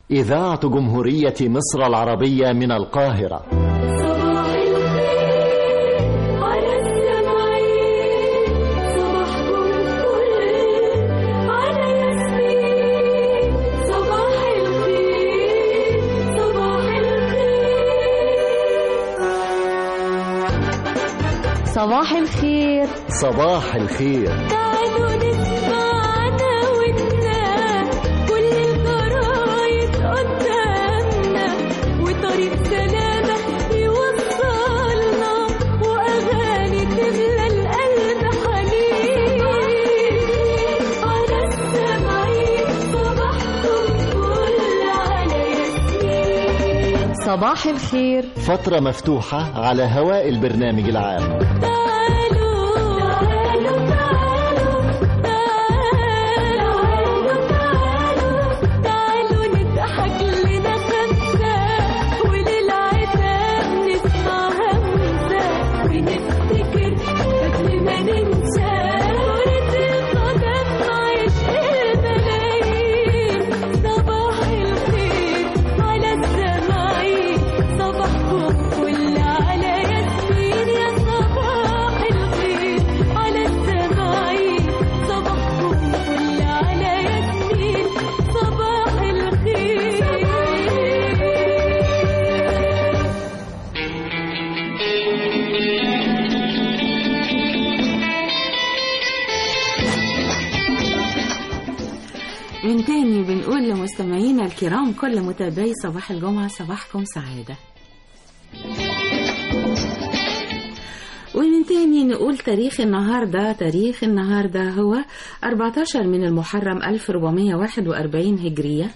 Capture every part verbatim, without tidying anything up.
إذاعة جمهورية مصر العربية من القاهرة. صباح الخير. صباح الخير. تعالوا نسمعنا ونا كل الجرايد قدامنا وطريق سلامة يوصلنا وأغاني تملى القلب حنين على السمعين صباحكم كل على ياسمين. صباح الخير. فترة مفتوحة على هواء البرنامج العام. من تاني بنقول لمستمعينا الكرام كل متابعي صباح الجمعة صباحكم سعادة. ومن تاني نقول تاريخ النهاردة تاريخ النهاردة هو أربعة عشر من المحرم ألف وأربعمائة وواحد وأربعين هجرية،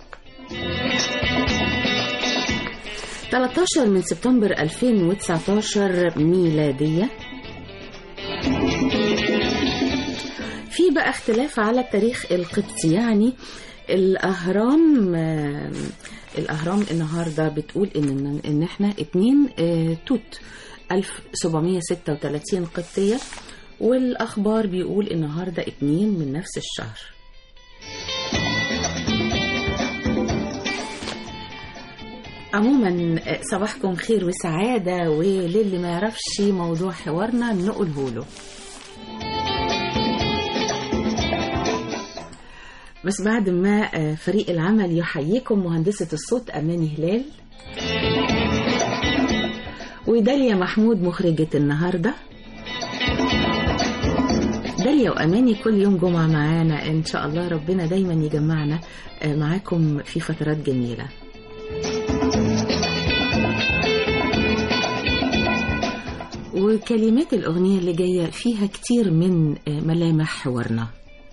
ثلاثة عشر من سبتمبر ألفين وتسعة عشر ميلادية. في بقى اختلاف على التاريخ القدسي، يعني الأهرام الأهرام النهاردة بتقول إن إن إحنا اتنين توت ألف وسبعمائة وستة وثلاثين قبطية، والأخبار بيقول النهاردة اتنين من نفس الشهر. عموما صباحكم خير وسعادة، وللي ما يعرفش موضوع حوارنا نقوله له. بس بعد ما فريق العمل يحييكم مهندسة الصوت أماني هلال وداليا محمود مخرجة النهاردة. داليا وأماني كل يوم جمعة معانا إن شاء الله، ربنا دايما يجمعنا معاكم في فترات جميلة. وكلمات الأغنية اللي جاية فيها كتير من ملامح حوارنا.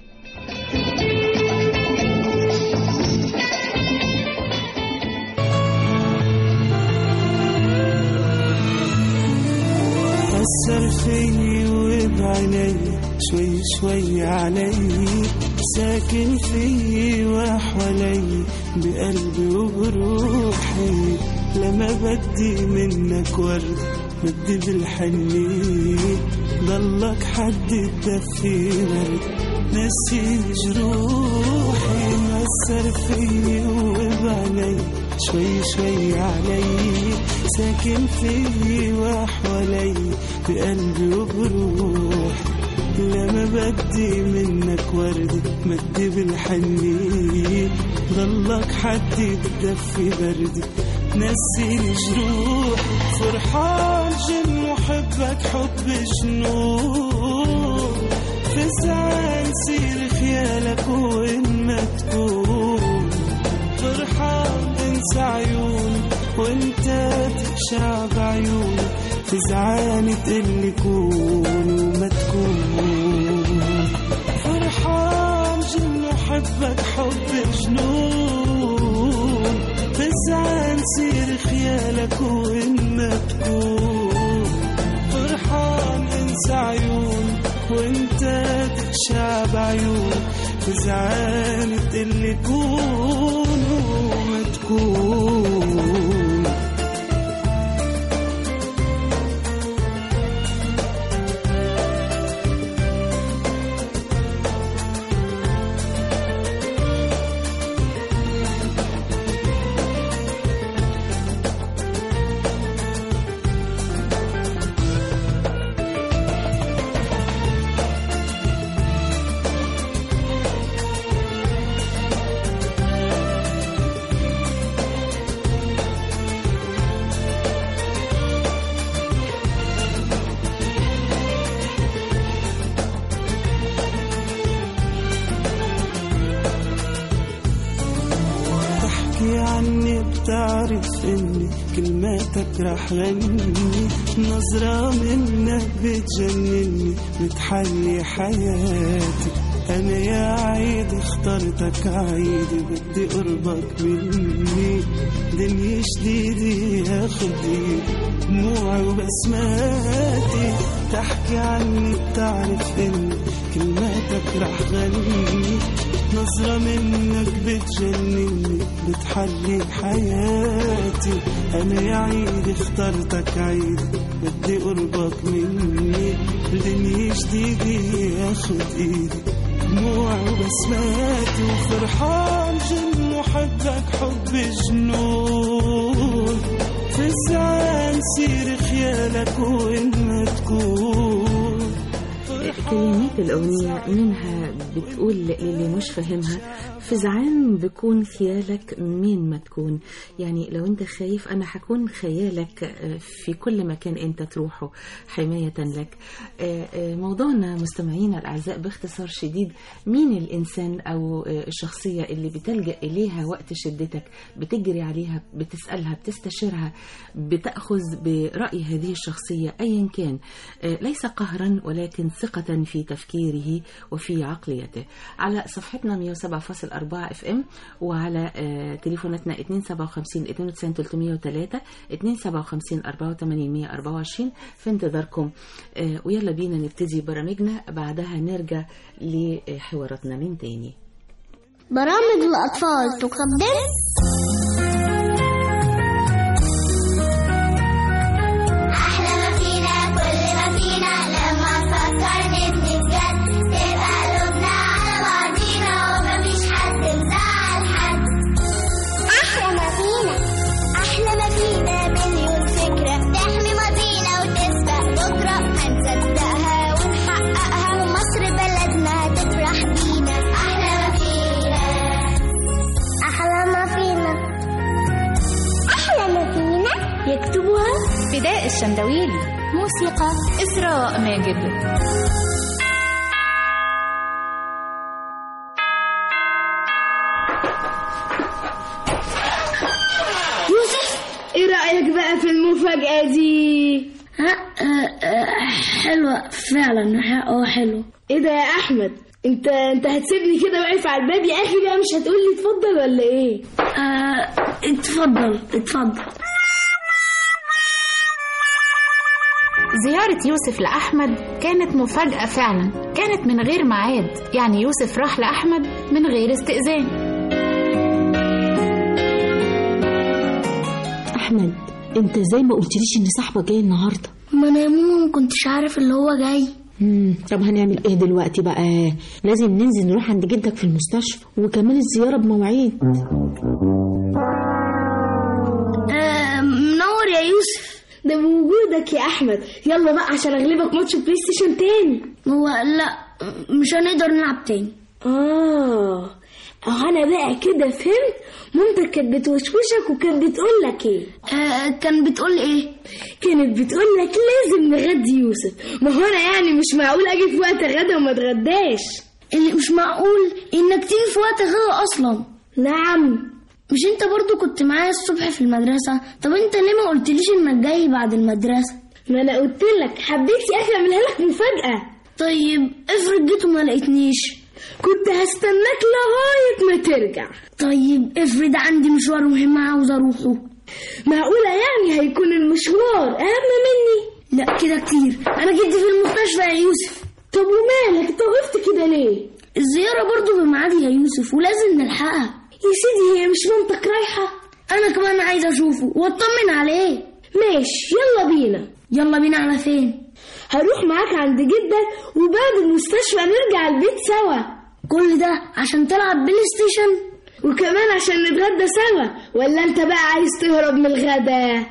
أثر فيي وبعيني شوي شوي علي، ساكن فيي وحوالي بقلبي وبروحي. لما بدي منك ورد بدي بالحنين، ضلك حد تدفي برد نسيني جروحي. مأثر فيي وبعيني شوي شوي علي، ساكن فيي وحوالي بقلبي وبروحي. لما بدي منك ورد بدي بالحنين، ضلك حد تدفي بردي نسيني جروح. فرحان جن محبك حب جنون، فزعان سير خيالك وين ما تكون. فرحان انسى عيون وانت تخشع بعيون، فزعان تقلي كون وما تكون. فرحان جن محبك حب جنون، فزعان سير خيالك وين ما تكون. فرحان انسى عيون وانت تخشع بعيون، فزعان تقلي كون وما تكون. تحكي عني بتعرف اني كلماتك رح غني، نظرة منك بتجنني بتحلي حياتي. انا يا عيد اخترتك عيدي، بدي قربك مني، دنيا جديدة ياخد ايدي دموعي وبسماتي. تحكي عني بتعرف اني كلماتك رح غني، نظرة منك بتجنني بتحلي حياتي. انا يا عيد اخترتك عيدي، بدي قربك مني، دنيا جديدة ياخد ايدي دموعي وبسماتي. وفرحان جن وحبك حب جنون، فزعان سير خيالك وين ما تكون. كلمات الأغنية منها بتقول للي مش فاهمها فزعان بكون خيالك مين ما تكون. يعني لو انت خايف أنا حكون خيالك في كل مكان انت تروحه حماية لك. موضوعنا مستمعينا الأعزاء باختصار شديد، مين الإنسان أو الشخصية اللي بتلجأ إليها وقت شدتك، بتجري عليها، بتسألها، بتستشيرها، بتأخذ برأي هذه الشخصية أيا كان، ليس قهرا ولكن ثقة في تفكيره وفي عقليته. على صفحتنا مية وسبعة فاصل أربعة اف ام، وعلى آه تليفوناتنا اثنين سبعة خمسين اثنين وتسعين ثلاثمية وثلاثة اثنين سبعة خمسين أربعة وثمانين مية وأربعة وعشرين في انتظاركم. آه ويلا بينا نبتدي برامجنا، بعدها نرجع لحواراتنا من تاني. برامج الأطفال تقدم فداء الشندويلي، موسيقى إسراء ماجد. يوسف، ايه رأيك بقى في المفاجأة دي؟ ها حلوة فعلا، اه حلوة. ايه ده يا احمد، انت انت هتسيبني كده واقف على الباب يا اخي بقى؟ مش هتقولي اتفضل ولا ايه؟ اه اتفضل اتفضل. زيارة يوسف لأحمد كانت مفاجأة فعلا، كانت من غير ميعاد. يعني يوسف راح لأحمد من غير استئذان. أحمد، انت زي ما قلتليش ان صاحبك جاي النهاردة. ما انا يا ماما ما كنتش عارف اللي هو جاي. امم طب هنعمل ايه دلوقتي بقى؟ لازم ننزل نروح عند جدك في المستشفى، وكمان الزيارة بمواعيد. آه منور يا يوسف. ده بوجودك يا احمد. يلا بقى عشان اغلبك ماتش بلاي ستيشن تاني. هو لا مش هنقدر نلعب تاني. اه انا بقى كده فهمت. مامتك كانت بتوشوشك وكانت بتقول لك ايه؟ آه كانت بتقول ايه؟ كانت بتقول لك لازم نغدي يوسف. ما هو انا يعني مش معقول اجي في وقت غدا وما اتغداش. اللي مش معقول انك تيجي في وقت غدا اصلا. نعم. مش انت برضو كنت معايا الصبح في المدرسة؟ طب انت ليه ما قلتليش انك جاي بعد المدرسة؟ ما انا قلت لك حبيت يا اخي اعملها لك مفاجأة. طيب افرض جيت وما لقيتنيش؟ كنت هستناك لغاية ما ترجع. طيب افرض عندي مشوار مهم عاوز اروحه؟ معقولة يعني هيكون المشوار اهم مني؟ لا كده كتير. انا جدي في المستشفى يا يوسف. طب ومالك انت وقفت كده ليه؟ الزيارة برضو بميعادها يا يوسف ولازم نلحقها. يا سيدي هي مش مامتك رايحة؟ أنا كمان عايزة أشوفه وأطمن عليه. ماشي يلا بينا. يلا بينا على فين؟ هروح معاك عند جدك وبعد المستشفى نرجع البيت سوا. كل ده عشان تلعب بلاي ستيشن؟ وكمان عشان نتغدى سوا؟ ولا أنت بقى عايز تهرب من الغدا؟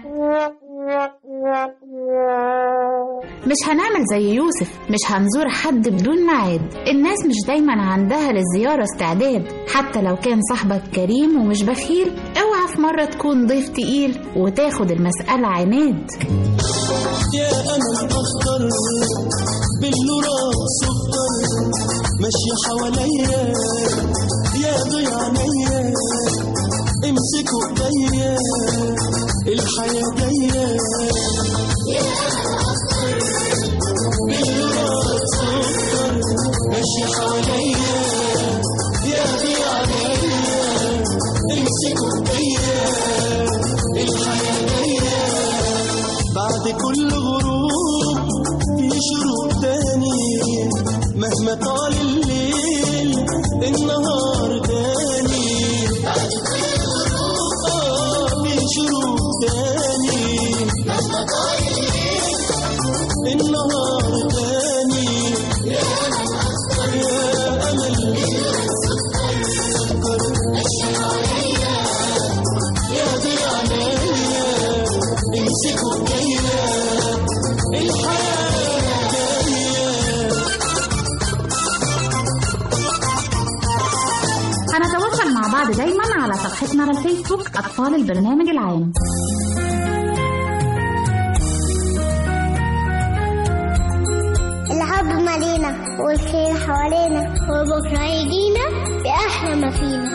مش هنعمل زي يوسف، مش هنزور حد بدون ميعاد. الناس مش دايما عندها للزيارة استعداد. حتى لو كان صاحبك كريم ومش بخيل، اوعى في مرة تكون ضيف تقيل وتاخد المسألة عناد. يا أمل أخضر بالنور سكر ماشية حواليا، يا ضيع عينيا امسكوا ايديا الحياة جاية يا أخضر بالنور سكر ماشي حواليا يا ضياء عليا امسكوا ايديا الحياة جاية بعد كل غروب في شروق تاني مهما طال الليل النهار تاني بعد كل غروب اه في شروق تاني مهما طال الليل النهار تاني يا أمل أخضر يا أمل سكر سكر ماشي عليا يا ضياء عليا امسكوا ايديا الحياة جاية. هنتواصل مع بعض دايما على صفحتنا على الفيسبوك أطفال البرنامج العام. الحب مالينا والخير حوالينا وبكرة يجينا بأحلى ما فينا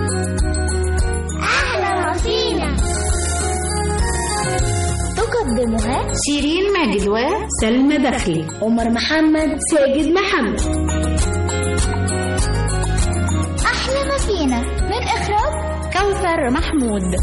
أحلى ما فينا. تقدمها شيرين ماجد سلمى دخلي، عمر محمد، ساجد محمد. أحلى ما فينا من إخراج كوثر محمود.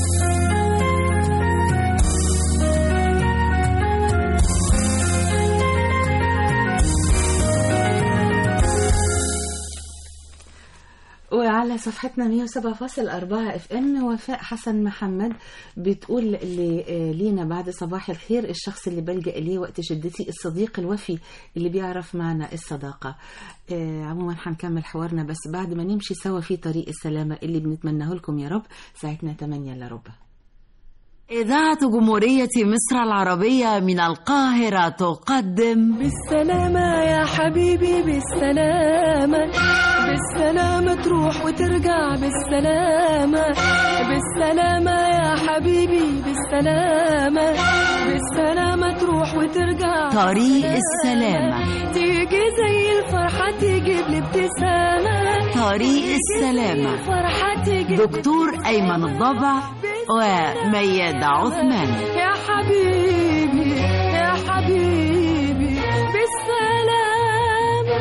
وعلى صفحتنا مية وسبعة فاصل أربعة اف ام وفاء حسن محمد بتقول لينا بعد صباح الخير، الشخص اللي بلجأ إليه وقت شدتي الصديق الوفي اللي بيعرف معنى الصداقة. آه عموما هنكمل حوارنا بس بعد ما نمشي سوا في طريق السلامة اللي بنتمناه لكم يا رب. ساعتنا تمانية إلا ربع. إذاعة جمهورية مصر العربية من القاهرة تقدم بالسلامة يا حبيبي بالسلامة، بالسلامة تروح وترجع بالسلامة، بالسلامة يا حبيبي بالسلامة، بالسلامة تروح وترجع طريق السلامة، تيجي زي الفرحة تجيب لي ابتسامة، طريق السلامة دكتور أيمن الضبع وميادة عثمان. يا حبيبي يا حبيبي بالسلامة.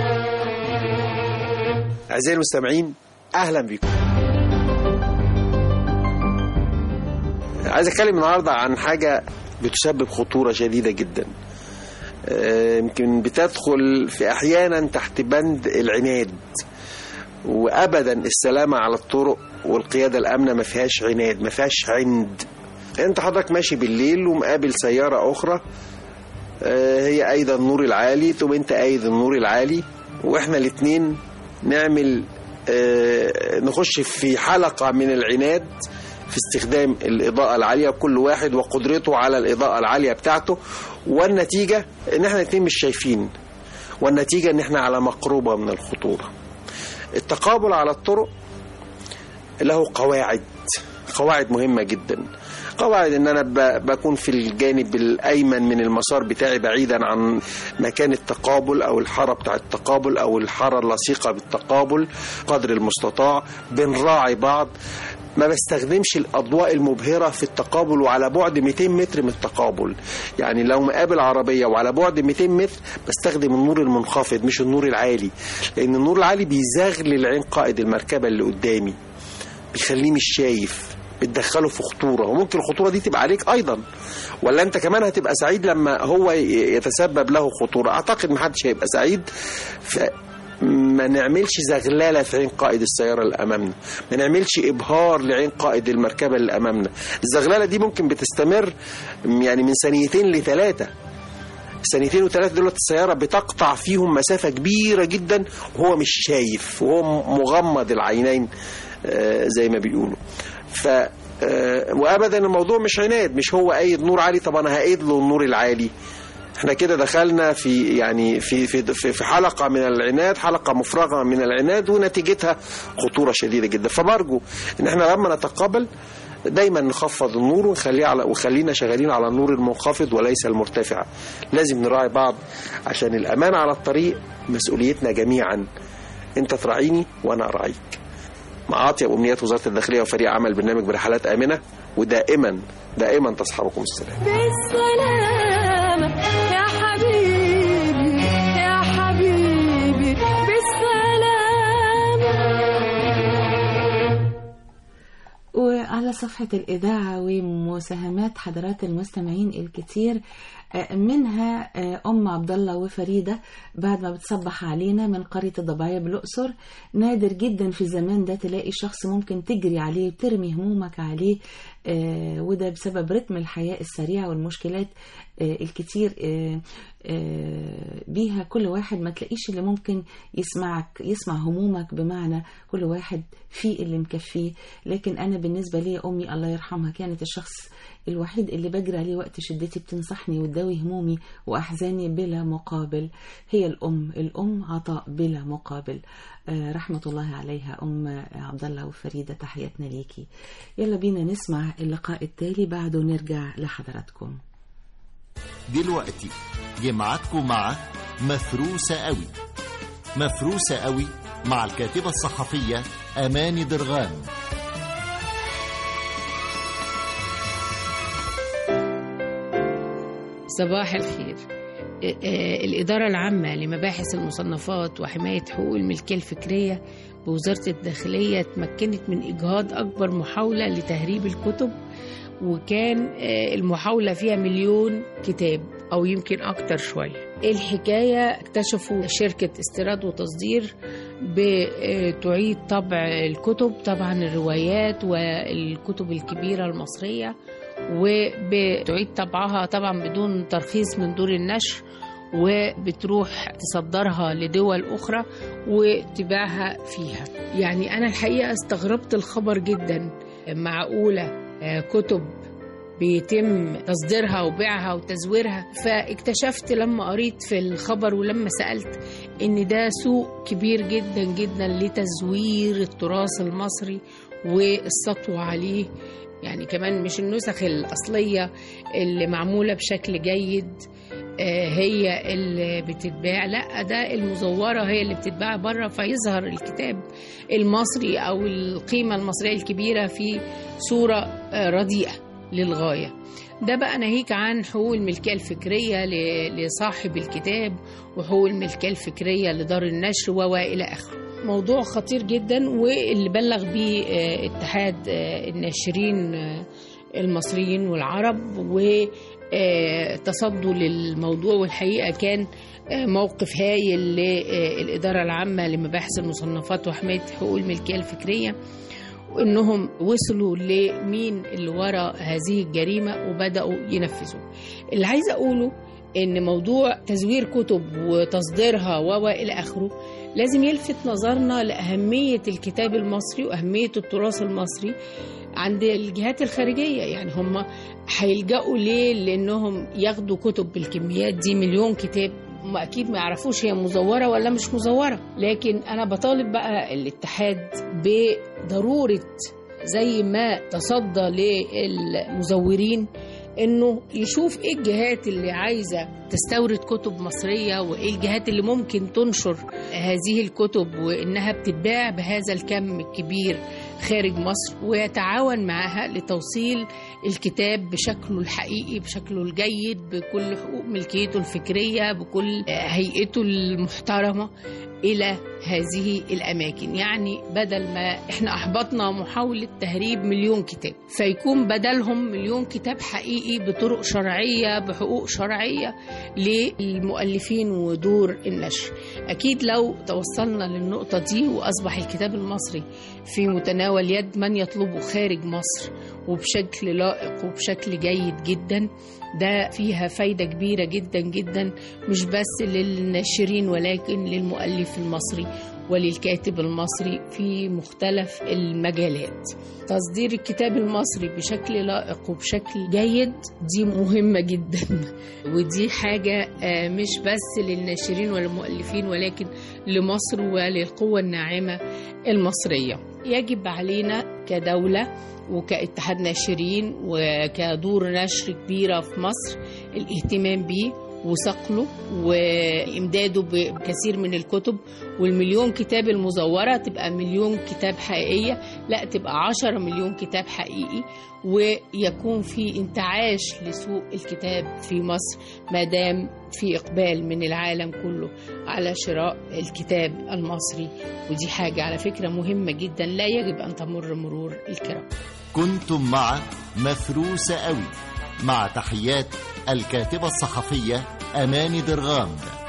أعزائي المستمعين أهلا بكم. عايز أتكلم النهاردة عن حاجة بتسبب خطورة شديدة جدا، يمكن بتدخل في أحيانا تحت بند العناد، وأبدا السلامة على الطرق والقيادة الأمنة ما فيهاش عناد، ما فيهاش عند. أنت حضرتك ماشي بالليل ومقابل سيارة أخرى هي أيضا النور العالي، ثم أنت أيضا النور العالي، وإحنا الاثنين نعمل نخش في حلقة من العناد في استخدام الإضاءة العالية، كل واحد وقدرته على الإضاءة العالية بتاعته، والنتيجة إن إحنا الاثنين مش شايفين، والنتيجة إن إحنا على مقربة من الخطورة. التقابل على الطرق له قواعد قواعد مهمة جدا. قواعد ان انا بكون في الجانب الايمن من المسار بتاعي بعيدا عن مكان التقابل او الحارة بتاع التقابل او الحارة اللصيقة بالتقابل قدر المستطاع، بنراعي بعض. ما بستخدمش الأضواء المبهرة في التقابل وعلى بعد مئتين متر من التقابل، يعني لو مقابل عربية وعلى بعد مئتين متر بستخدم النور المنخفض مش النور العالي، لأن النور العالي بيزغلل عين قائد المركبة اللي قدامي، بيخليه مش شايف، بتدخله في خطورة، وممكن الخطورة دي تبقى عليك أيضا، ولا أنت كمان هتبقى سعيد لما هو يتسبب له خطورة. أعتقد محدش هيبقى سعيد. ف ما نعملش زغلالة في عين قائد السيارة اللي أمامنا، ما نعملش إبهار لعين قائد المركبة اللي أمامنا. الزغلالة دي ممكن بتستمر يعني من ثانيتين لثلاثة، ثانيتين وثلاثة دولت السيارة بتقطع فيهم مسافة كبيرة جدا وهو مش شايف وهو مغمض العينين زي ما بيقولوا. ف وأبدا الموضوع مش عناد، مش هو أيد نور عالي طب أنا هأيد له النور العالي. احنا كده دخلنا في يعني في في في حلقه من العناد، حلقه مفرغه من العناد، ونتيجتها خطوره شديده جدا. فبرجو ان احنا لما نتقابل دايما نخفض النور ونخليه على وخلينا شغالين على النور المنخفض وليس المرتفع. لازم نراعي بعض عشان الامان على الطريق مسؤوليتنا جميعا، انت تراعيني وانا اراعيك. مع أطيب أمنيات وزارة الداخلية وفريق عمل برنامج برحلات آمنة، ودائما دائما تصحبكم السلام. بالسلامة يا حبيبي يا حبيبي بالسلامة. وعلى صفحة الإذاعة ومساهمات حضرات المستمعين الكتير، منها أم عبد الله وفريدة بعد ما بتصبح علينا من قرية الضبعية بالأقصر. نادر جدا في الزمان ده تلاقي شخص ممكن تجري عليه وترمي همومك عليه، آه وده بسبب رتم الحياة السريع والمشكلات آه الكتير آه آه بيها كل واحد ما تلاقيش اللي ممكن يسمعك يسمع همومك، بمعنى كل واحد فيه اللي مكفيه. لكن أنا بالنسبة لي أمي الله يرحمها كانت الشخص الوحيد اللي بجري عليه وقت شدتي، بتنصحني وتداوي همومي وأحزاني بلا مقابل. هي الأم، الأم عطاء بلا مقابل. آه رحمة الله عليها أم عبد الله وفريدة، تحياتنا ليكي. يلا بينا نسمع اللقاء التالي بعده نرجع لحضراتكم. دلوقتي جمعتكم مع مفروسة قوي. مفروسة قوي مع الكاتبة الصحفية أماني درغام. صباح الخير. الإدارة العامة لمباحث المصنفات وحماية حقوق الملكية الفكرية بوزارة الداخلية تمكنت من إجهاض أكبر محاولة لتهريب الكتب، وكان المحاولة فيها مليون كتاب أو يمكن أكتر شوية. الحكاية اكتشفوا شركة استيراد وتصدير بتعيد طبع الكتب، طبعا الروايات والكتب الكبيرة المصرية، وبتعيد طبعها طبعا بدون ترخيص من دور النشر، وبتروح تصدرها لدول أخرى وتباعها فيها. يعني أنا الحقيقة استغربت الخبر جدا، معقولة كتب بيتم تصديرها وبيعها وتزويرها؟ فاكتشفت لما قريت في الخبر ولما سألت إن ده سوق كبير جدا جدا لتزوير التراث المصري والسطو عليه. يعني كمان مش النسخ الأصلية اللي معمولة بشكل جيد هي اللي بتتباع، لا ده المزورة هي اللي بتتباع بره، فيظهر الكتاب المصري أو القيمة المصرية الكبيرة في صورة رديئة للغاية. ده بقى ناهيك عن حقوق الملكية الفكرية لصاحب الكتاب وحقوق الملكية الفكرية لدار النشر وإلى آخره. موضوع خطير جدا، واللي بلغ به اتحاد الناشرين المصريين والعرب وتصدوا للموضوع. والحقيقة كان موقف هايل للإدارة العامة لمباحث المصنفات وحماية حقوق الملكية الفكرية، وإنهم وصلوا لمين اللي وراء هذه الجريمة وبدأوا ينفذوا. اللي عايز أقوله إن موضوع تزوير كتب وتصديرها وإلى آخره لازم يلفت نظرنا لأهمية الكتاب المصري وأهمية التراث المصري عند الجهات الخارجية. يعني هم هيلجأوا ليه؟ لأنهم ياخدوا كتب بالكميات دي، مليون كتاب، هم أكيد ما يعرفوش هي مزورة ولا مش مزورة. لكن أنا بطالب بقى الاتحاد بضرورة زي ما تصدى للمزورين انه يشوف ايه الجهات اللي عايزة تستورد كتب مصرية وايه الجهات اللي ممكن تنشر هذه الكتب وانها بتتباع بهذا الكم الكبير خارج مصر، ويتعاون معها لتوصيل الكتاب بشكله الحقيقي، بشكله الجيد، بكل حقوق ملكيته الفكرية، بكل هيئته المحترمة إلى هذه الأماكن. يعني بدل ما إحنا أحبطنا محاولة تهريب مليون كتاب، فيكون بدلهم مليون كتاب حقيقي بطرق شرعية بحقوق شرعية للمؤلفين ودور النشر. أكيد لو توصلنا للنقطة دي وأصبح الكتاب المصري في متناول يد من يطلبه خارج مصر وبشكل لائق وبشكل جيد جدا، ده فيها فايدة كبيرة جدا جدا، مش بس للناشرين ولكن للمؤلف المصري وللكاتب المصري في مختلف المجالات. تصدير الكتاب المصري بشكل لائق وبشكل جيد دي مهمة جدا، ودي حاجة مش بس للناشرين والمؤلفين ولكن لمصر وللقوة الناعمة المصرية. يجب علينا كدولة وكاتحاد ناشرين وكدور نشر كبيرة في مصر الاهتمام بيه وصقله وإمداده بكثير من الكتب، والمليون كتاب المزورة تبقى مليون كتاب حقيقية، لا تبقى عشرة مليون كتاب حقيقي، ويكون في انتعاش لسوق الكتاب في مصر ما دام في إقبال من العالم كله على شراء الكتاب المصري. ودي حاجة على فكرة مهمة جدا لا يجب أن تمر مرور الكرام. كنتم مع مفروسة قوي، مع تحيات الكاتبة الصحفية أماني درغام.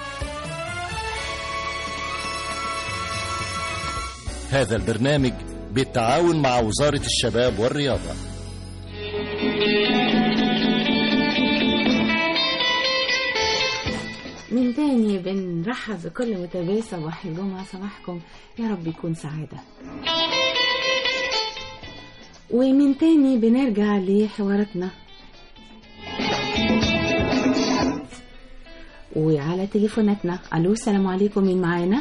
هذا البرنامج بالتعاون مع وزارة الشباب والرياضة. من تاني بنرحب بكل متابعي صباح الجمعة، صباحكم يا رب يكون سعادة. ومن تاني بنرجع لحواراتنا وعلى تليفوناتنا. الو السلام عليكم، مين معانا؟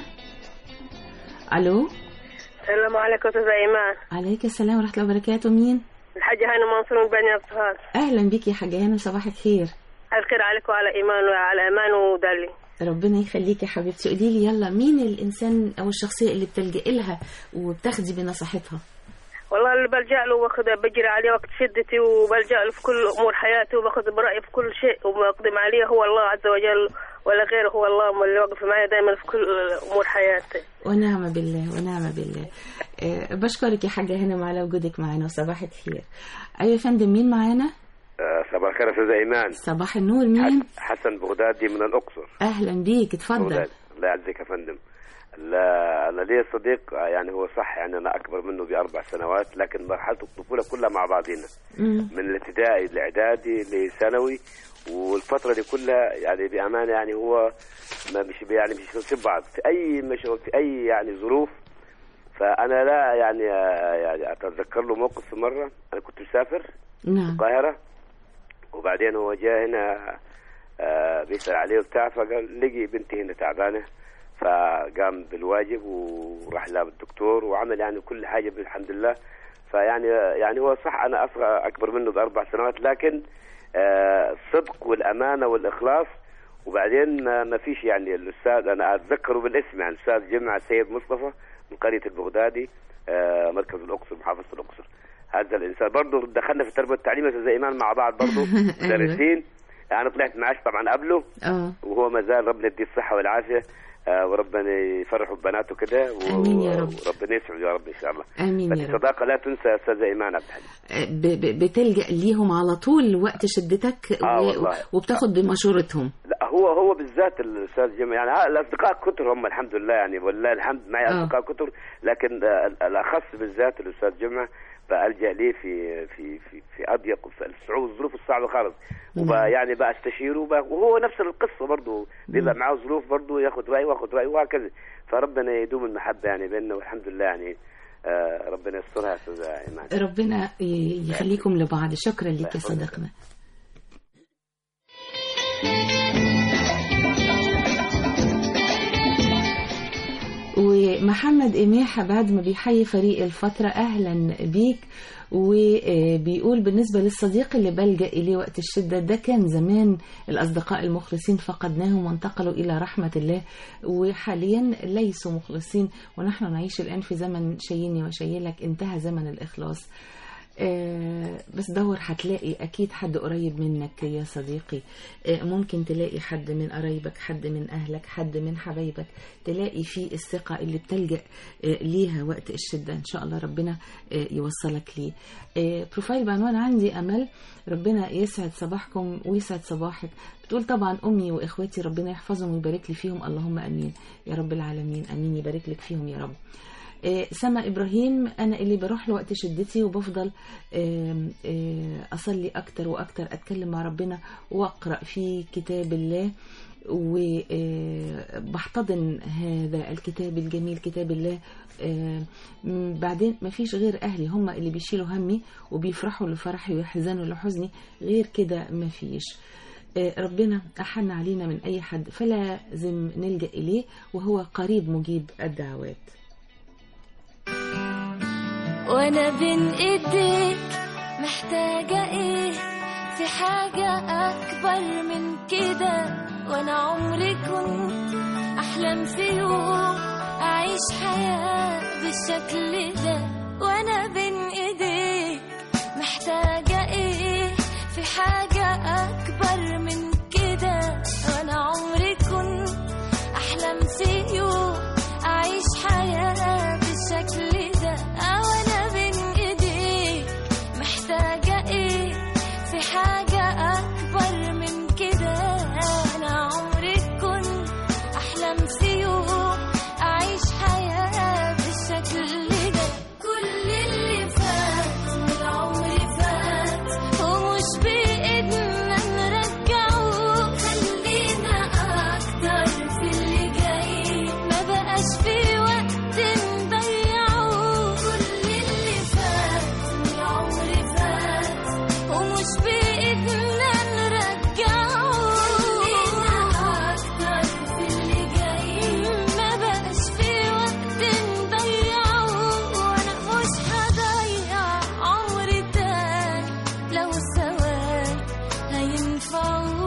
الو السلام عليكم استاذ ايمان. عليك السلام ورحمه الله وبركاته. مين؟ الحاجه هاني منصور من بني الصهار. اهلا بك يا حاجه هاني، صباح الخير. الخير عليك وعلى ايمان وعلى امان ودلي. ربنا يخليك يا حبيبتي. قولي لي يلا، مين الانسان او الشخصيه اللي بتلجئي لها وبتاخدي بنصيحتها؟ والله اللي بلجأ له واخد بجري عليه وقت شدتي، وبلجأ له في كل امور حياتي، وباخذ برايه في كل شيء، وبقدم عليه هو الله عز وجل ولا غيره. هو الله اللي واقف معي دائما في كل امور حياتي. ونعم بالله ونعم بالله. أه بشكرك يا حاجه هنا على وجودك معنا وصباحك خير. ايوه يا فندم، مين معانا؟ أه صباح الخير يا استاذ ايمان. صباح النور. مين؟ حسن بغدادي من الاقصر. اهلا بيك، اتفضل. الله يعزك يا فندم. لا انا لي صديق يعني هو صح يعني انا اكبر منه باربع سنوات، لكن مرحله الطفوله كلها مع بعضينا من الابتدائي الاعدادي لثانوي، والفتره دي كلها يعني بامانه يعني هو ما مش يعني مش بنسيب بعض في اي مشغول في اي يعني ظروف. فانا لا يعني يعني اتذكر له موقف في مره انا كنت مسافر نعم القاهره، وبعدين هو جاء هنا آه بيسال عليه وبتاع، فقال لقي بنتي هنا تعبانه، فقام بالواجب وراح لها بالدكتور وعمل يعني كل حاجه بالحمد لله. فيعني يعني هو صح انا اصغر اكبر منه باربع سنوات، لكن الصدق والامانه والاخلاص. وبعدين ما فيش يعني الاستاذ انا اتذكره بالاسم يعني الاستاذ جمعه السيد مصطفى من قريه البغدادي مركز الاقصر محافظه الاقصر. هذا الانسان برضه دخلنا في التربيه والتعليم زي ايمان مع بعض برضه مدرسين. انا طلعت معاش طبعا قبله وهو ما زال ربنا يديه الصحه والعافيه آه وربنا يفرحوا ببناته كده و... امين يا رب، وربنا يسعد يا رب ان شاء الله. امين يا رب. الصداقه لا تنسى يا استاذه ايمان عبد الحليم. ب... ب... بتلجأ ليهم على طول وقت شدتك آه و... وبتاخد بمشورتهم. لا هو هو بالذات الاستاذ جمال يعني الاصدقاء كتر هم الحمد لله يعني والله الحمد معي اصدقاء كتر، لكن آه الاخص بالذات الاستاذ جمعه بألجأ ليه في في في في اضيق في الصعوبة الظروف الصعبه خالص، ويعني بقى استشيره وهو نفس القصه برضه بيبقى معاه ظروف برضه ياخذ رايه واخذ رايه وهكذا. فربنا يدوم المحبه يعني بيننا والحمد لله يعني آه ربنا يسترها يا استاذ ايمان. ربنا يخليكم لبعض. شكرا لك يا صديقنا. ومحمد إميحة بعد ما بيحيي فريق الفترة أهلا بيك، وبيقول بالنسبة للصديق اللي بلجأ إليه وقت الشدة ده كان زمان الأصدقاء المخلصين فقدناهم وانتقلوا إلى رحمة الله، وحاليا ليسوا مخلصين ونحن نعيش الآن في زمن شيني وشيلك، انتهى زمن الإخلاص. آه بس دور هتلاقي أكيد حد قريب منك يا صديقي. آه ممكن تلاقي حد من قرايبك، حد من أهلك، حد من حبايبك تلاقي فيه الثقة اللي بتلجأ آه ليها وقت الشدة. إن شاء الله ربنا آه يوصلك ليه. آه بروفايل بعنوان عندي أمل، ربنا يسعد صباحكم ويسعد صباحك. بتقول طبعا أمي وإخواتي ربنا يحفظهم ويبارك لي فيهم، اللهم أمين يا رب العالمين، أمين يبارك لك فيهم يا رب. سما إبراهيم، أنا اللي بروح لوقت شدتي وبفضل أصلي أكتر وأكتر، أتكلم مع ربنا وأقرأ في كتاب الله وبحتضن هذا الكتاب الجميل كتاب الله. بعدين ما فيش غير أهلي هم اللي بيشيلوا همي وبيفرحوا لفرحي ويحزنوا لحزني، غير كده ما فيش. ربنا أحن علينا من أي حد فلازم نلجأ إليه وهو قريب مجيب الدعوات. وانا بين ايديك محتاجة ايه؟ في حاجة اكبر من كده؟ وانا عمري كنت احلم في يوم اعيش حياة بالشكل ده، وانا بين ايديك محتاجة ايه في حاجة اكبر من كده. وانا عمري كنت احلم في يوم اعيش حياة بالشكل ده، وانا بين ايديك محتاجة ايه في حاجة اكبر من كده. انا عمري كنت احلم في يوم اعيش حياة بالشكل ده. كل اللي فات من عمري فات ومش بايدنا نرجعه، خلينا اكتر في اللي جاي ما بقاش في وقت نضيعه. كل اللي فات من عمري فات ومش بايدنا نرجعه، خلينا اكتر في اللي جاي ما بقاش في وقت نضيعه. وانا مش هضيع عمري تاني لو ثواني هينفعوا.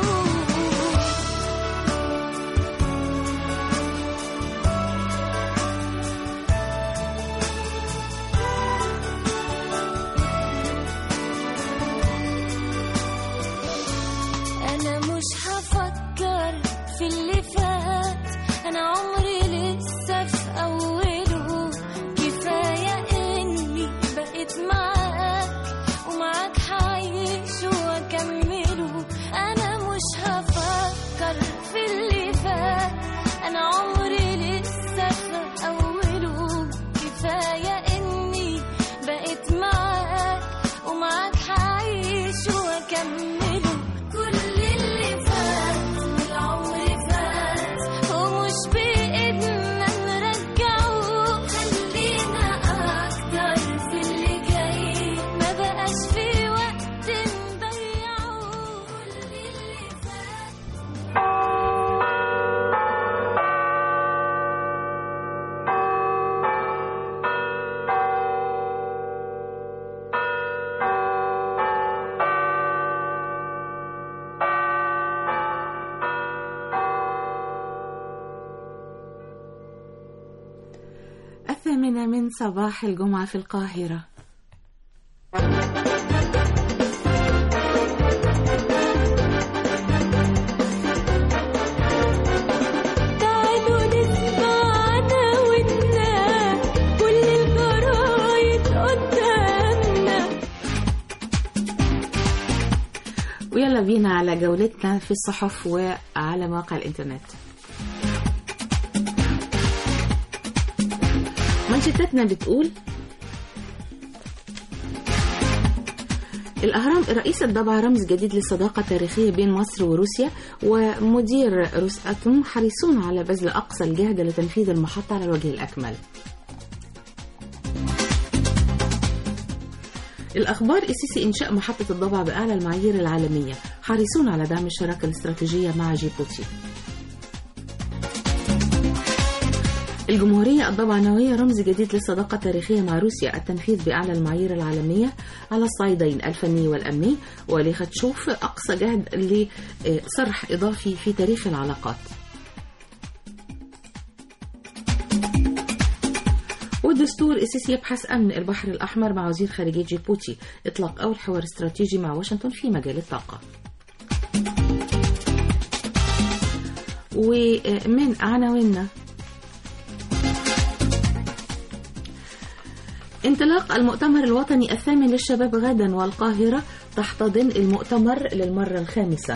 أنا مش هفكر في اللي فات، أنا عمري لسه في أوله. كفاية إني بقيت معاك ومعاك هعيش وأكمله. أنا مش هفكر في اللي فات، أنا عمري لسه في أوله. كفاية إني بقيت معاك ومعاك هعيش وأكمله. كل اللي فات من عمري فات ومش بإيدنا نرجعه، خلينا أكتر في اللي جاي ما بقاش في وقت نضيعه. كل اللي فات الثامنة من صباح الجمعة في القاهرة. تعالوا نسمع عناويننا، كل الجرايد قدامنا. ويلا بينا على جولتنا في الصحف وعلى مواقع الإنترنت. منشطتنا بتقول: الأهرام، رئيس الضبع رمز جديد للصداقة التاريخية بين مصر وروسيا، ومدير روساتوم حريصون على بذل أقصى الجهد لتنفيذ المحطة على الوجه الأكمل. الأخبار، السيسي إنشاء محطة الضبع بأعلى المعايير العالمية، حريصون على دعم الشراكة الاستراتيجية مع جيبوتي. الجمهورية، الضبع النووية رمز جديد للصداقة التاريخية مع روسيا، التنفيذ بأعلى المعايير العالمية على الصعيدين الفني والأمني، ولختشوف أقصى جهد لصرح إضافي في تاريخ العلاقات. والدستور، السيسي يبحث أمن البحر الأحمر مع وزير خارجية جيبوتي، إطلاق أول حوار استراتيجي مع واشنطن في مجال الطاقة. ومن عناويننا: انطلاق المؤتمر الوطني الثامن للشباب غدا، والقاهرة تحتضن المؤتمر للمرة الخامسة.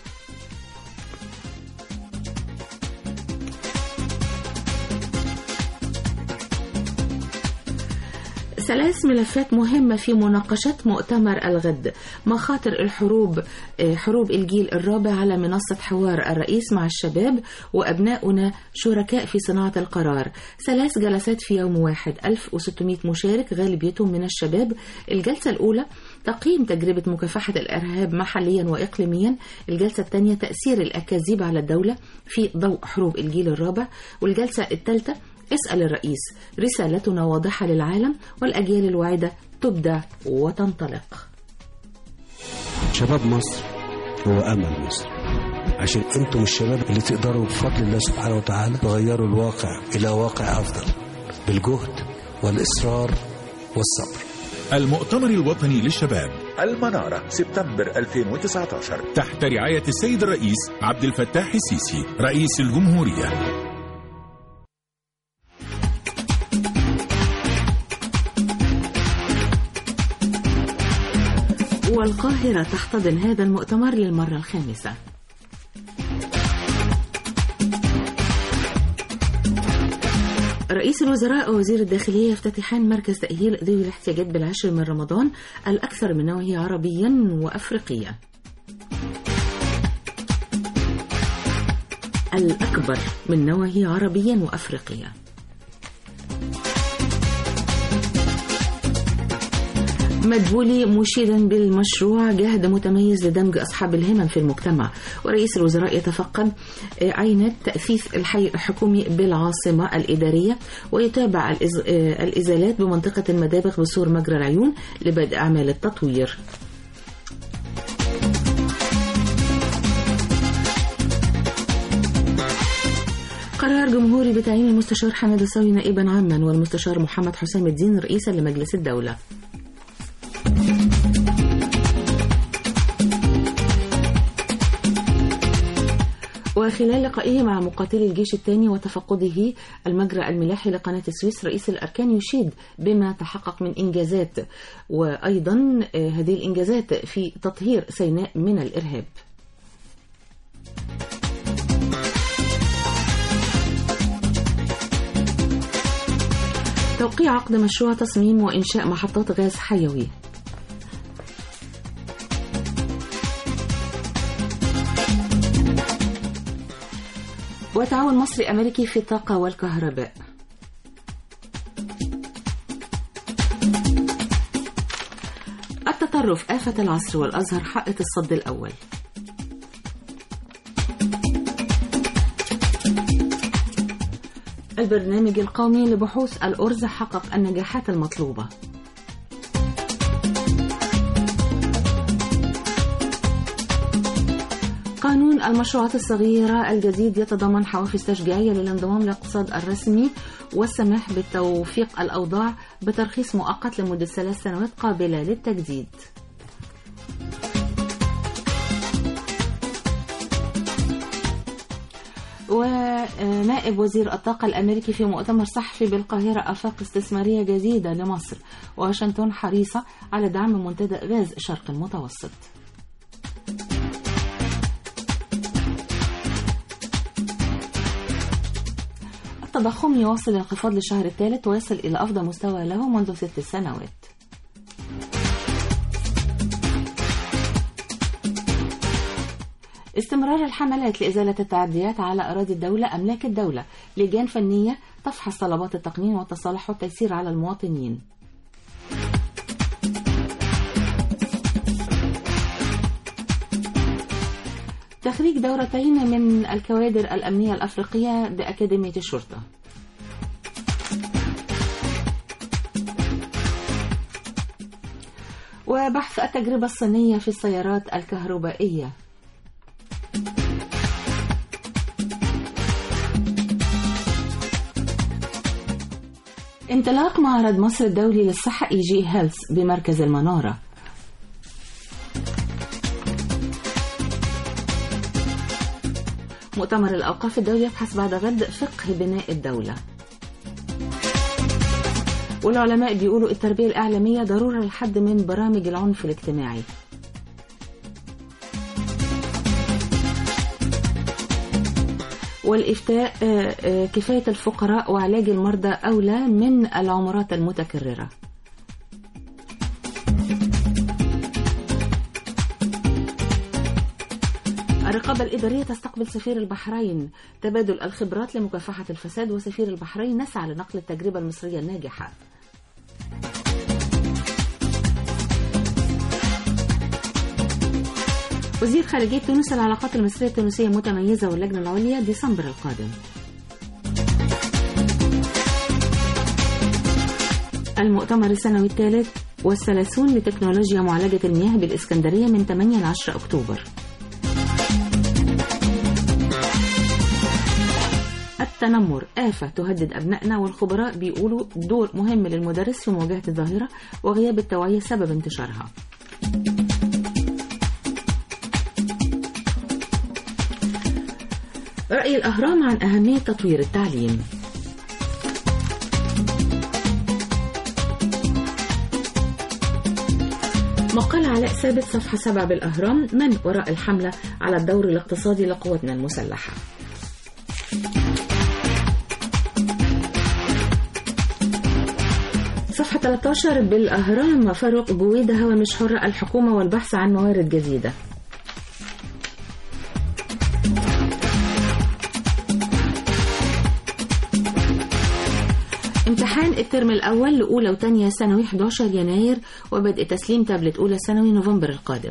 ثلاث ملفات مهمة في مناقشة مؤتمر الغد: مخاطر الحروب، حروب الجيل الرابع على منصة حوار الرئيس مع الشباب، وأبناؤنا شركاء في صناعة القرار. ثلاث جلسات في يوم واحد، ألف وستمائة مشارك غالبيتهم من الشباب. الجلسة الأولى تقييم تجربة مكافحة الإرهاب محليا وإقليميا. الجلسة الثانية تأثير الأكاذيب على الدولة في ضوء حروب الجيل الرابع. والجلسة الثالثة اسأل الرئيس، رسالتنا واضحة للعالم والأجيال الواعدة تبدع وتنطلق. شباب مصر هو أمل مصر، عشان انتم الشباب اللي تقدروا بفضل الله سبحانه وتعالى تغيروا الواقع إلى واقع أفضل بالجهد والإصرار والصبر. المؤتمر الوطني للشباب المنارة سبتمبر ألفين وتسعة عشر تحت رعاية السيد الرئيس عبد الفتاح السيسي رئيس الجمهورية. والقاهرة تحتضن هذا المؤتمر للمرة الخامسة. رئيس الوزراء ووزير الداخلية يفتتحان مركز تأهيل ذوي الاحتياجات بالعاشر من رمضان الأكثر من نوعه عربيا وأفريقيا. الأكبر من نوعه عربيا وأفريقيا. مدبولي مشيدا بالمشروع جهد متميز لدمج أصحاب الهمم في المجتمع. ورئيس الوزراء يتفقد عينة تأثيث الحي الحكومي بالعاصمة الإدارية ويتابع الإزالات بمنطقة المدابغ بسور مجرى العيون لبدء أعمال التطوير. قرار جمهوري بتعيين المستشار حمد الصاوي نائبا عاما والمستشار محمد حسام الدين رئيسا لمجلس الدولة. وخلال لقائه مع مقاتلي الجيش الثاني وتفقده المجرى الملاحي لقناة السويس رئيس الأركان يشيد بما تحقق من إنجازات وأيضا هذه الإنجازات في تطهير سيناء من الإرهاب. توقيع عقد مشروع تصميم وإنشاء محطات غاز حيوي. وتعاون مصري أمريكي في الطاقة والكهرباء. التطرف آفة العصر والأزهر حائط الصد الأول. البرنامج القومي لبحوث الأرز حقق النجاحات المطلوبة. قانون المشروعات الصغيرة الجديد يتضمن حوافز تشجيعية للانضمام للاقتصاد الرسمي والسماح بتوفيق الأوضاع بترخيص مؤقت لمدة ثلاث سنوات قابلة للتجديد. ونائب وزير الطاقة الأمريكي في مؤتمر صحفي بالقاهرة آفاق استثمارية جديدة لمصر، واشنطن حريصة على دعم منتدى غاز شرق المتوسط. التضخم يواصل الانخفاض للشهر الثالث ويصل إلى أفضل مستوى له منذ ست سنوات. استمرار الحملات لإزالة التعديات على أراضي الدولة أملاك الدولة، لجان فنية تفحص طلبات التقنين والتصالح والتيسير على المواطنين. تخريج دورتين من الكوادر الأمنية الأفريقية بأكاديمية الشرطة. وبحث التجربة الصينية في السيارات الكهربائية. انطلاق معرض مصر الدولي للصحة إي جي هيلث بمركز المنارة. مؤتمر الأوقاف الدولي يبحث بعد غد فقه بناء الدولة. والعلماء بيقولوا التربية الإعلامية ضرورة لحد من برامج العنف الاجتماعي. والإفتاء كفاية الفقراء وعلاج المرضى أولى من العمرات المتكررة. الرقابة الإدارية تستقبل سفير البحرين، تبادل الخبرات لمكافحة الفساد، وسفير البحرين نسعى لنقل التجربة المصرية الناجحة. وزير خارجية تونس العلاقات المصرية التونسية متميزة واللجنة العليا ديسمبر القادم. المؤتمر السنوي الثالث والثلاثون لتكنولوجيا معالجة المياه بالإسكندرية من ثمانية إلى عشرة أكتوبر. التنمر آفة تهدد أبنائنا، والخبراء بيقولوا دور مهم للمدرس في مواجهة الظاهرة، وغياب التوعية سبب انتشارها. رأي الأهرام عن أهمية تطوير التعليم. مقال علاء ثابت صفحة سبعة بالأهرام: من وراء الحملة على الدور الاقتصادي لقواتنا المسلحة. صفحة ثلاثة عشر بالأهرام: فاروق بويدة هوامش حرة الحكومة والبحث عن موارد جديدة. امتحان الترم الأول لأولى وتانية ثانوي أحد عشر يناير، وبدء تسليم تابلت أولى ثانوي نوفمبر القادم.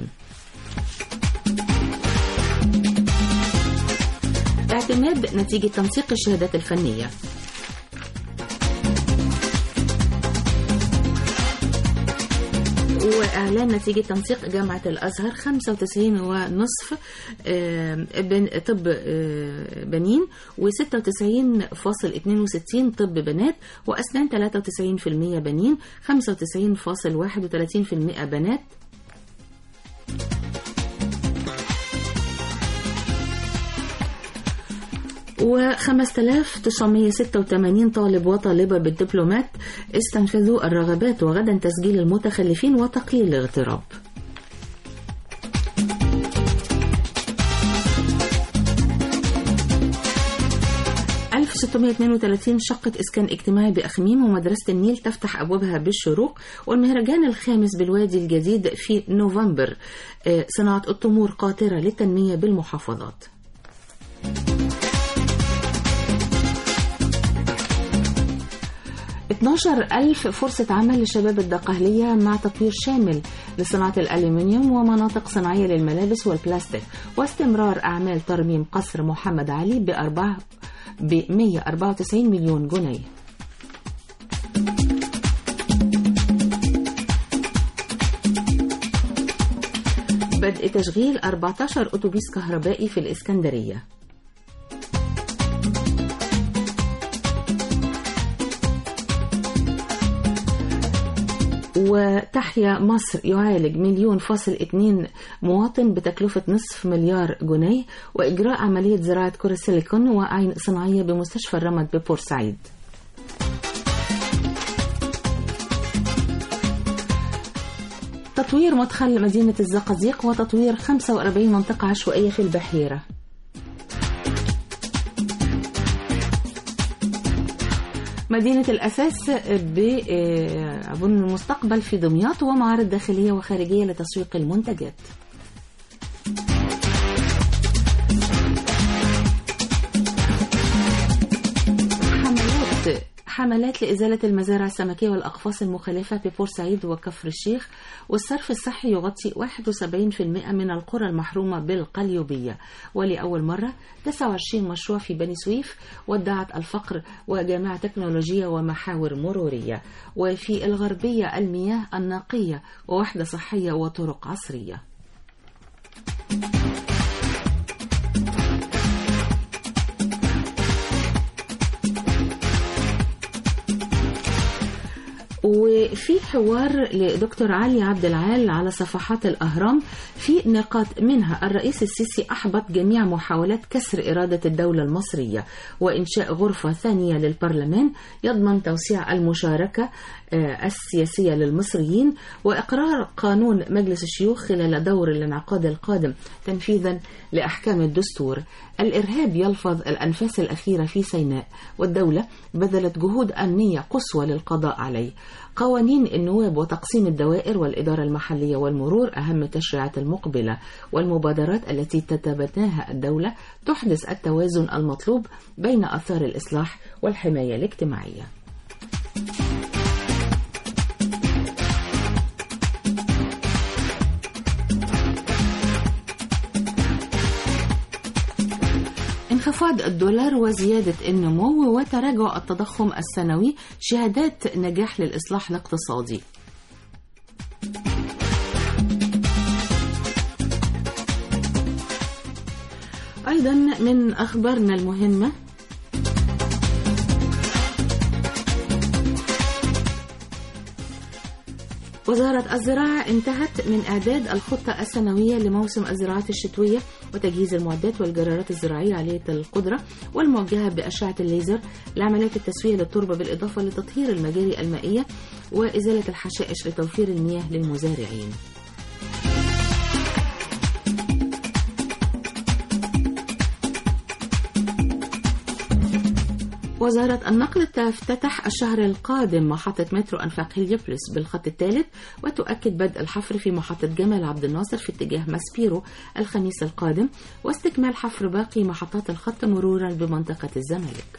اعتماد نتيجة تنسيق الشهادات الفنية. وإعلان نتيجة تنسيق جامعة الأزهر: خمسة وتسعين ونصف طب بنين، وستة وتسعين فاصل اثنين وستين طب بنات، وأسنان ثلاثة وتسعين بالمئة بنين، خمسة وتسعين فاصل واحد وثلاثين بالمئة بنات. وخمسة آلاف وتسعمئة وستة وثمانين طالب وطالبة بالدبلومات استنفذوا الرغبات، وغدا تسجيل المتخلفين وتقليل الاغتراب. ألف وستمئة واثنين وثلاثين شقة إسكان اجتماعي بأخميم، ومدرسة النيل تفتح أبوابها بالشروق، والمهرجان الخامس بالوادي الجديد في نوفمبر. صناعة التمور قاطرة للتنمية بالمحافظات. اثني عشر ألف فرصة عمل لشباب الدقهلية مع تطوير شامل لصناعة الألمنيوم ومناطق صناعية للملابس والبلاستيك، واستمرار أعمال ترميم قصر محمد علي بأربعة ب مئة وأربعة وتسعين مليون جنيه. بدء تشغيل أربعة عشر أتوبيس كهربائي في الإسكندرية. وتحيا مصر يعالج مليون فاصل اثنين مواطن بتكلفة نصف مليار جنيه، وإجراء عملية زراعة كرة سيليكون وعين صناعية بمستشفى الرمد ببورسعيد. تطوير مدخل مدينة الزقازيق، وتطوير خمسة وأربعين منطقة عشوائية في البحيرة. مدينة الأساس بأظن المستقبل في دمياط، ومعارض داخلية وخارجية لتسويق المنتجات. حملات حملات لإزالة المزارع السمكية والأقفاص المخالفة ببورسعيد وكفر الشيخ، والصرف الصحي يغطي واحد وسبعين بالمئة من القرى المحرومة بالقليوبية. ولأول مرة تسعة وعشرين مشروع في بني سويف ودعت الفقر وجامعة تكنولوجية ومحاور مرورية. وفي الغربية المياه النقية ووحدة صحية وطرق عصرية. وفي حوار لدكتور علي عبد العال على صفحات الأهرام في نقاط منها: الرئيس السيسي أحبط جميع محاولات كسر إرادة الدولة المصرية، وإنشاء غرفة ثانية للبرلمان يضمن توسيع المشاركة السياسية للمصريين، وإقرار قانون مجلس الشيوخ خلال دور الانعقاد القادم تنفيذا لأحكام الدستور. الإرهاب يلفظ الأنفاس الأخيرة في سيناء، والدولة بذلت جهود أمنية قصوى للقضاء عليه. قوانين النواب وتقسيم الدوائر والإدارة المحلية والمرور أهم التشريعات المقبلة، والمبادرات التي تتبناها الدولة تحدث التوازن المطلوب بين آثار الإصلاح والحماية الاجتماعية. انخفاض الدولار وزيادة النمو وتراجع التضخم السنوي شهادات نجاح للإصلاح الاقتصادي. أيضا من أخبارنا المهمة: وزارة الزراعة انتهت من إعداد الخطة السنوية لموسم الزراعات الشتوية وتجهيز المعدات والجرارات الزراعية عالية القدرة والموجهة بأشعة الليزر لعمليات التسوية للتربة بالإضافة لتطهير المجاري المائية وإزالة الحشائش لتوفير المياه للمزارعين. وزارة النقل تفتتح الشهر القادم محطة مترو أنفاق هيليوبوليس بالخط الثالث وتؤكد بدء الحفر في محطة جمال عبد الناصر في اتجاه ماسبيرو الخميس القادم واستكمال حفر باقي محطات الخط مرورا بمنطقة الزمالك.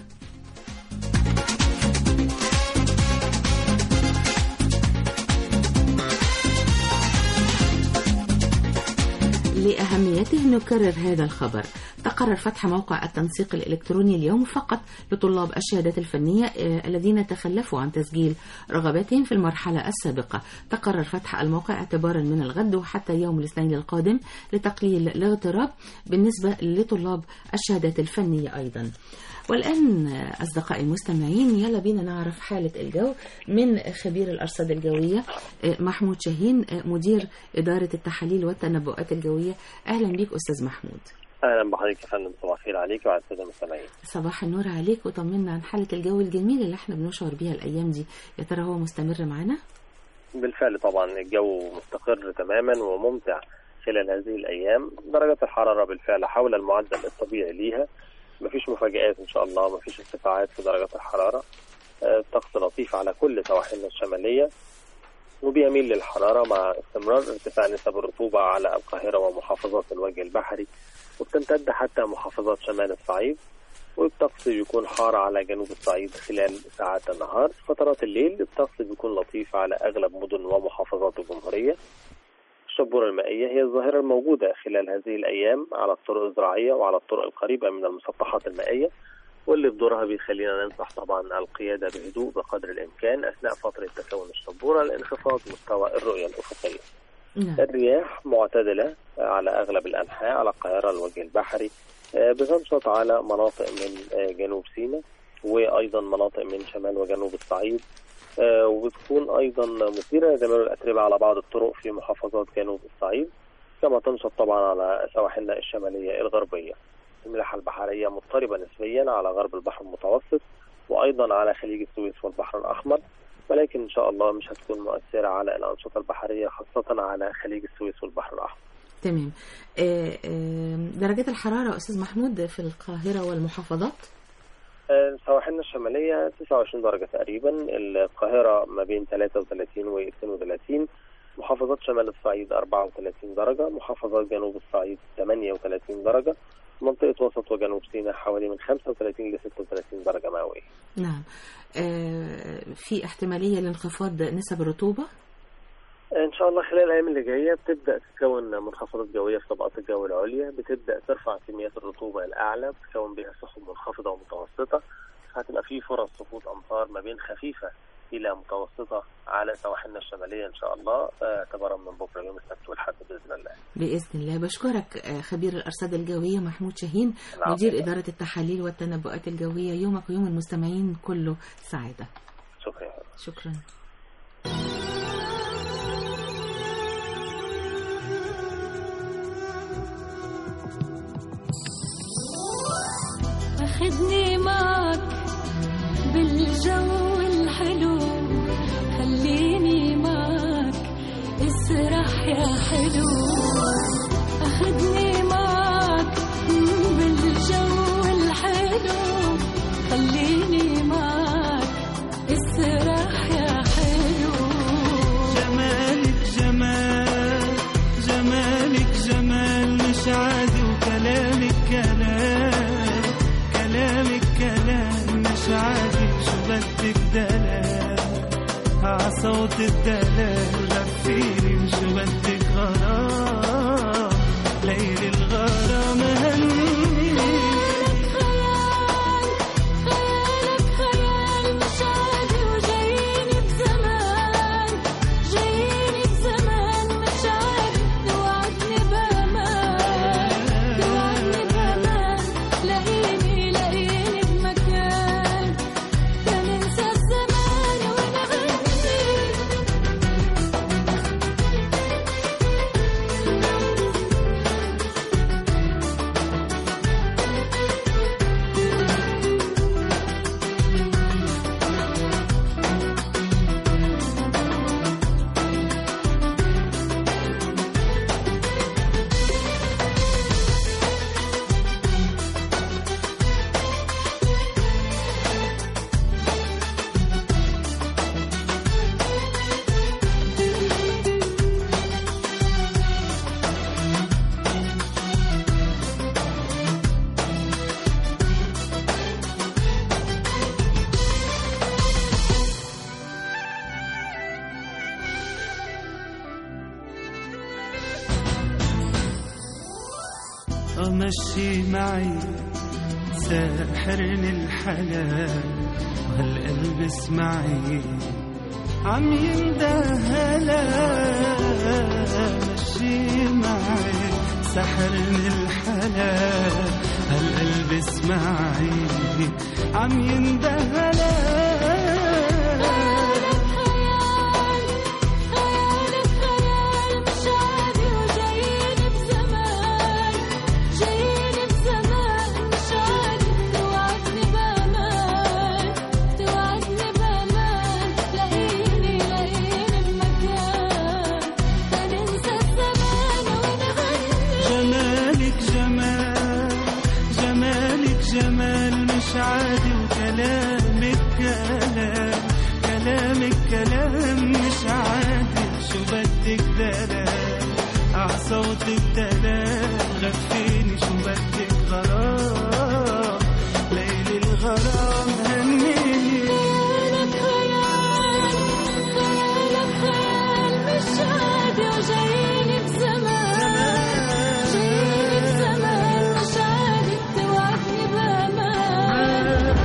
لأهميته نكرر هذا الخبر. تقرر فتح موقع التنسيق الإلكتروني اليوم فقط لطلاب الشهادات الفنية الذين تخلفوا عن تسجيل رغباتهم في المرحلة السابقة. تقرر فتح الموقع اعتبارا من الغد وحتى يوم الاثنين القادم لتقليل الاغتراب بالنسبة لطلاب الشهادات الفنية أيضا. والآن أصدقائي المستمعين يلا بينا نعرف حالة الجو من خبير الأرصاد الجوية محمود شاهين مدير إدارة التحاليل والتنبؤات الجوية. أهلا بيك أستاذ محمود. أهلا بحضرتك يا فندم، صباح الخير عليك وعلى السادة المستمعين. صباح النور عليك، وطمنا عن حالة الجو الجميل اللي احنا بنشعر بيها الأيام دي، يا ترى هو مستمر معنا؟ بالفعل طبعا الجو مستقر تماما وممتع خلال هذه الأيام. درجات الحرارة بالفعل حول المعدل الطبيعي ليها، مفيش مفاجآت إن شاء الله، مفيش ارتفاعات في درجات الحرارة. طقس لطيف على كل سواحلنا الشمالية وبيميل للحرارة مع استمرار ارتفاع نسب الرطوبة على القاهرة ومحافظات الوجه البحري، وبتمتد حتى محافظات شمال الصعيد. والطقس بيكون حار على جنوب الصعيد خلال ساعات النهار. فترات الليل الطقس بيكون لطيف على أغلب مدن ومحافظات الجمهورية. الشبورة المائية هي الظاهرة الموجودة خلال هذه الأيام على الطرق الزراعية وعلى الطرق القريبة من المسطحات المائية، واللي بدورها بيخلينا ننصح طبعا القيادة بهدوء بقدر الإمكان أثناء فترة تكون الشبورة لانخفاض مستوى الرؤية الأفقية. نعم. الرياح معتدلة على أغلب الأنحاء على القاهرة الوجه البحري، بتنشط على مناطق من جنوب سيناء وأيضا مناطق من شمال وجنوب الصعيد، وبتكون أيضا مثيرة لزمام الأتربة على بعض الطرق في محافظات جنوب الصعيد، كما تنشط طبعا على سواحلنا الشمالية الغربية. الملاحة البحرية مضطربة نسبيا على غرب البحر المتوسط وأيضا على خليج السويس والبحر الأحمر، ولكن إن شاء الله مش هتكون مؤثرة على الأنشطة البحرية خاصة على خليج السويس والبحر الأحمر. تمام. درجات الحرارة أستاذ محمود في القاهرة والمحافظات؟ سواحلنا الشمالية تسعة وعشرين درجة تقريبا، القاهرة ما بين ثلاثة وثلاثين و اثنين وثلاثين، محافظات شمال الصعيد أربعة وثلاثين درجة، محافظات جنوب الصعيد ثمانية وثلاثين درجة، منطقة وسط وجنوب سيناء حوالي من خمسة وثلاثين ل ستة وثلاثين درجة مئوية. نعم. آه في احتمالية لانخفاض نسب الرطوبة؟ إن شاء الله خلال الأيام اللي جاية بتبدأ تتكون منخفضات جوية في طبقات الجو العليا، بتبدأ ترفع كميات الرطوبة الأعلى، بتكون بها سحب منخفضة ومتوسطة، هتبقى في فرص سقوط أمطار ما بين خفيفة إلى متوسطة على سواحلنا الشمالية إن شاء الله اعتبارا من بكرة يوم السبت والحد بإذن الله. بإذن الله. بشكرك خبير الأرصاد الجوية محمود شاهين مدير إدارة التحاليل والتنبؤات الجوية. يومك ويوم المستمعين كله سعادة. شكرا. شكرا. أخدني معك بالجو الحلو، خليني معك اسرح يا حلو. أخدني معك بالجو الحلو، خليني معك اسرح يا حلو. جمالك جمال، جمالك جمال مش عادي، وكلامك كلام، كلامك كلام مش عادي. شو بدك دلال عصوت الدلال، غفيري وشو بدك غرام، ليل الغرام هني. أمشي معي ساحرني الحلال وهالقلب اسمعي عم يندهلا. مشي معي سحرني الحلال هالقلب اسمعي عم يندهلا. عادي وكلامك كلام كلامك كلام مش عادي. شو بدك دلال عصوتك دلال غفيني شو بدك غرام ليل الغرام هنيني. خيالك خيال خيالك خيال مش عادي وجاييني بزمان جاييني بزمان مش عادي توعدني بأمان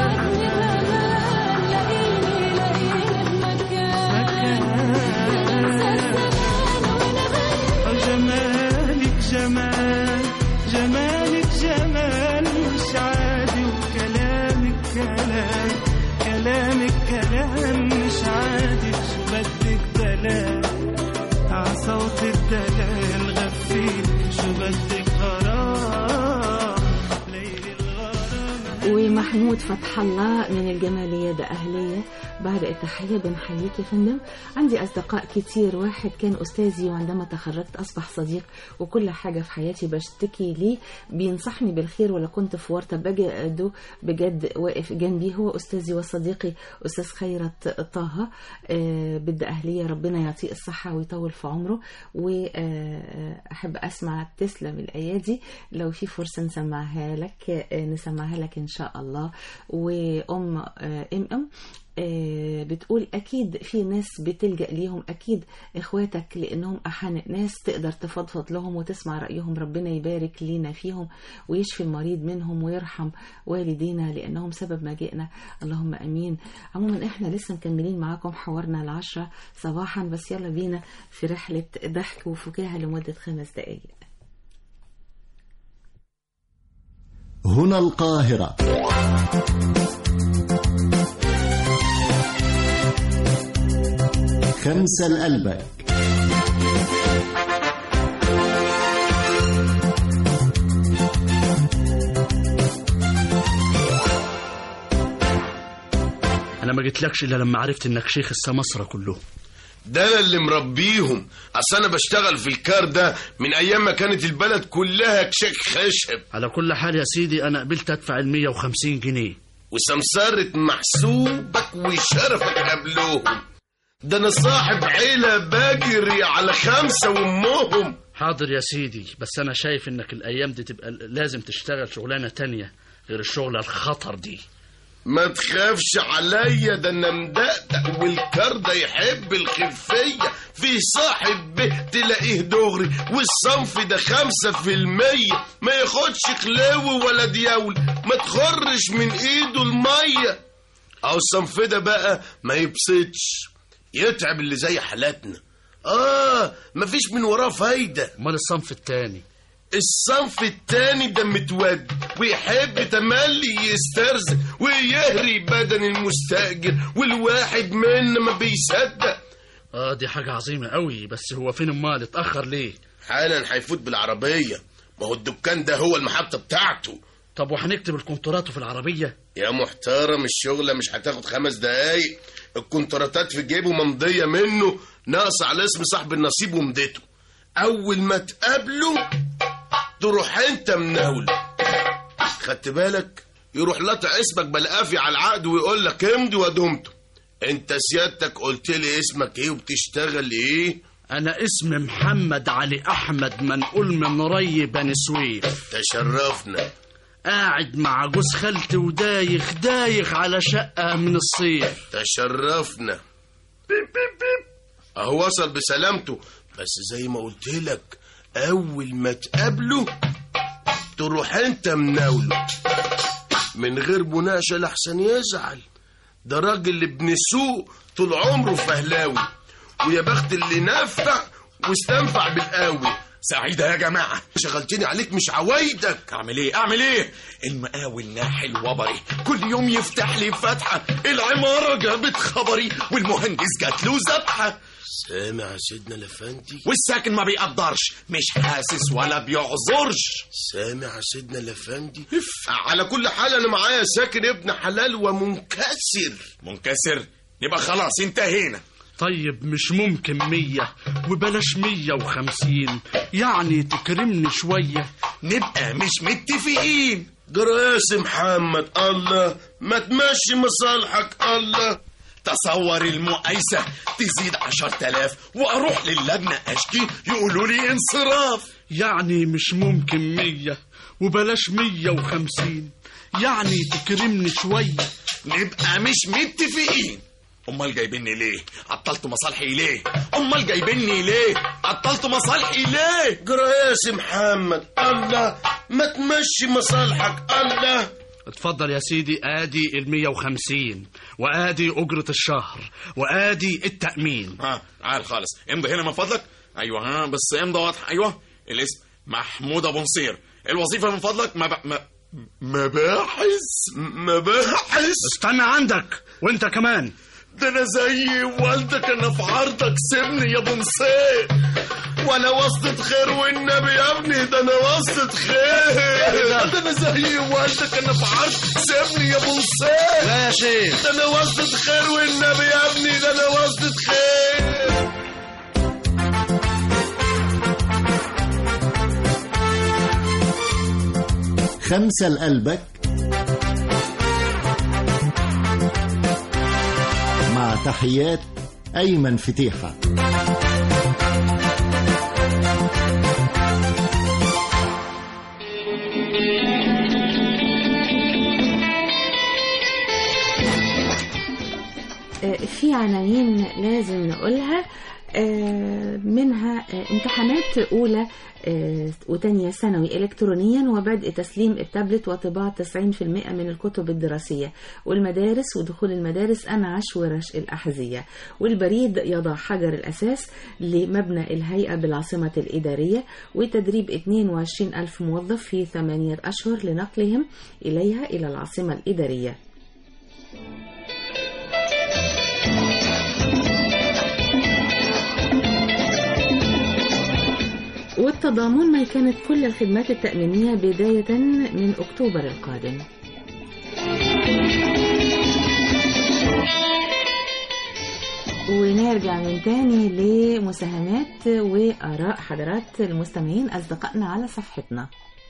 جمال جمالك جمال مش عادي وكلامك كلام كلامك كلام مش عادي. شو بدك دلال عصوت الدلال غفيني شو بدك غرام ليل الغرام. ومحمود فتح الله من الجمالية ده أهلية. بعد التحية بنحييك يا فندم. عندي أصدقاء كتير، واحد كان أستاذي وعندما تخرجت أصبح صديق وكل حاجة في حياتي بشتكي ليه بينصحني بالخير ولا كنت في ورطة بجده بجد واقف جنبي. هو أستاذي وصديقي أستاذ خيرت طه أه بدي أهلية، ربنا يعطيه الصحة ويطول في عمره. وأحب أسمع تسلم الأيادي لو في فرصة نسمعها لك نسمعها لك إن شاء الله. وأم أم أم بتقول أكيد في ناس بتلجأ ليهم، أكيد إخواتك لأنهم أحن ناس تقدر تفضفض لهم وتسمع رأيهم. ربنا يبارك لينا فيهم ويشفي المريض منهم ويرحم والدينا لأنهم سبب ما جئنا، اللهم أمين. عموما إحنا لسه مكملين معاكم حوارنا العشرة صباحا، بس يلا بينا في رحلة ضحك وفكاهة لمدة خمس دقايق. هنا القاهرة. خمسة لقلبك. أنا ما جيتلكش إلا لما عرفت إنك شيخ السماسرة كلهم. ده أنا اللي مربيهم، أصل أنا بشتغل في الكار ده من أيام ما كانت البلد كلها كشك خشب. على كل حال يا سيدي أنا قبلت أدفع المية وخمسين جنيه وسمسارة محسوبك وشرفك قبلهم. ده أنا صاحب عيلة باجري على خمسة وأمهم. حاضر يا سيدي، بس أنا شايف إنك الأيام دي تبقى لازم تشتغل شغلانة تانية غير الشغلة الخطر دي. ما تخافش عليا، ده انا مدقدق والكار ده يحب الخفية. في صاحب به تلاقيه دغري والصنف ده خمسة في المية ما ياخدش خلاوي ولا دياول، ما تخرش من ايده المية. او الصنف ده بقى ما يبسطش، يتعب اللي زي حالاتنا. اه مفيش من وراه فايدة. امال الصنف التاني؟ الصنف التاني ده متود ويحب تملي يسترزق ويهري بدن المستأجر، والواحد منا ما بيصدق. اه دي حاجة عظيمة قوي، بس هو فين امال اتأخر ليه؟ حالا هيفوت بالعربية، ما هو الدكان ده هو المحطة بتاعته. طب وهنكتب الكونترات في العربية؟ يا محترم الشغلة مش هتاخد خمس دقايق، الكونتراتات في جيبه ممضية منه، ناقص على اسم صاحب النصيب ومدته. اول ما تقابله تروح انت مناوله، خدت بالك؟ يروح لطع اسمك بالقافي على العقد ويقول لك امضي ودمته. انت سيادتك قلت لي اسمك ايه وبتشتغل ايه؟ انا اسمي محمد علي احمد منقول من ري بني سويف. تشرفنا. قاعد مع جوز خالتي ودايخ دايخ على شقة من الصيف. تشرفنا. بيب بيب بيب. اهو وصل بسلامته، بس زي ما قلت لك اول ما تقابله تروح انت مناوله من غير مناقشه لحسن يزعل. ده راجل ابن سوق طول عمره فهلاوي، ويا بخت اللي نفع واستنفع بالقاوي. سعيدة يا جماعة، شغلتني عليك مش عوايدك. اعمل ايه اعمل ايه؟ المقاول ناحي الوبري كل يوم يفتح لي فتحة، العمارة جابت خبري والمهندس جات له ذبحة. سامع يا سيدنا الافندي؟ والساكن ما بيقدرش، مش حاسس ولا بيعذرش. سامع يا سيدنا الافندي؟ على كل حال انا معايا ساكن ابن حلال ومنكسر. منكسر؟ يبقى خلاص انتهينا. طيب مش ممكن مية وبلاش مية وخمسين، يعني تكرمني شوية. نبقى مش متفقين. جراس محمد الله ما تمشي مصالحك الله. تصور المقايسة تزيد عشر تلاف وأروح للجنة أشكي يقولوا لي انصراف. يعني مش ممكن مية وبلاش مية وخمسين، يعني تكرمني شوية. نبقى مش متفقين. امال جايبيني ليه؟ عطلت مصالحي ليه؟ امال جايبيني ليه؟ عطلت مصالحي ليه؟ جراس محمد الله ما تمشي مصالحك الله. اتفضل يا سيدي، ادي المية وخمسين وادي اجرة الشهر وادي التأمين. ها عال خالص، امضي هنا من فضلك. ايوه ها بس امضي واضحة. ايوه الاسم محمود ابو نصير، الوظيفة من فضلك مب... م... مباحث مباحث. استنى عندك وانت كمان. ده انا زي والدك، انا في عرضك سيبني يا ابو نصير. وانا واسطة خير والنبي يا ابني، ده انا واسطة خير. ده انا زي والدك، انا في عرض سيبني يا ابو نصير. لا يا شيخ، ده انا واسطة خير والنبي يا ابني، ده انا واسطة خير. خمسة لقلبك مع تحيات أيمن فتيحة. في عناوين لازم نقولها، منها امتحانات أولى وتانية ثانوي إلكترونيا وبدء تسليم التابلت وطباعة تسعين بالمئة من الكتب الدراسية، والمدارس ودخول المدارس أنعش ورش الأحذية، والبريد يضع حجر الأساس لمبنى الهيئة بالعاصمة الإدارية، وتدريب اثنين وعشرين ألف موظف في ثمانية أشهر لنقلهم إليها إلى العاصمة الإدارية. والتضامن ميكنة كل الخدمات التأمينية بداية من أكتوبر القادم. ونرجع من تاني لمساهمات وآراء حضرات المستمعين أصدقائنا على صفحتنا.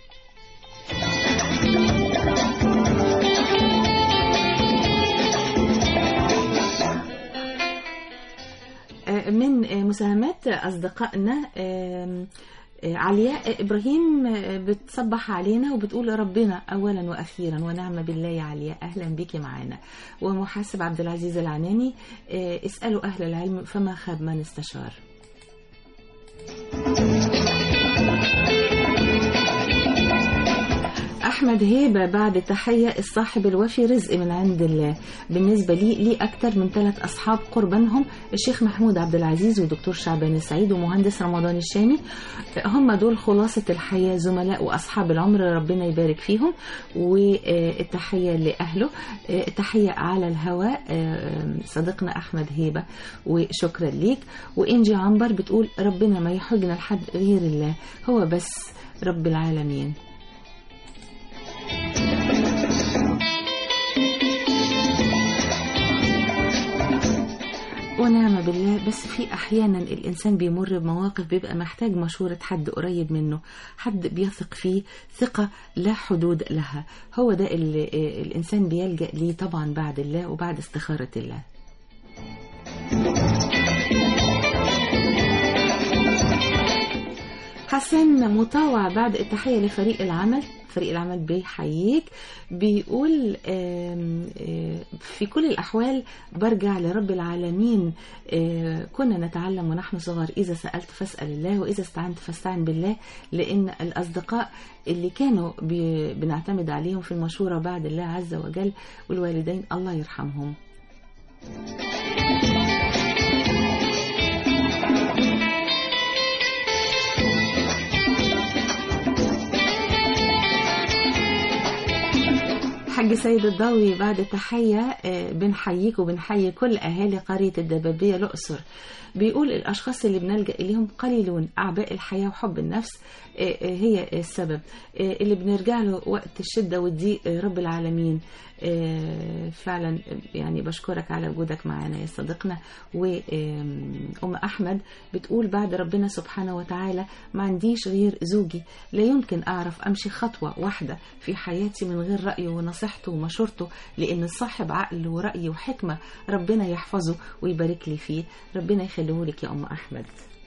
من مساهمات أصدقائنا علياء إبراهيم بتصبح علينا وبتقول ربنا أولا وأخيرا ونعم بالله يا علياء، أهلا بك معنا. ومحاسب عبد العزيز العناني اسألوا أهل العلم فما خاب من استشار. أحمد هيبة بعد التحية الصاحب الوفي رزق من عند الله. بالنسبة لي لي أكتر من ثلاث أصحاب قربانهم الشيخ محمود عبد العزيز ودكتور شعبان السعيد ومهندس رمضان الشامي، هم دول خلاصة الحياة، زملاء وأصحاب العمر، ربنا يبارك فيهم. والتحية لأهله، التحية على الهواء صديقنا أحمد هيبة وشكرا ليك. وإنجي عنبر بتقول ربنا ما يحجنا لحد غير الله، هو بس رب العالمين. ونعم بالله. بس في أحيانا الإنسان بيمر بمواقف بيبقى محتاج مشورة حد قريب منه، حد بيثق فيه ثقة لا حدود لها، هو ده اللي الإنسان بيلجأ ليه طبعا بعد الله وبعد استخارة الله. حسن مطاوع بعد التحية لفريق العمل، فريق العمل بيحييك. بيقول في كل الأحوال برجع لرب العالمين. كنا نتعلم ونحن صغار إذا سألت فاسأل الله وإذا استعنت فاستعن بالله، لأن الأصدقاء اللي كانوا بنعتمد عليهم في المشورة بعد الله عز وجل والوالدين الله يرحمهم. حاج سيد الضوي بعد التحية بنحييك وبنحيي كل أهالي قرية الدبابية الأقصر. بيقول الأشخاص اللي بنلجأ إليهم قليلون، أعباء الحياة وحب النفس هي السبب اللي بنرجع له وقت الشدة والضيق. رب العالمين فعلا يعني بشكرك على وجودك معنا يا صديقنا. وأم أحمد بتقول بعد ربنا سبحانه وتعالى ما عنديش غير زوجي، لا يمكن أعرف أمشي خطوة واحدة في حياتي من غير رأيه ونصيحته ومشورته، لأن صاحب عقل ورأي وحكمة ربنا يحفظه ويبارك لي فيه. ربنا يخليه لك يا أم أحمد.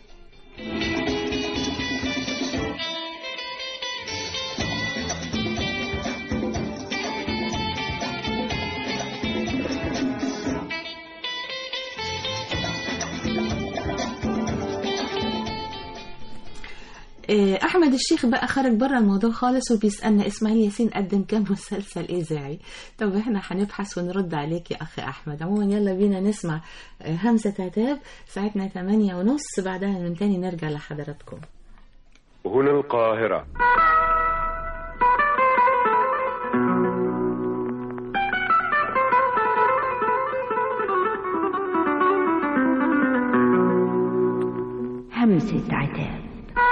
أحمد الشيخ بقى خرج بره الموضوع خالص وبيسألنا إسماعيل ياسين قدم كام مسلسل إذاعي. طب إحنا هنبحث ونرد عليك يا أخي أحمد. عموما يلا بينا نسمع همسة عتاب، ساعتنا ثمانية ونص، بعدها من تاني نرجع لحضراتكم. هنا القاهرة. همسة عتاب.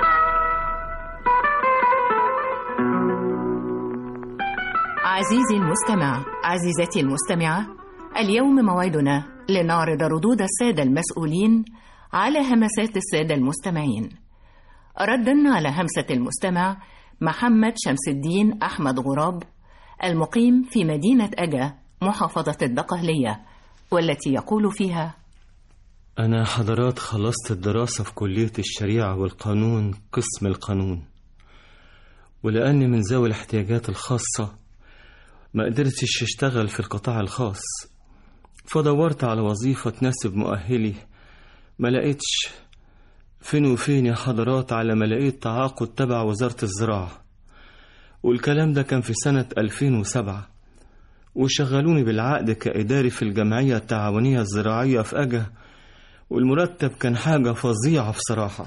عزيزي المستمع، عزيزتي المستمعة، اليوم موعدنا لنعرض ردود السادة المسؤولين على همسات السادة المستمعين. ردا على همسة المستمع محمد شمس الدين أحمد غراب المقيم في مدينة أجا محافظة الدقهلية، والتي يقول فيها: أنا حضرات خلصت الدراسة في كلية الشريعة والقانون قسم القانون، ولأني من ذوي الاحتياجات الخاصة ما قدرتش اشتغل في القطاع الخاص، فدورت على وظيفة تناسب مؤهلي ما لقيتش. فين وفين يا حضرات على ما لقيت تعاقد تبع وزارة الزراعة، والكلام ده كان في سنة ألفين وسبعة، وشغلوني بالعقد كإداري في الجمعية التعاونية الزراعية في أجا، والمرتب كان حاجة فظيعة بصراحة،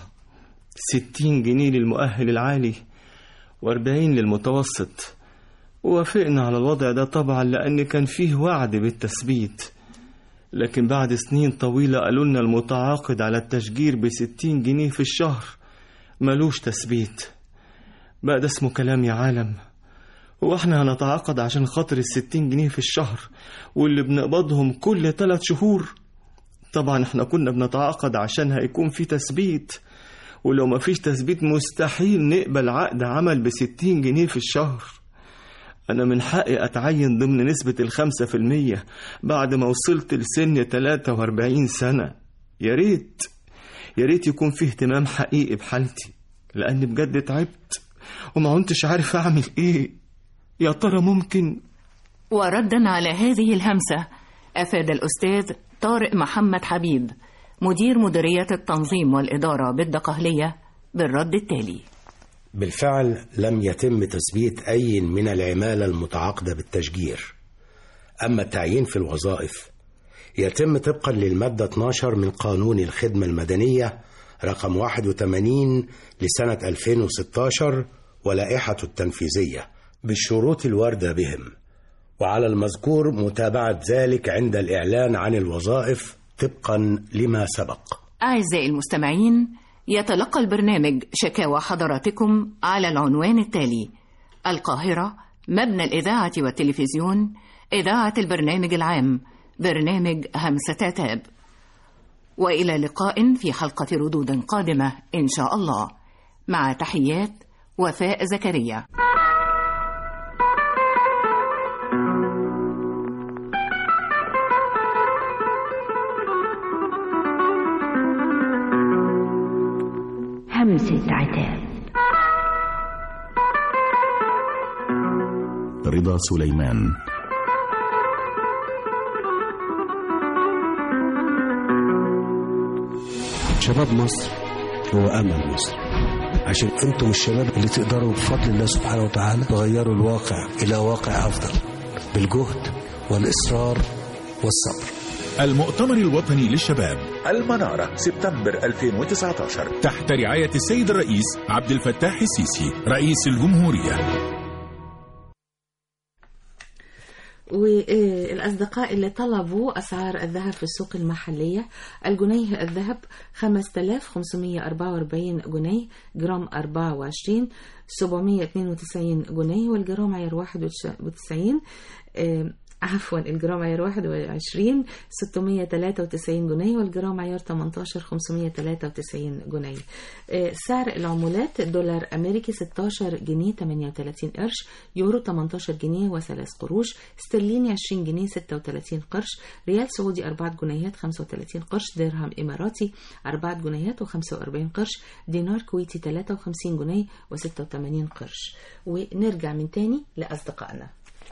ستين جنيه للمؤهل العالي وأربعين للمتوسط. ووافقنا على الوضع ده طبعا لأن كان فيه وعد بالتثبيت، لكن بعد سنين طويلة قالوا لنا المتعاقد على التشجير بستين جنيه في الشهر ملوش تثبيت. بقى ده اسمه كلام يا عالم؟ هو احنا هنتعاقد عشان خاطر الستين جنيه في الشهر واللي بنقبضهم كل ثلاث شهور؟ طبعا احنا كنا بنتعاقد عشان هيكون في تثبيت، ولو ما فيش تثبيت مستحيل نقبل عقد عمل بستين جنيه في الشهر. أنا من حقي أتعين ضمن نسبة الخمسة في المية بعد ما وصلت لسن ثلاثة وأربعين سنة. يا ريت يا ريت يكون فيه اهتمام حقيقي بحالتي، لأني بجد تعبت وما كنتش عارف أعمل إيه. يا ترى ممكن؟ وردا على هذه الهمسة أفاد الأستاذ طارق محمد حبيب مدير مديرية التنظيم والإدارة بالدقهلية بالرد التالي: بالفعل لم يتم تثبيت أي من العمالة المتعاقدة بالتشجير. أما التعيين في الوظائف يتم طبقا للمادة اثناشر من قانون الخدمة المدنية رقم واحد وثمانين لسنة ألفين وستة عشر ولائحة التنفيذية بالشروط الواردة بهم، وعلى المذكور متابعة ذلك عند الإعلان عن الوظائف طبقا لما سبق. أعزائي المستمعين، يتلقى البرنامج شكاوى حضراتكم على العنوان التالي: القاهرة، مبنى الإذاعة والتلفزيون، إذاعة البرنامج العام، برنامج همسة عتاب. وإلى لقاء في حلقة ردود قادمة إن شاء الله، مع تحيات وفاء زكريا. همسة عتاب. رضا سليمان. شباب مصر هو أمل مصر، عشان أنتم الشباب اللي تقدروا بفضل الله سبحانه وتعالى تغيروا الواقع إلى واقع أفضل بالجهد والإصرار والصبر. المؤتمر الوطني للشباب المنارة سبتمبر ألفين وتسعة عشر تحت رعاية السيد الرئيس عبد الفتاح السيسي رئيس الجمهورية. والأصدقاء اللي طلبوا أسعار الذهب في السوق المحلية: الجنيه الذهب خمسة آلاف وخمسمائة وأربعة وأربعين جنيه، جرام أربعة وعشرين سبعمائة واثنين وتسعين جنيه، والجرام عيار واحد وتسعين عفوا الجرام عيار واحد وعشرين ستمائة وثلاثة وتسعين جنيه، والجرام عيار ثمانية عشر خمسمائة وثلاثة وتسعين جنيه. سعر العملات: دولار أمريكي ستة عشر جنيه ثمانية وثلاثين قرش، يورو ثمانية عشر جنيه وثلاث قروش، استرليني عشرين جنيه ستة وثلاثين قرش، ريال سعودي أربعة جنيهات خمسة وثلاثين قرش، درهم إماراتي أربعة جنيهات وخمسة وأربعين قرش، دينار كويتي ثلاثة وخمسين جنيه وستة وثمانين قرش. ونرجع من تاني لأصدقائنا.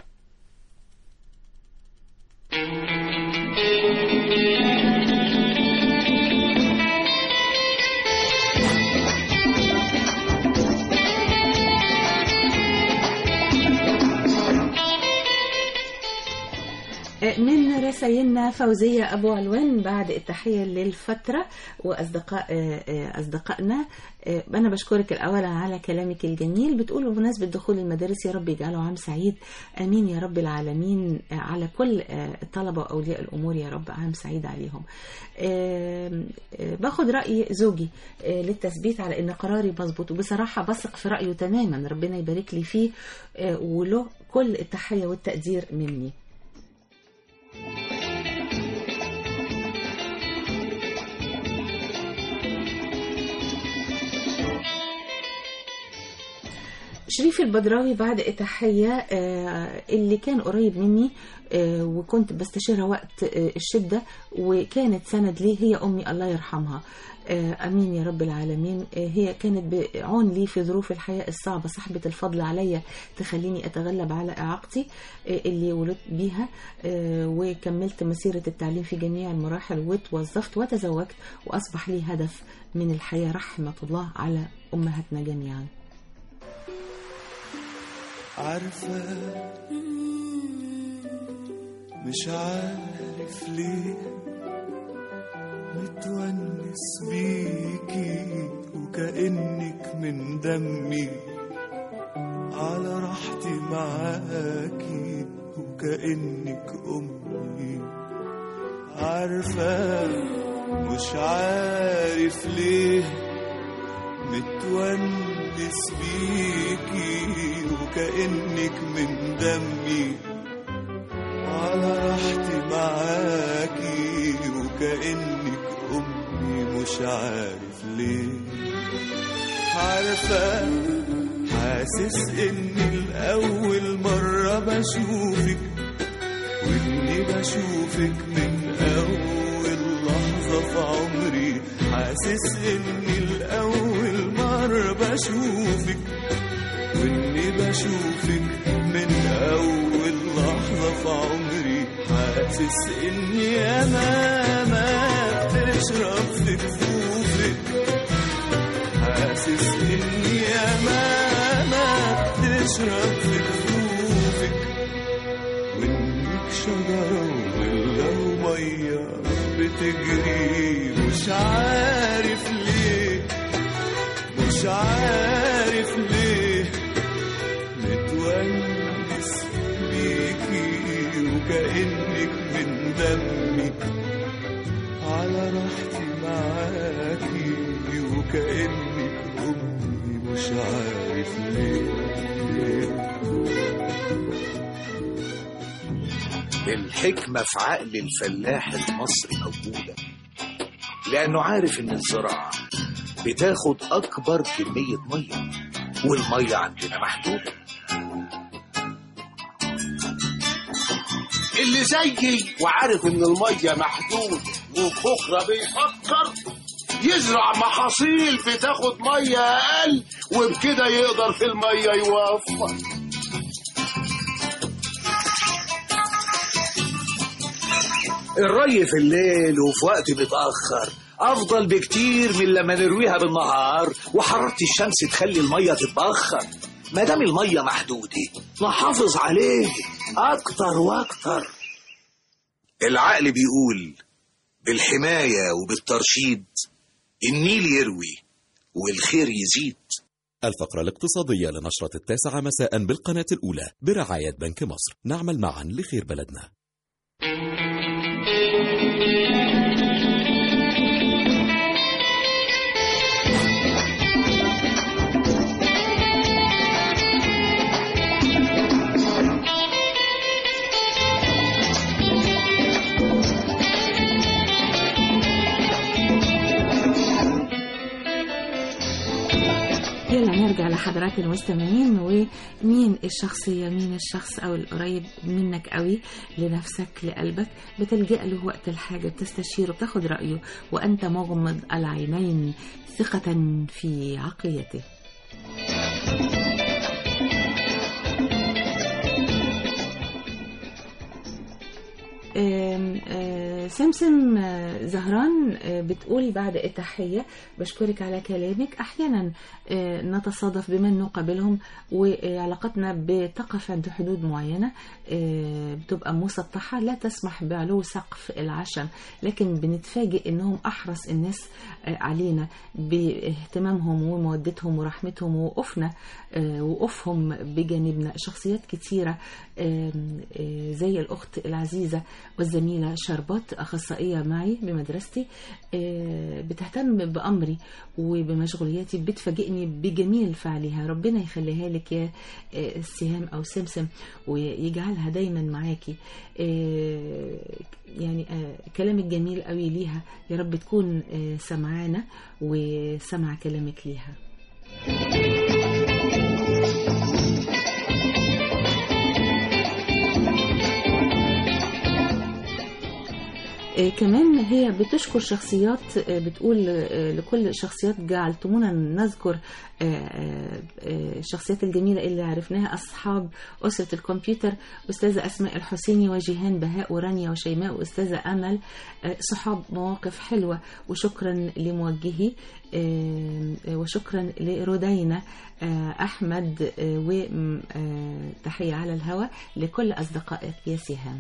من رسائلنا فوزية أبو علوان بعد التحية للفترة وأصدقاء أصدقائنا. أنا بشكرك الأول على كلامك الجميل. بتقول بمناسبة دخول المدارس يا رب يجعله عام سعيد، آمين يا رب العالمين على كل الطلبة وأولياء الأمور، يا رب عام سعيد عليهم. باخد رأي زوجي للتثبيت على أن قراري مظبوط، وبصراحة بثق في رأيه تماما، ربنا يبارك لي فيه وله كل التحية والتقدير مني. شريف البدراوي بعد التحية اللي كان قريب مني وكنت بستشيرها وقت الشدة وكانت سند لي هي أمي الله يرحمها، أمين يا رب العالمين. هي كانت بعون لي في ظروف الحياة الصعبة، صاحبة الفضل عليا تخليني أتغلب على إعاقتي اللي ولدت بيها، وكملت مسيرة التعليم في جميع المراحل وتوظفت وتزوجت وأصبح لي هدف من الحياة. رحمة الله على أمهاتنا جميعا. عارفة مش عارف ليه متونس بيكي وكأنك من دمي، على راحتي معاكي وكأنك أمي. عارفة مش عارف ليه متونس بيكي وكأنك من دمي، على راحتي معاكي وكأنك أمي. مش عارف ليه. عارفة حاسس إني الأول مرة بشوفك، وإني بشوفك من أول لحظة في عمري. حاسس إني الأول مرة بشوفك، وإني بشوفك من أول لحظة في عمري. حاسس إني يا ماما بتشرب في كفوفك. حاسس إني يا ماما بتشرب في كفوفك، وإنك شجرة ولا ومية بتجري. مش عارف ليه، مش عارف ليه متونس بيكي وكأنك من دمي، على راحتي معاكي وكأنك أمي. مش عارف ليه. الحكمة في عقل الفلاح المصري موجودة، لأنه عارف إن الزراعة بتاخد أكبر كمية مية، والمية عندنا محدودة. اللي زيي وعارف إن المية محدودة وبكرة بيفكر يزرع محاصيل بتاخد مية أقل، وبكده يقدر في المية يوفر. الري في الليل وفي وقت متأخر أفضل بكتير من لما نرويها بالنهار وحرارة الشمس تخلي المية تتبخر. ما دام المية محدودة نحافظ عليه أكتر وأكتر. العقل بيقول بالحماية وبالترشيد النيل يروي والخير يزيد. الفقرة الاقتصادية لنشرة التاسعة مساء بالقناة الأولى برعاية بنك مصر. نعمل معا لخير بلدنا. يلا نرجع لحضرات المستمعين. ومين الشخصية، مين الشخص أو القريب منك قوي لنفسك لقلبك بتلجأ له وقت الحاجة، بتستشيره، بتاخد رأيه وأنت مغمض العينين ثقة في عقليته. سمسم زهران بتقول بعد التحية بشكرك على كلامك. أحيانا نتصادف بمن نقابلهم وعلاقتنا بتقف عند حدود معينة بتبقى مسطحة لا تسمح بعلو سقف العشم، لكن بنتفاجئ أنهم أحرص الناس علينا باهتمامهم ومودتهم ورحمتهم ووقوفنا وقوفهم بجانبنا. شخصيات كتيرة زي الأخت العزيزة والزميلة شربات أخصائية معي بمدرستي بتهتم بأمري وبمشغولياتي، بتفاجئني بجميل فعلها. ربنا يخليها لك يا سهام أو سمسم ويجعلها دايما معاكي. يعني كلامك جميل قوي ليها، يا رب تكون سمعانا وسمع كلامك ليها. كمان هي بتشكر شخصيات، بتقول لكل شخصيات جعلتمونا نذكر الشخصيات الجميلة اللي عرفناها، أصحاب أسرة الكمبيوتر، أستاذة أسماء الحسيني وجيهان بهاء ورانيا وشيماء وأستاذة أمل، صحاب مواقف حلوة. وشكرا لموجهي وشكرا لرودينا أحمد، وتحية على الهوى لكل أصدقائك يا سهام.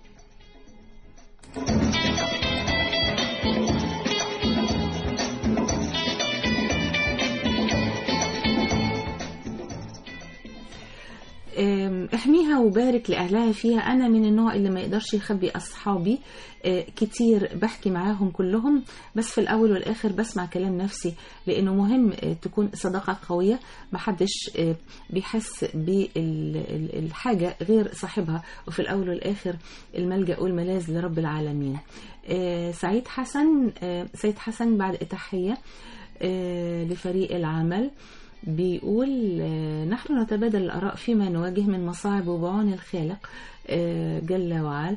احميها وبارك لأهلها فيها. أنا من النوع اللي ما يقدرش يخبي أصحابي كتير، بحكي معاهم كلهم، بس في الأول والآخر بسمع كلام نفسي، لأنه مهم تكون صداقة قوية، محدش بيحس بالحاجة غير صاحبها، وفي الأول والآخر الملجأ والملاذ لرب العالمين. سعيد حسن سيد حسن بعد التحية لفريق العمل بيقول نحن نتبادل الآراء فيما نواجه من مصاعب، وبعون الخالق جل وعلا.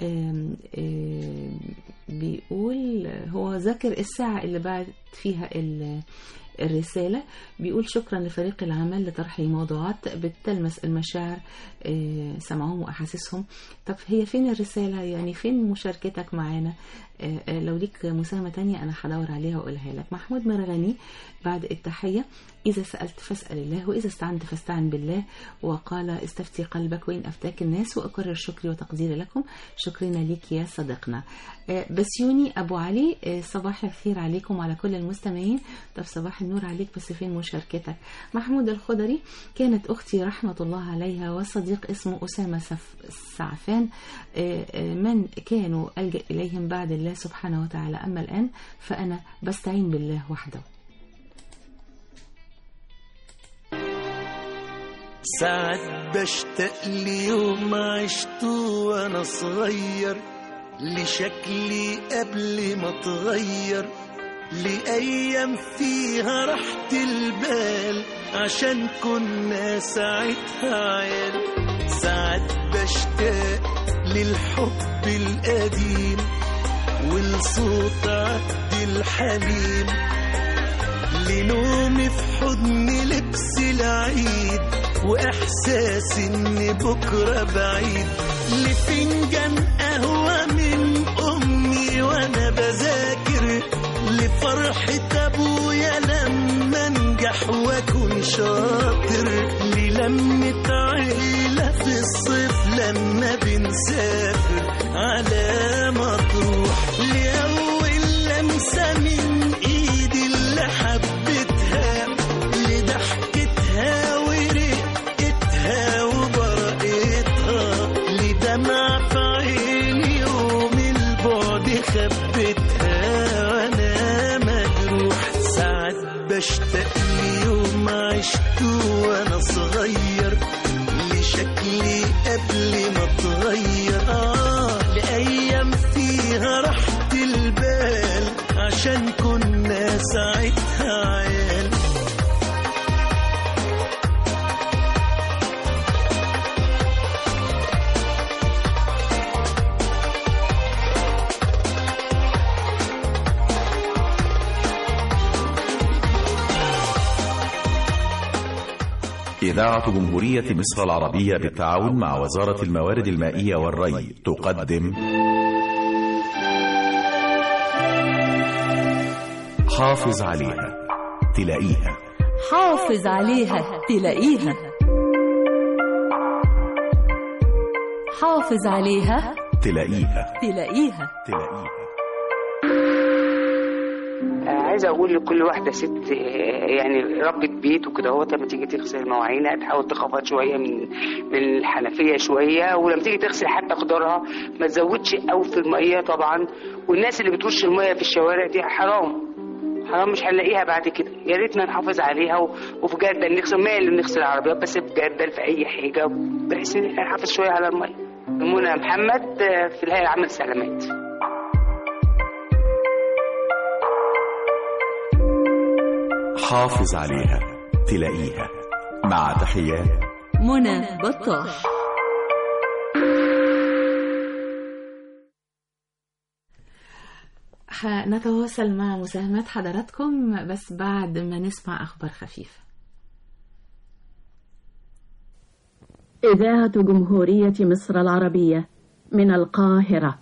بيقول هو ذكر الساعة اللي بعد فيها الرسالة، بيقول شكرا لفريق العمل لطرح موضوعات بتلمس المشاعر سمعهم وأحاسيسهم. طب هي فين الرسالة؟ يعني فين مشاركتك معانا؟ لو ليك مساهمة تانية أنا هدور عليها وأقولها لك. محمود مرغني بعد التحية، إذا سألت فاسأل الله، وإذا استعنت فاستعن بالله، وقال استفتي قلبك وإن أفتاك الناس، وأكرر شكري وتقديري لكم. شكرنا ليك يا صديقنا. بسيوني أبو علي، صباح الخير عليكم وعلى كل المستمعين. طب صباح النور عليك، بس فين مشاركتك؟ محمود الخضري، كانت أختي رحمة الله عليها وصديق اسمه أسامة سعفان من كانوا ألجأ إليهم بعد الله سبحانه وتعالى، أما الآن فأنا بستعين بالله وحده. ساعات بشتاق ليوم عشته وانا صغير، لشكلي قبل ما اتغير، لأيام فيها راحة البال عشان كنا ساعتها عيال. ساعات بشتاق للحب القديم والصوت عبد الحليم، لنومي في حضن لبس العيد وإحساس إن بكرة بعيد، لفنجان قهوة من أم فرحة أبويا لما أنجح وأكون شاطر، للمة عيلة في الصيف لما بنسافر على مطروح، لأول لمسة من إيدي اللي حبتها، لضحكتها ورقتها وبرقتها، لدمع في عيني يوم البعد خبتها وأنا مجروح. ساعات بشتاق ليوم عشته وأنا صغير، لشكلي قبل ما اتغير، آه لأيام فيها راحة البال عشان كنا ساعتها عيال. إذاعة جمهورية مصر العربية بالتعاون مع وزارة الموارد المائية والري تقدم حافظ عليها تلاقيها. حافظ عليها تلاقيها. حافظ عليها تلاقيها تلاقيها تلاقيها. عايزه اقول لكل واحده ست يعني ربة بيت وكده، هو لما تيجي تغسل مواعينها تحاول تخفض شويه من من الحنفيه شويه، ولما تيجي تغسل حتى خضارها ما تزودش قوي في الميه طبعا. والناس اللي بترش الميه في الشوارع دي حرام حرام، مش هنلاقيها بعد كده. يا ريتنا نحافظ عليها وفي جردل نغسل ميه اللي بنغسل العربيات، بس في جردل في اي حاجه بحيث ان احنا نحافظ شويه على الميه. منى محمد في الهيئه العامه للسلامات. حافظ عليها تلاقيها. مع تحيات منى بطاح. نتواصل مع مساهمات حضراتكم بس بعد ما نسمع أخبار خفيفة. إذاعة جمهورية مصر العربية من القاهرة.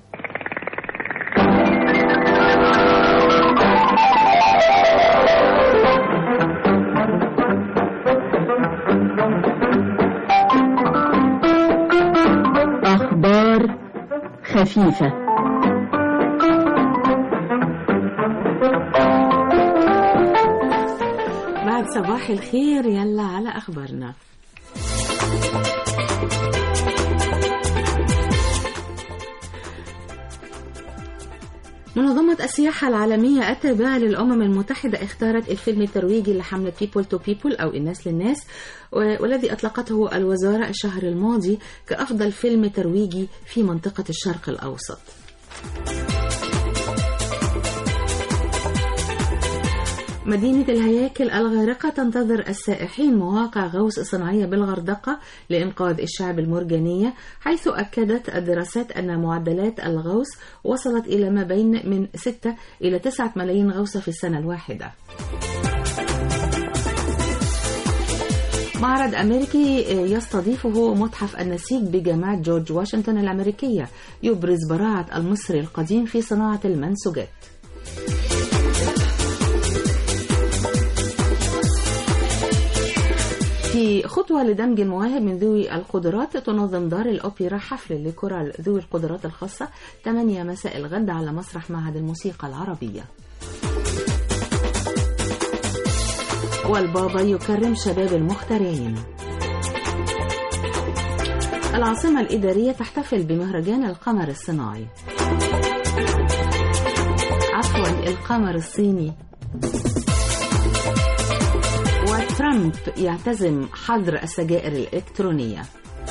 أخبار خفيفة. بعد صباح الخير يلا على أخبارنا. منظمة السياحة العالمية التابعة للأمم المتحدة اختارت الفيلم الترويجي لحملة People to People أو الناس للناس، والذي أطلقته الوزارة الشهر الماضي كأفضل فيلم ترويجي في منطقة الشرق الأوسط. مدينة الهياكل الغارقة تنتظر السائحين مواقع غوص صناعية بالغردقة لإنقاذ الشعب المرجانية، حيث أكدت الدراسات أن معدلات الغوص وصلت إلى ما بين من ستة إلى تسعة ملايين غوصة في السنة الواحدة. معرض أمريكي يستضيفه متحف النسيج بجامعة جورج واشنطن الأمريكية يبرز براعة المصري القديم في صناعة المنسوجات. في خطوة لدمج المواهب من ذوي القدرات، تنظم دار الأوبرا حفل لكورال ذوي القدرات الخاصة ثمانية مساء الغد على مسرح معهد الموسيقى العربية. والبابا يكرم شباب المخترعين. العاصمة الإدارية تحتفل بمهرجان القمر الصناعي. عفوا القمر الصيني. وترامب يعتزم حظر السجائر الإلكترونية.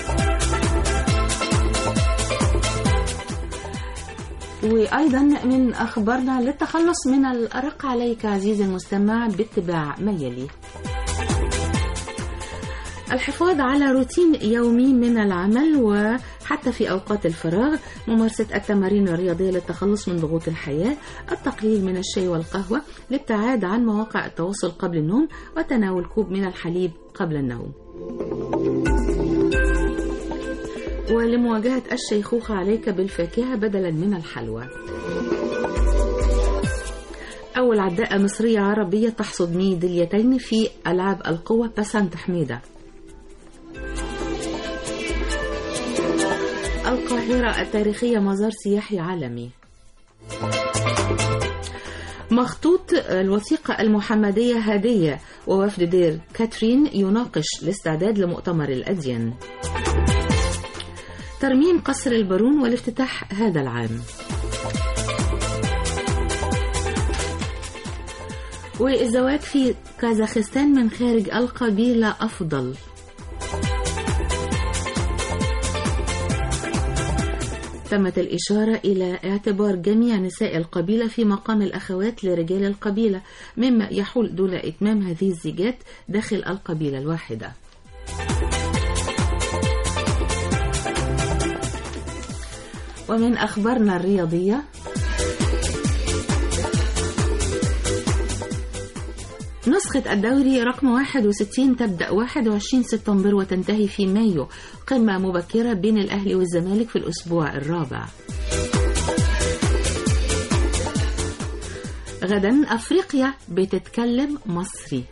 وأيضا من أخبارنا للتخلص من الأرق عليك عزيزي المستمع باتباع ما يلي: الحفاظ على روتين يومي من العمل وحتى في أوقات الفراغ، ممارسة التمارين الرياضية للتخلص من ضغوط الحياة، التقليل من الشاي والقهوة، الابتعاد عن مواقع التواصل قبل النوم، وتناول كوب من الحليب قبل النوم. ولمواجهة الشيخوخة عليك بالفاكهة بدلا من الحلوى. أول أول عداءة مصرية عربية تحصد ميداليتين في ألعاب القوة بسنت حميدة. القاهرة التاريخية مزار سياحي عالمي. مخطوط الوثيقة المحمدية هدية، ووفد دير كاترين يناقش الاستعداد لمؤتمر الأديان. ترميم قصر البارون والافتتاح هذا العام. والزواج في كازاخستان من خارج القبيلة أفضل. تمت الإشارة إلى اعتبار جميع نساء القبيلة في مقام الأخوات لرجال القبيلة، مما يحول دون إتمام هذه الزيجات داخل القبيلة الواحدة. ومن أخبارنا الرياضية، نسخة الدوري رقم واحد وستين تبدأ واحد وعشرين سبتمبر وتنتهي في مايو، قمة مبكرة بين الأهلي والزمالك في الأسبوع الرابع. غدا أفريقيا بتتكلم مصري.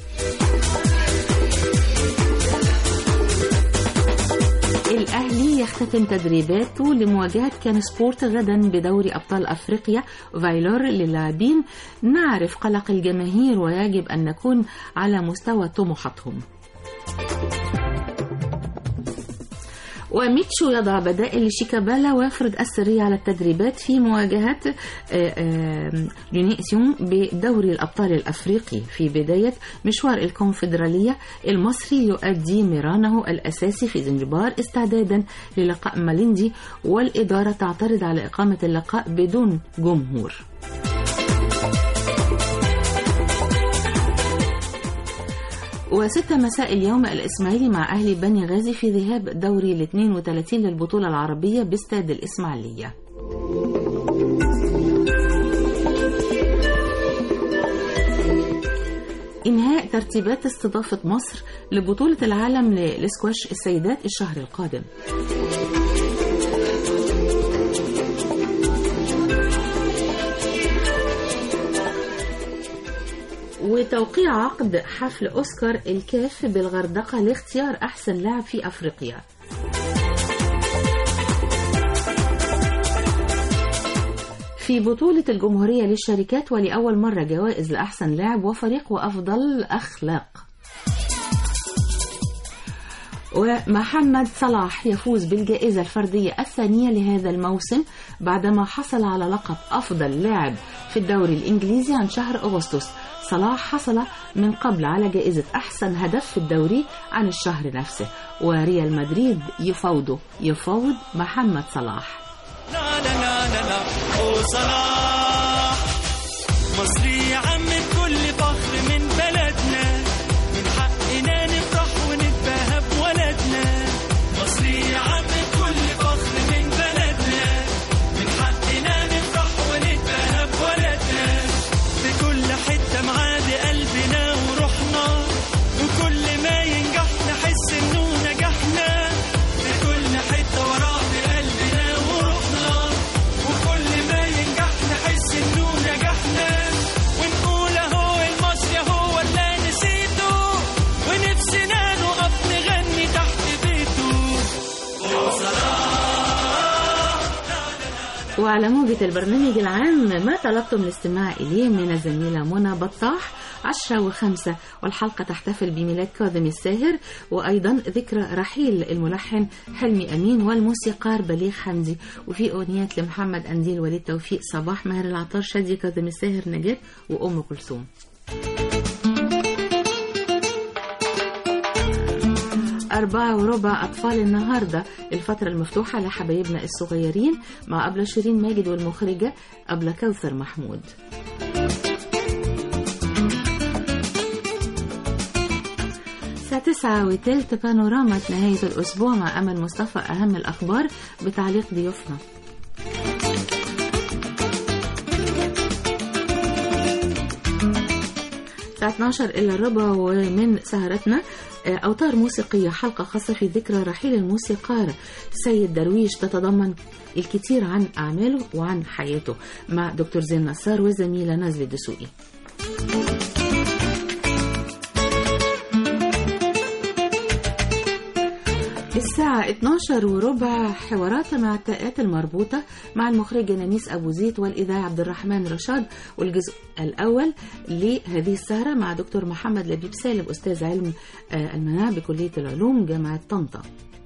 الأهلي يختتم تدريباته لمواجهة كان سبورت غدا بدوري أبطال أفريقيا فايلور للاعبين. نعرف قلق الجماهير ويجب أن نكون على مستوى طموحاتهم. وميتشو يضع بدائل لشيكابالا ويفرض السرية على التدريبات في مواجهة يونيسيون بدوري الأبطال الأفريقي. في بداية مشوار الكونفدرالية المصري يؤدي ميرانه الأساسي في زنجبار استعدادا للقاء ماليندي، والإدارة تعترض على إقامة اللقاء بدون جمهور. وستة مساء اليوم الإسماعيلي مع أهلي بني غازي في ذهاب دوري الاثنين وثلاثين للبطولة العربية باستاد الإسماعيلية. إنهاء ترتيبات استضافة مصر لبطولة العالم للسكواش السيدات الشهر القادم. وتوقيع عقد حفل أوسكار الكاف بالغردقة لاختيار أحسن لاعب في أفريقيا. في بطولة الجمهورية للشركات ولأول مرة جوائز لأحسن لاعب وفريق وأفضل أخلاق. ومحمد صلاح يفوز بالجائزة الفردية الثانية لهذا الموسم بعدما حصل على لقب أفضل لاعب في الدوري الإنجليزي عن شهر أغسطس. صلاح حصل من قبل على جائزة أحسن هدف في الدوري عن الشهر نفسه، وريال مدريد يفوضه يفوض محمد صلاح. لا لا لا لا لا أو صلاح مصري يا عم بكل فخر من بلدنا، من حقنا نفرح ونتباهى بولدنا. مصري يا عم بكل فخر من بلدنا، من حقنا نفرح ونتباهى بولدنا. في كل حتة معاد قلبنا وروحنا، وكل ما ينجح نحس إنه نجحنا. في كل حتة وراه بقلبنا وروحنا، وكل ما ينجح نحس إنه نجحنا. ونقول أهو المصري هو اللي نسيته، ونفسنا نقف نغني تحت بيته. وعلى موجة البرنامج العام ما طلبتم الاستماع إليه من الزميلة منى بطاح عشرة وخمسة، والحلقة تحتفل بميلاد كاظم الساهر، وأيضا ذكرى رحيل الملحن حلمي أمين والموسيقار بليغ حمدي. وفي أغنيات لمحمد أنديل، وليد توفيق، صباح، ماهر العطار، شادية، كاظم الساهر، نجاة، وأم كلثوم. أربعة وربع أطفال النهاردة، الفترة المفتوحة لحبايبنا الصغيرين مع أبلة شيرين ماجد والمخرجة أبلة كوثر محمود. الساعة تسعة وثلث بانوراما نهاية الأسبوع مع أمل مصطفى، أهم الأخبار بتعليق ضيوفنا. الساعة اثناشر إلا الربع ومن سهرتنا أوتار موسيقية، حلقة خاصة في ذكرى رحيل الموسيقار سيد درويش، تتضمن الكثير عن أعماله وعن حياته، مع دكتور زين نصار وزميلة نازلة الدسوقي. الساعة اثناشر وربع حوارات مع التاءات المربوطة مع المخرجة نانيس أبو زيد والإذاعي عبد الرحمن رشاد، والجزء الأول لهذه السهرة مع دكتور محمد لبيب سالم أستاذ علم المناعة بكلية العلوم جامعة طنطا.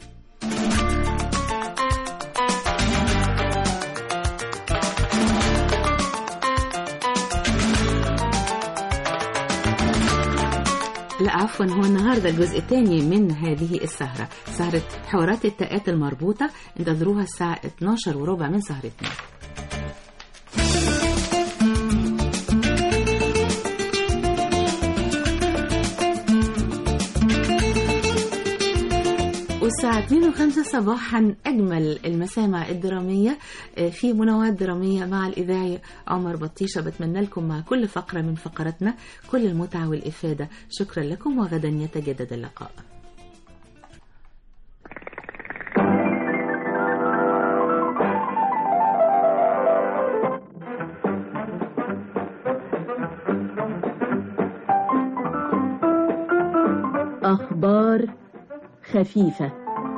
لا عفوا، هو النهاردة الجزء الثاني من هذه السهرة، سهرة حوارات التاءات المربوطة، انتظروها الساعة اثناشر وربع من سهرتنا. والساعة اثنين وخمسة صباحا أجمل المسامع الدرامية في منوعات درامية مع الإذاعي عمر بطيشة. بتمنى لكم مع كل فقرة من فقراتنا كل المتعة والإفادة. شكرا لكم، وغدا يتجدد اللقاء. أخبار خفيفة.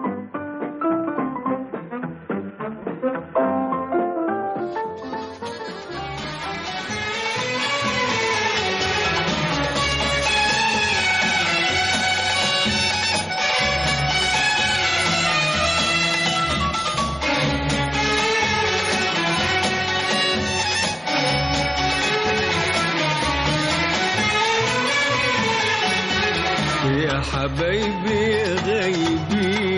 يا حبايبي غايبين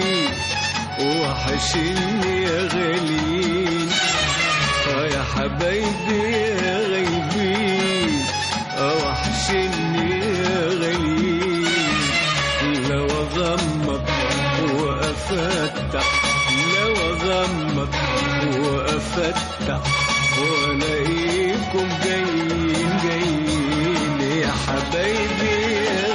وحشني يا غاليين، يا حبايبي غايبين وحشني يا غاليين، لو اغمض وافتح لو اغمض وافتح والاقيكم جايين جايين، يا حبايبي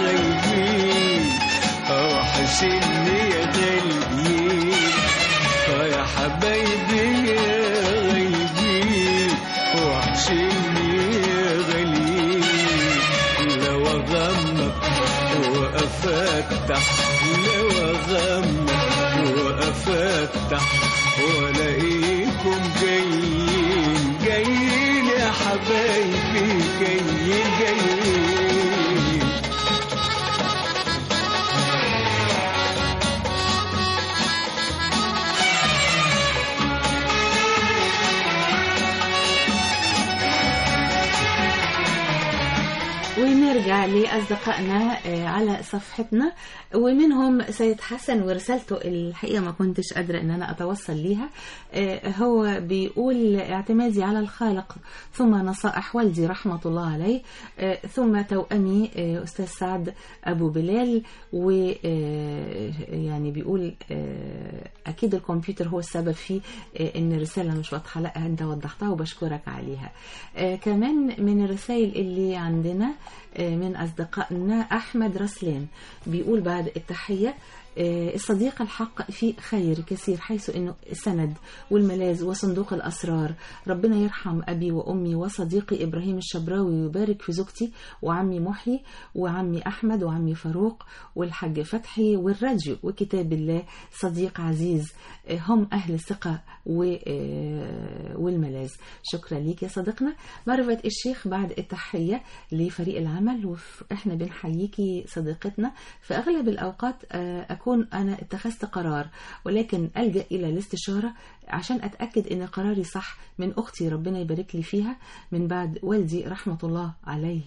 وحشني يا غاليين، يا حبايبي يا غاليين وحشني يا غاليين، لو اغمض وافتح لو اغمض وافتح والاقيكم جايين جايين، يا حبايبي جايين جايين. ونرجع لأصدقائنا على صفحتنا، ومنهم سيد حسن ورسالته الحقيقة ما كنتش قادرة أن أنا أتوصل ليها. هو بيقول اعتمادي على الخالق، ثم نصائح والدي رحمة الله عليه، ثم توأمي أستاذ سعد أبو بلال، ويعني بيقول أكيد الكمبيوتر هو السبب في أن الرسالة مش واضحة، لا أنت وضحتها وبشكرك عليها. كمان من الرسائل اللي عندنا من أصدقائنا أحمد رسلان بيقول بعد التحية الصديق الحق في خير كثير، حيث أنه السند والملاذ وصندوق الأسرار. ربنا يرحم أبي وأمي وصديقي إبراهيم الشبراوي ويبارك في زوجتي وعمي محي وعمي أحمد وعمي فاروق والحاج فتحي والراديو وكتاب الله. صديق عزيز، هم أهل الثقة والملاذ. شكرا ليك يا صديقنا. مروة الشيخ بعد التحية لفريق العمل، وإحنا بنحييكي صديقتنا. في أغلب الأوقات أكون أنا اتخذت قرار، ولكن ألجأ إلى الاستشارة عشان أتأكد أن قراري صح من أختي ربنا يبارك لي فيها، من بعد والدي رحمة الله عليه،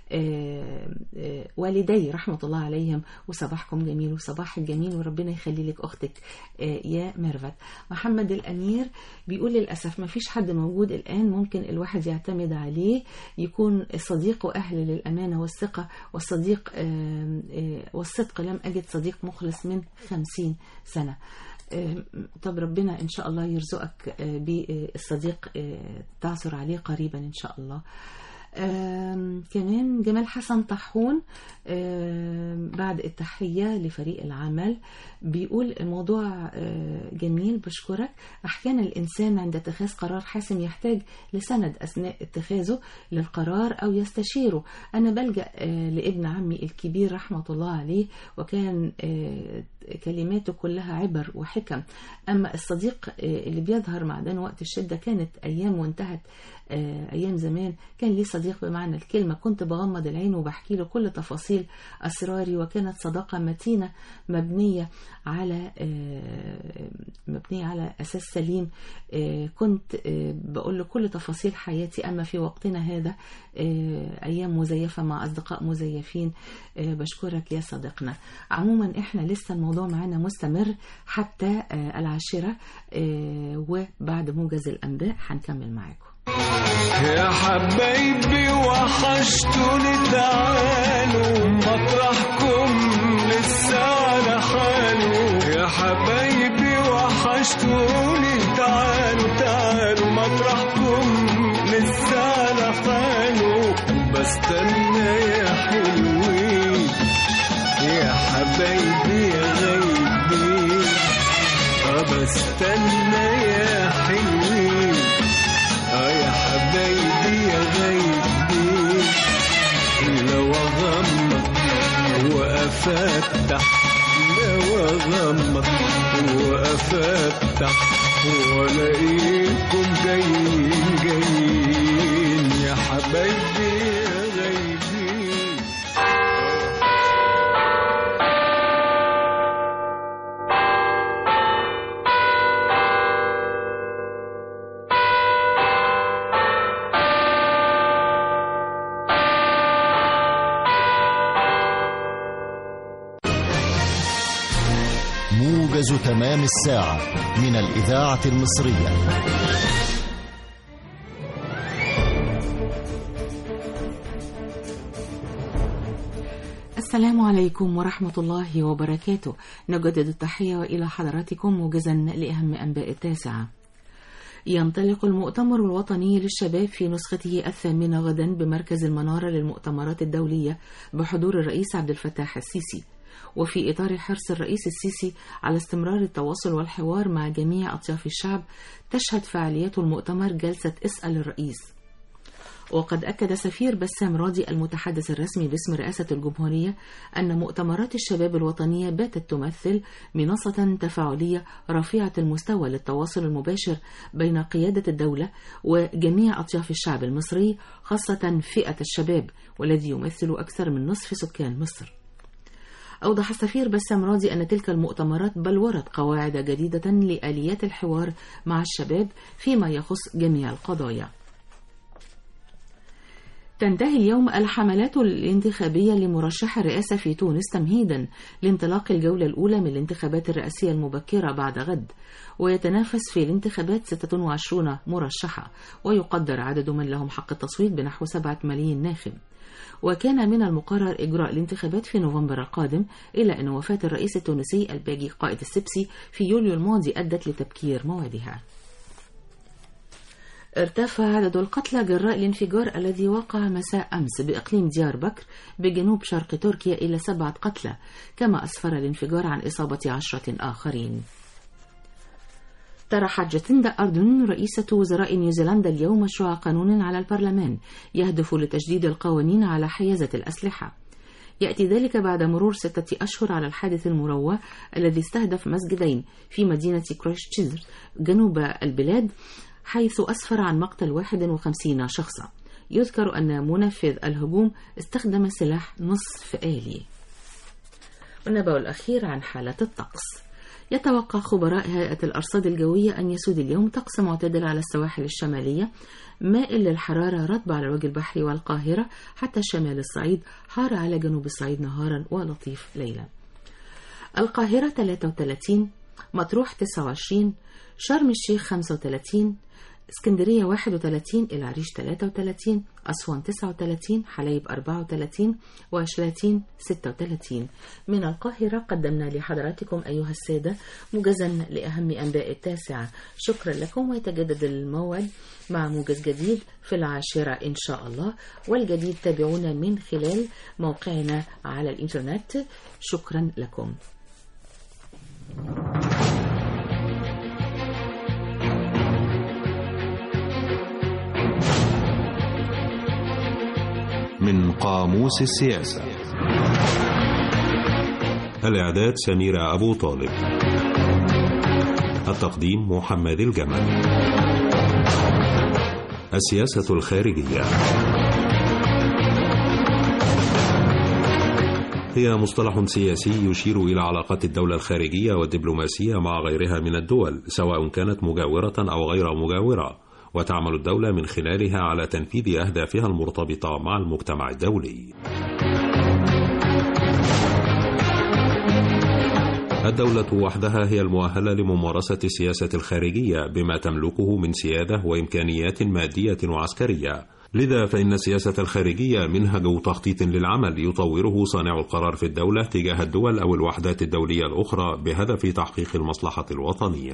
والدي رحمة الله عليهم، وصباحكم جميل وصباح الجميل وربنا يخلي لك أختك يا ميرفت. محمد الأمير بيقول للأسف ما فيش حد موجود الآن ممكن الواحد يعتمد عليه يكون صديق وأهل للأمانة والثقة والصديق والصدق. لم أجد صديق مخلص من خمسين سنة. طب ربنا إن شاء الله يرزقك بالصديق تعثر عليه قريبا إن شاء الله. كمان جمال حسن طحون بعد التحية لفريق العمل بيقول الموضوع جميل، بشكرك. أحيانا الإنسان عند اتخاذ قرار حاسم يحتاج لسند أثناء اتخاذه للقرار أو يستشيره. أنا بلجأ لابن عمي الكبير رحمة الله عليه، وكان كلماته كلها عبر وحكم. أما الصديق اللي بيظهر معدن وقت الشدة كانت أيام وانتهت. أيام زمان كان لي صديق بمعنى الكلمة، كنت بغمض العين وبحكي له كل تفاصيل أسراري، وكانت صداقة متينة مبنية على مبنية على أساس سليم. كنت بقول له كل تفاصيل حياتي. أما في وقتنا هذا أيام مزيفة مع أصدقاء مزيفين. بشكرك يا صديقنا. عموما إحنا لسه الموضوع معنا مستمر حتى العاشرة، وبعد موجز الأنباء هنكمل معاكم. يا حبايبي وحشتوني، تعالوا مطرحكم لسه على حاله. يا حبايبي وحشتوني، تعالوا تعالوا مطرحكم لسه على حاله. بستنى يا حلوين يا حبايبي يا غايبين، بستنى يا حلوين يا حبايبي يا غايبين. لو اغمض وافتح، لو اغمض وافتح والاقيكم جايين جايين يا حبايبي يا غايبين. موجز تمام الساعة من الإذاعة المصرية. السلام عليكم ورحمة الله وبركاته. نجدد التحية وإلى حضراتكم موجزا لأهم أنباء التاسعة. ينطلق المؤتمر الوطني للشباب في نسخته الثامنة غدا بمركز المنارة للمؤتمرات الدولية بحضور الرئيس عبد الفتاح السيسي. وفي إطار حرص الرئيس السيسي على استمرار التواصل والحوار مع جميع أطياف الشعب، تشهد فعاليات المؤتمر جلسة اسأل الرئيس. وقد أكد سفير بسام راضي المتحدث الرسمي باسم رئاسة الجمهورية أن مؤتمرات الشباب الوطنية باتت تمثل منصة تفاعلية رفيعة المستوى للتواصل المباشر بين قيادة الدولة وجميع أطياف الشعب المصري، خاصة فئة الشباب والذي يمثل أكثر من نصف سكان مصر. أوضح السفير بسام راضي أن تلك المؤتمرات بلورت قواعد جديدة لآليات الحوار مع الشباب فيما يخص جميع القضايا. تنتهي اليوم الحملات الانتخابية لمرشح الرئاسة في تونس تمهيدا لانطلاق الجولة الأولى من الانتخابات الرئاسية المبكرة بعد غد، ويتنافس في الانتخابات ستة وعشرين مرشحة، ويقدر عدد من لهم حق التصويت بنحو سبعة ملايين ناخب. وكان من المقرر إجراء الانتخابات في نوفمبر القادم، إلا أن وفاة الرئيس التونسي الباجي قائد السبسي في يوليو الماضي أدت لتبكير موعدها. ارتفع عدد القتلى جراء الانفجار الذي وقع مساء أمس بإقليم ديار بكر بجنوب شرق تركيا إلى سبعة قتلى، كما أسفر الانفجار عن إصابة عشرة آخرين. طرحت جاسيندا أردن رئيسة وزراء نيوزيلندا اليوم مشروع قانون على البرلمان يهدف لتجديد القوانين على حيازة الأسلحة. يأتي ذلك بعد مرور ستة أشهر على الحادث المروع الذي استهدف مسجدين في مدينة كرايستشيرش جنوب البلاد، حيث أسفر عن مقتل واحد وخمسين شخصا. يذكر أن منفذ الهجوم استخدم سلاح نصف آلي. والنبأ الأخير عن حالة الطقس. يتوقع خبراء هيئة الأرصاد الجوية أن يسود اليوم طقس معتدل على السواحل الشمالية، مائل للحرارة، رطب على الوجه البحري والقاهرة حتى شمال الصعيد، حار على جنوب الصعيد نهارا ولطيف ليلا. القاهرة ثلاثة وثلاثين، مطروح تسعة وعشرين، شرم الشيخ خمسة وثلاثين، اسكندرية واحد وثلاثين، العريش ثلاثة وثلاثين، أسوان تسعة وثلاثين، حلايب أربعة وثلاثين، وشلاتين ستة وثلاثين. من القاهرة قدمنا لحضراتكم أيها السادة موجزا لأهم أنباء التاسعة. شكرا لكم، ويتجدد الموعد مع موجز جديد في العاشرة إن شاء الله، والجديد تابعونا من خلال موقعنا على الإنترنت. شكرا لكم. من قاموس السياسة. الإعداد سميرة أبو طالب. التقديم محمد الجمل. السياسة الخارجية هي مصطلح سياسي يشير إلى علاقات الدولة الخارجية والدبلوماسية مع غيرها من الدول، سواء كانت مجاورة أو غير مجاورة، وتعمل الدولة من خلالها على تنفيذ أهدافها المرتبطة مع المجتمع الدولي. الدولة وحدها هي المؤهلة لممارسة السياسة الخارجية بما تملكه من سيادة وإمكانيات مادية وعسكرية. لذا فإن السياسة الخارجية منهج تخطيط للعمل يطوره صانع القرار في الدولة تجاه الدول أو الوحدات الدولية الأخرى بهدف تحقيق المصلحة الوطنية.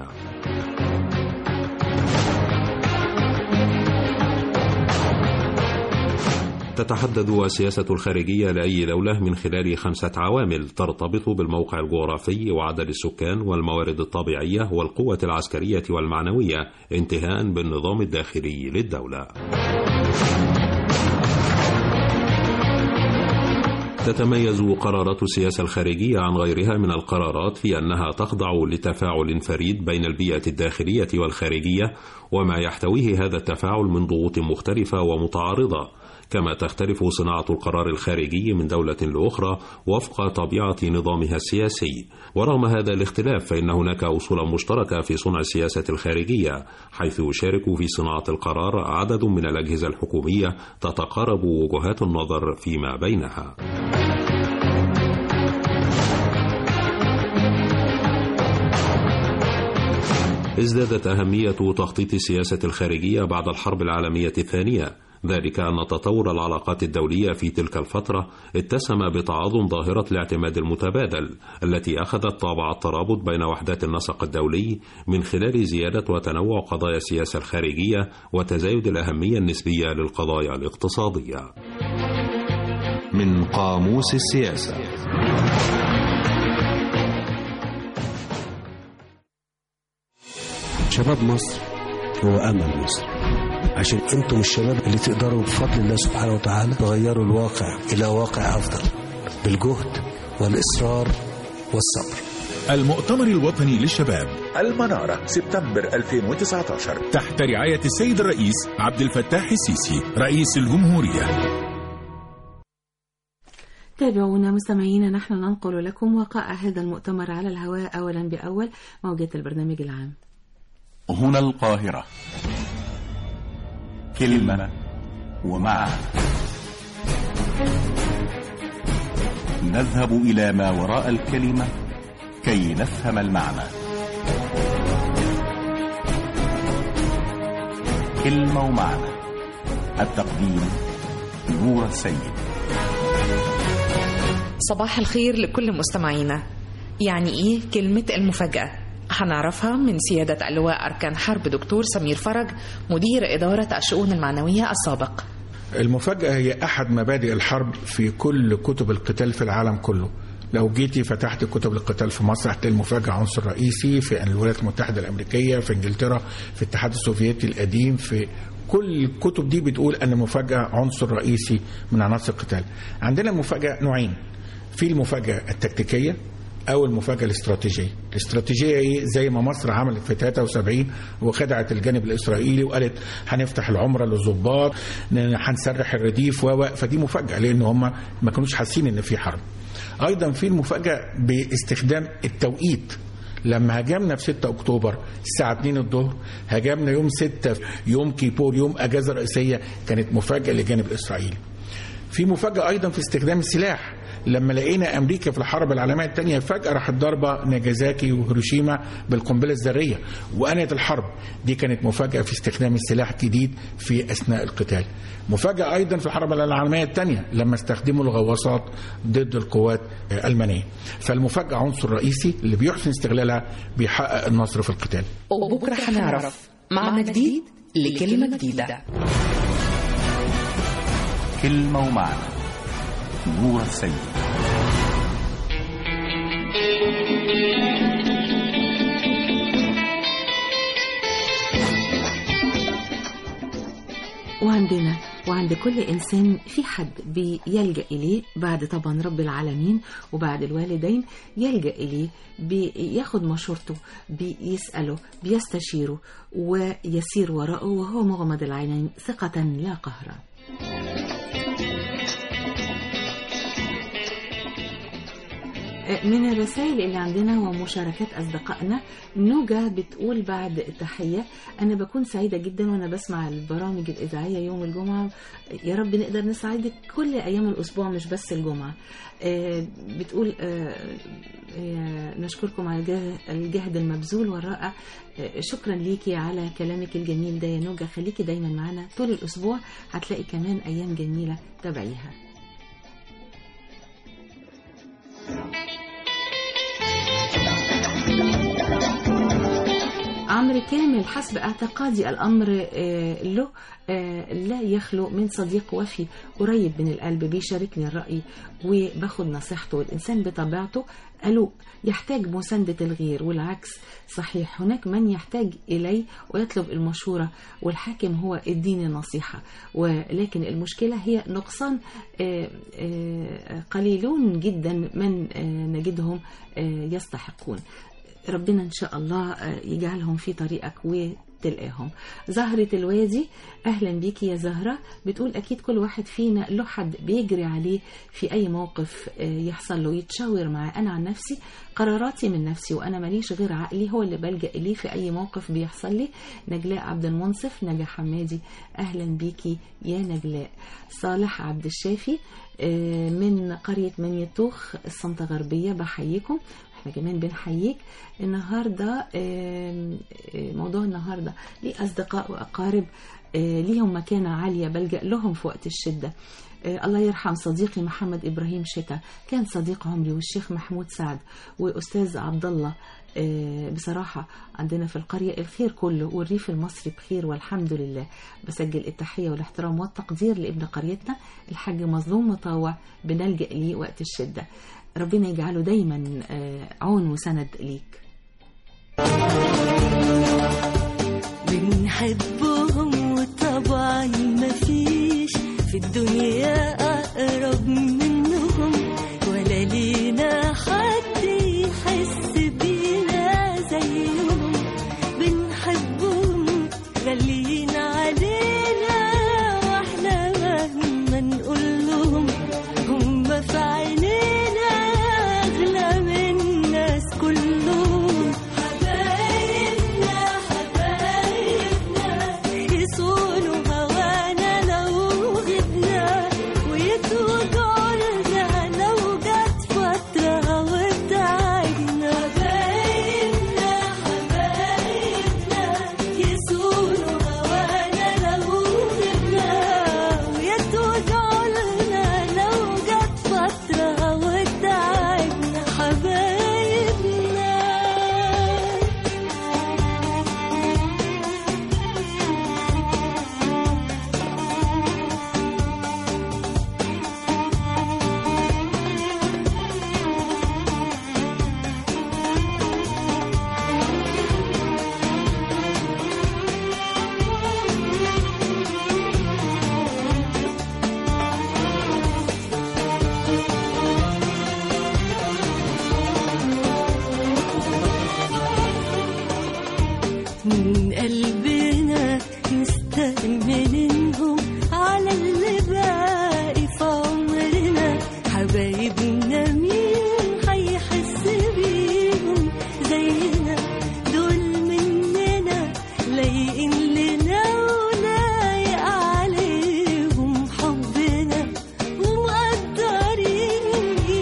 تتحدد السياسة الخارجية لأي دولة من خلال خمسة عوامل ترتبط بالموقع الجغرافي وعدد السكان والموارد الطبيعية والقوة العسكرية والمعنوية، انتهاء بالنظام الداخلي للدولة. تتميز قرارات السياسة الخارجية عن غيرها من القرارات في أنها تخضع لتفاعل فريد بين البيئة الداخلية والخارجية، وما يحتويه هذا التفاعل من ضغوط مختلفة ومتعارضة، كما تختلف صناعة القرار الخارجي من دولة لأخرى وفق طبيعة نظامها السياسي. ورغم هذا الاختلاف فإن هناك أصولا مشتركة في صنع السياسة الخارجية، حيث يشارك في صناعة القرار عدد من الأجهزة الحكومية تتقارب وجهات النظر فيما بينها. ازدادت أهمية تخطيط السياسة الخارجية بعد الحرب العالمية الثانية، ذلك أن تطور العلاقات الدولية في تلك الفترة اتسم بتعاظم ظاهرة الاعتماد المتبادل التي أخذت طابع الترابط بين وحدات النسق الدولي من خلال زيادة وتنوع قضايا السياسة الخارجية وتزايد الأهمية النسبية للقضايا الاقتصادية. من قاموس السياسة. شباب مصر هو أمل مصر، عشان انتم الشباب اللي تقدروا بفضل الله سبحانه وتعالى تغيروا الواقع إلى واقع أفضل بالجهد والإصرار والصبر. المؤتمر الوطني للشباب المنارة سبتمبر ألفين وتسعة عشر تحت رعاية السيد الرئيس عبد الفتاح السيسي رئيس الجمهورية. تابعونا مستمعينا، نحن ننقل لكم وقائع هذا المؤتمر على الهواء أولا بأول موجات البرنامج العام. هنا القاهرة، كلمة ومعنى. نذهب إلى ما وراء الكلمة كي نفهم المعنى. كلمة ومعنى. التقديم نور السيد. صباح الخير لكل مستمعينا. يعني إيه كلمة المفاجأة؟ هنعرفها من سيادة اللواء أركان حرب دكتور سمير فرج، مدير إدارة الشؤون المعنوية السابق. المفاجأة هي أحد مبادئ الحرب في كل كتب القتال في العالم كله. لو جيتي فتحت كتب القتال في مصر هتلاقي المفاجأة عنصر رئيسي، في الولايات المتحدة الأمريكية، في إنجلترا، في الاتحاد السوفيتي القديم، في كل الكتب دي بتقول أن المفاجأة عنصر رئيسي من عناصر القتال. عندنا المفاجأة نوعين، في المفاجأة التكتيكية أو المفاجأة الاستراتيجية. الاستراتيجية إيه؟ زي ما مصر عملت في ثلاثة وسبعين وخدعت الجانب الإسرائيلي وقالت هنفتح العمرة للضباط، هنسرح الرديف، و فدي مفاجأة لأن هم ما كانوش حاسين إن في حرب. أيضا في المفاجأة باستخدام التوقيت. لما هاجمنا في ستة أكتوبر الساعة اتنين الظهر، هاجمنا يوم ستة يوم كيبور يوم أجازة رئيسية، كانت مفاجأة للجانب الإسرائيلي. في مفاجأة أيضا في استخدام السلاح. لما لقينا امريكا في الحرب العالميه الثانيه فجاه راحت ضاربه ناجازاكي وهيروشيما بالقنبله الذريه وانهت الحرب. دي كانت مفاجاه في استخدام السلاح الجديد في اثناء القتال. مفاجاه ايضا في الحرب العالميه الثانيه لما استخدموا الغواصات ضد القوات الالمانيه. فالمفاجاه عنصر رئيسي اللي بيحسن استغلالها بيحقق النصر في القتال. وبكره هنعرف معنى جديد لكلمه جديده. كلمة ومعنى. نور السيد. وعندنا وعند كل إنسان في حد بيلجأ إليه بعد طبعا رب العالمين وبعد الوالدين، يلجأ إليه بياخد مشورته، بيسأله، بيستشيره ويسير وراءه وهو مغمض العينين ثقة لا قهرا. من الرسائل اللي عندنا ومشاركات أصدقائنا، نوجا بتقول بعد التحية: أنا بكون سعيدة جدا وأنا بسمع البرامج الإذاعية يوم الجمعة، يا رب نقدر نسعدك كل أيام الأسبوع مش بس الجمعة. بتقول نشكركم على الجهد المبذول والرائع، شكرا ليكي على كلامك الجميل ده يا نوجا، خليكي دايما معنا طول الأسبوع، هتلاقي كمان أيام جميلة تابعيها. عمرو كامل: حسب اعتقادي الأمر له لا يخلو من صديق وفي قريب من القلب بيشاركني الرأي وباخد نصيحته. الإنسان بطبيعته قلوق يحتاج مساندة الغير والعكس صحيح، هناك من يحتاج إلي ويطلب المشورة والحاكم هو اديني نصيحة، ولكن المشكلة هي نقصان قليلون جدا من نجدهم يستحقون. ربنا إن شاء الله يجعلهم في طريقك وتلقاهم. زهرة الوادي: أهلا بيكي يا زهرة، بتقول أكيد كل واحد فينا له حد بيجري عليه في أي موقف يحصل له يتشاور معاه. أنا عن نفسي قراراتي من نفسي وأنا ماليش غير عقلي هو اللي بلجأ إليه في أي موقف بيحصل لي. نجلاء عبد المنصف: نجا حمادي، أهلا بيكي يا نجلاء. صالح عبد الشافي من قرية منيتوخ السنطة غربية، بحييكم. احنا كمان بنحييك. النهاردة موضوع النهاردة ليه أصدقاء وأقارب ليهم مكانة عالية بلجأ لهم في وقت الشدة. الله يرحم صديقي محمد إبراهيم شتا، كان صديق عمري، والشيخ محمود سعد وأستاذ عبد الله. بصراحة عندنا في القرية الخير كله والريف المصري بخير والحمد لله. بسجل التحية والاحترام والتقدير لابن قريتنا الحاج مظلوم مطاوع، بنلجأ ليه وقت الشدة. ربنا يجعله دايما عون وسند ليك. بنحبهم وطبعا مفيش في الدنيا أقرب منهم، ولا لينا حد يحس بينا زيهم. بنحبهم غاليين علينا واحنا مهما نقول لهم هم في عينينا أغلى من الناس كلهم. حبايبنا حبايبنا يصونوا هوانا لو غبنا، ويتوجعوا لنا لو جت فترة وابتعدنا. حبايبنا حبايبنا يصونوا هوانا لو غبنا، ويتوجعوا لنا لو جت فترة وابتعدنا. حبايبنا من قلبنا مستأمنينهم على اللي باقي في عمرنا. حبايبنا مين هيحس بيهم زينا؟ دول مننا لايقين لنا ولايق عليهم حبنا، ومقدرين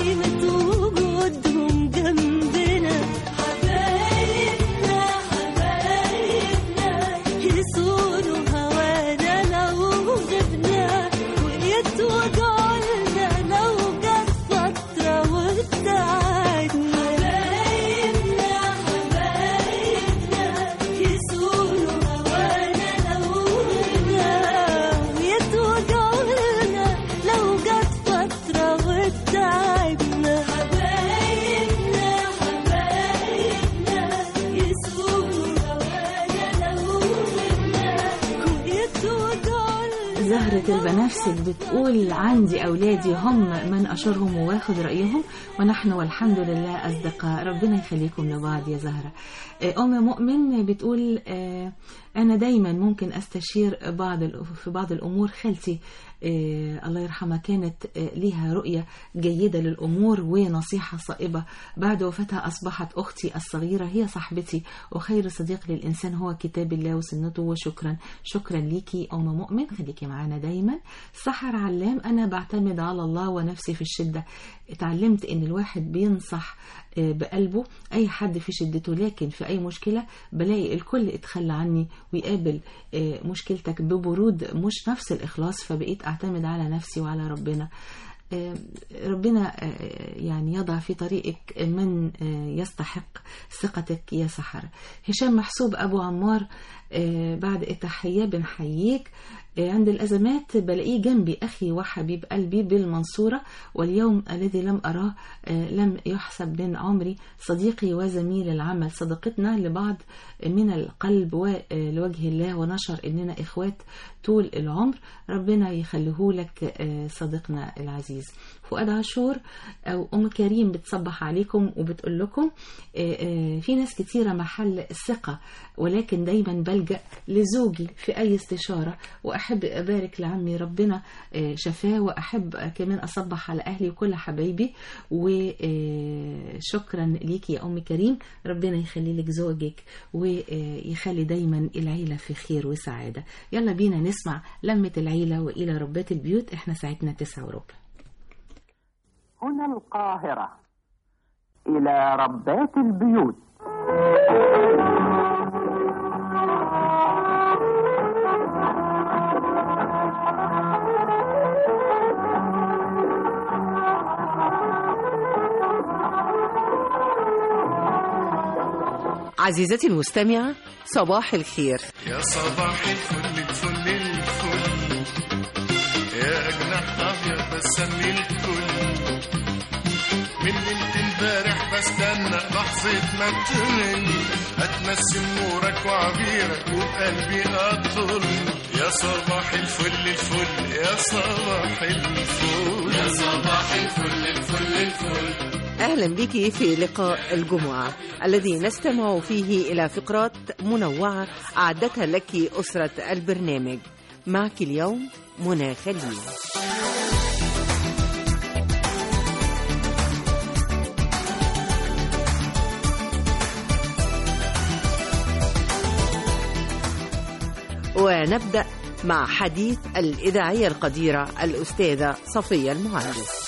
فكرة البنفسج بتقول عندي أولادي هم من أشورهم وواخد رأيهم، ونحن والحمد لله أصدقاء. ربنا يخليكم لبعض يا زهرة. أم مؤمن بتقول أنا دايما ممكن أستشير بعض في بعض الأمور. خالتي الله يرحمها كانت ليها رؤية جيدة للأمور ونصيحة صائبة. بعد وفاتها أصبحت أختي الصغيرة هي صاحبتي، وخير صديق للإنسان هو كتاب الله وسنته. وشكرا شكرا ليكي أم مؤمن، خليكي معانا دايما. سحر علام، أنا بعتمد على الله ونفسي في الشدة. اتعلمت إن الواحد بينصح بقلبه أي حد في شدته، لكن في أي مشكلة بلاقي الكل اتخلى عني ويقابل مشكلتك ببرود مش نفس الإخلاص، فبقيت أعتمد على نفسي وعلى ربنا. ربنا يعني يضع في طريقك من يستحق ثقتك يا سحر. هشام محسوب أبو عمار، بعد التحية بنحييك. عند الأزمات بلاقيه جنبي أخي وحبيب قلبي بالمنصورة، واليوم الذي لم أراه لم يحسب من عمري، صديقي وزميل العمل. صداقتنا لبعض من القلب ولوجه الله، ونشر إننا إخوات طول العمر. ربنا يخليه لك صديقنا العزيز. فؤاد عاشور أو أم كريم بتصبح عليكم وبتقول لكم في ناس كتيرة محل الثقة، ولكن دايما بلجأ لزوجي في أي استشارة، وأحب أبارك لعمي ربنا شفاه، وأحب كمان أصبح على أهلي وكل حبايبي. وشكرا ليكي يا أم كريم، ربنا يخلي لك زوجك ويخلي دايما العيلة في خير وسعادة. يلا بينا نسمع لمة العيلة وإلى ربات البيوت. احنا ساعتنا تسعة وربع. هنا القاهرة، إلى ربات البيوت. عزيزتي المستمعة، صباح الخير. يا صباح الفل الفل الفل، يا أجنح أبيض بسمي الكل. من ليلة امبارح بستنى لحظة ما ترن، هتنسم نورك وعبيرك وبقلبي أطل. يا صباح الفل الفل، يا صباح الفل، يا صباح الفل الفل الفل. أهلا بك في لقاء الجمعة الذي نستمع فيه إلى فقرات منوعة أعدتها لك أسرة البرنامج. معك اليوم منى خليل. ونبدأ مع حديث الإذاعية القديرة الأستاذة صفية المهندس.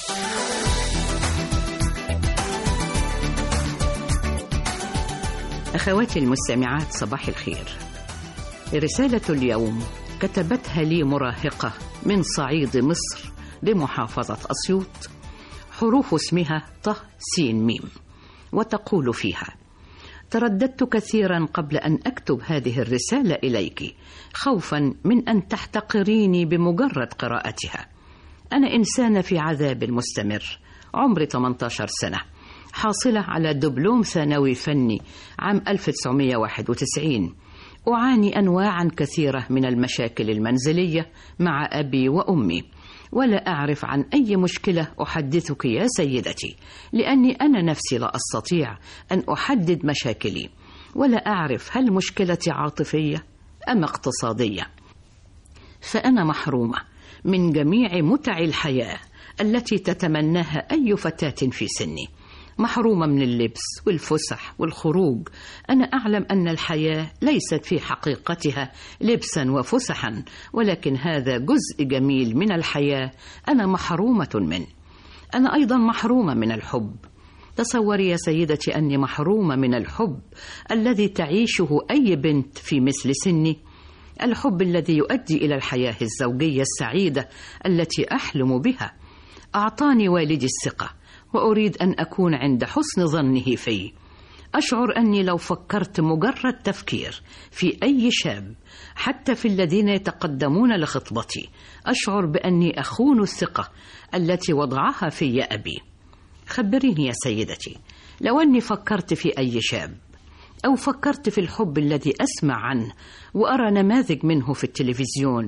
أخواتي المستمعات، صباح الخير. رسالة اليوم كتبتها لي مراهقة من صعيد مصر بمحافظة أسيوط، حروف اسمها ط س م، وتقول فيها: ترددت كثيرا قبل أن أكتب هذه الرسالة إليك، خوفا من أن تحتقريني بمجرد قراءتها. أنا إنسانة في عذاب مستمر، عمري ثمانية عشر سنة، حاصلة على دبلوم ثانوي فني عام ألف وتسعمائة وواحد وتسعين. أعاني أنواعا كثيرة من المشاكل المنزلية مع أبي وأمي، ولا أعرف عن أي مشكلة أحدثك يا سيدتي، لأني أنا نفسي لا أستطيع أن أحدد مشاكلي، ولا أعرف هل مشكلتي عاطفية أم اقتصادية. فأنا محرومة من جميع متع الحياة التي تتمناها أي فتاة في سني، محرومة من اللبس والفسح والخروج. أنا أعلم أن الحياة ليست في حقيقتها لبسا وفسحا، ولكن هذا جزء جميل من الحياة أنا محرومة منه. أنا أيضا محرومة من الحب. تصوري يا سيدتي أني محرومة من الحب الذي تعيشه أي بنت في مثل سني، الحب الذي يؤدي إلى الحياة الزوجية السعيدة التي أحلم بها. أعطاني والدي الثقة، وأريد أن أكون عند حسن ظنه في. أشعر أني لو فكرت مجرد تفكير في أي شاب، حتى في الذين يتقدمون لخطبتي، أشعر بأني أخون الثقة التي وضعها في أبي. خبريني يا سيدتي، لو أني فكرت في أي شاب، أو فكرت في الحب الذي أسمع عنه وأرى نماذج منه في التلفزيون،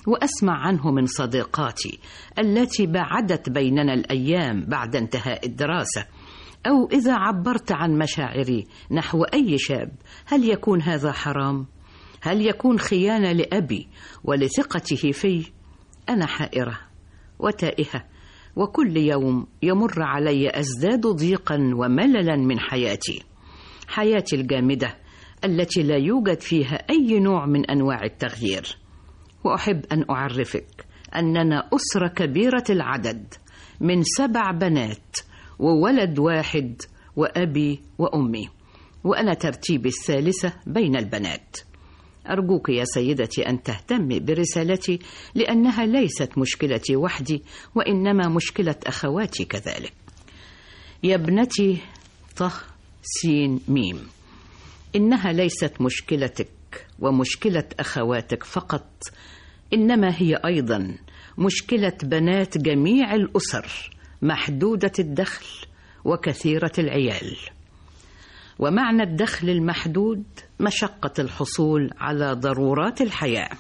وأسمع عنه من صديقاتي التي بعدت بيننا الأيام بعد انتهاء الدراسة، أو إذا عبرت عن مشاعري نحو أي شاب، هل يكون هذا حرام؟ هل يكون خيانة لأبي ولثقته في؟ أنا حائرة وتائهة، وكل يوم يمر علي أزداد ضيقا ومللا من حياتي، حياتي الجامدة التي لا يوجد فيها أي نوع من أنواع التغيير. وأحب أن أعرفك أننا أسرة كبيرة العدد من سبع بنات وولد واحد وأبي وأمي، وأنا ترتيبي الثالثة بين البنات. أرجوك يا سيدتي أن تهتمي برسالتي، لأنها ليست مشكلتي وحدي، وإنما مشكلة أخواتي كذلك. يا ابنتي طه سين ميم، إنها ليست مشكلتك ومشكلة أخواتك فقط، إنما هي أيضا مشكلة بنات جميع الأسر محدودة الدخل وكثيرة العيال. ومعنى الدخل المحدود مشقة الحصول على ضرورات الحياة.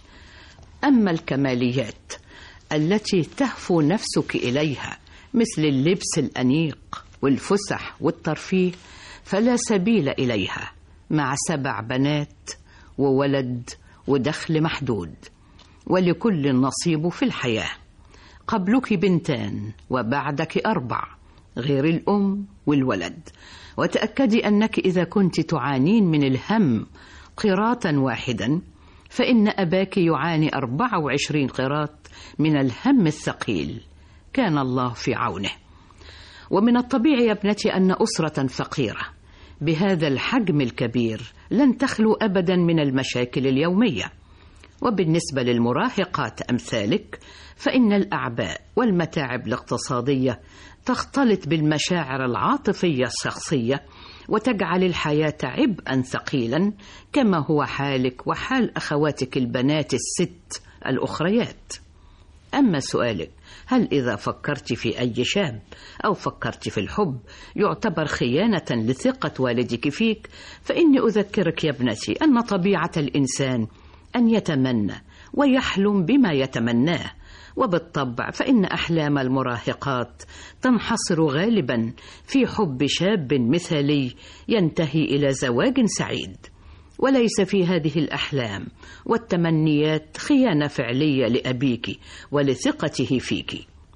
أما الكماليات التي تهفو نفسك إليها مثل اللبس الأنيق والفسح والترفيه فلا سبيل إليها مع سبع بنات وولد ودخل محدود. ولكل نصيب في الحياة، قبلك بنتان وبعدك أربع غير الأم والولد. وتأكدي أنك إذا كنت تعانين من الهم قراطا واحدا، فإن أباك يعاني أربع وعشرين قراط من الهم الثقيل، كان الله في عونه. ومن الطبيعي يا ابنتي أن أسرة فقيرة بهذا الحجم الكبير لن تخلو أبدا من المشاكل اليومية. وبالنسبة للمراهقات أمثالك، فإن الأعباء والمتاعب الاقتصادية تختلط بالمشاعر العاطفية الشخصية وتجعل الحياة عبئا ثقيلا، كما هو حالك وحال أخواتك البنات الست الأخريات. أما سؤالك هل إذا فكرت في أي شاب أو فكرت في الحب يعتبر خيانة لثقة والدك فيك، فإني أذكرك يا ابنتي أن طبيعة الإنسان أن يتمنى ويحلم بما يتمناه، وبالطبع فإن أحلام المراهقات تنحصر غالبا في حب شاب مثالي ينتهي إلى زواج سعيد. وليس في هذه الأحلام والتمنيات خيانة فعلية لأبيك ولثقته فيك.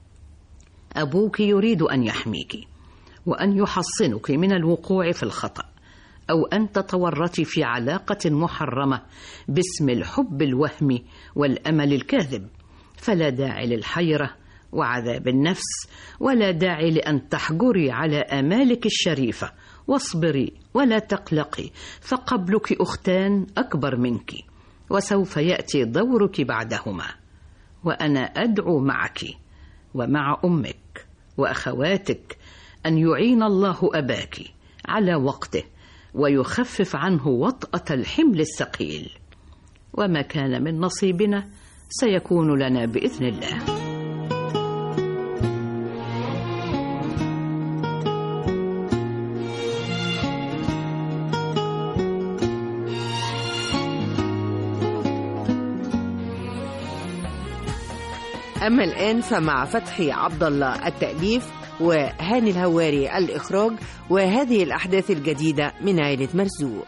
أبوك يريد أن يحميك وأن يحصنك من الوقوع في الخطأ، أو أن تتورطي في علاقة محرمة باسم الحب الوهمي والأمل الكاذب. فلا داعي للحيرة وعذاب النفس، ولا داعي لأن تحجري على آمالك الشريفة. واصبري ولا تقلقي، فقبلك أختان أكبر منك، وسوف يأتي دورك بعدهما. وأنا أدعو معك ومع أمك وأخواتك أن يعين الله أباك على وقته ويخفف عنه وطأة الحمل الثقيل. وما كان من نصيبنا سيكون لنا بإذن الله. أما الآن فمع فتحي عبد الله التأليف وهاني الهواري الإخراج، وهذه الأحداث الجديدة من عائلة مرزوق.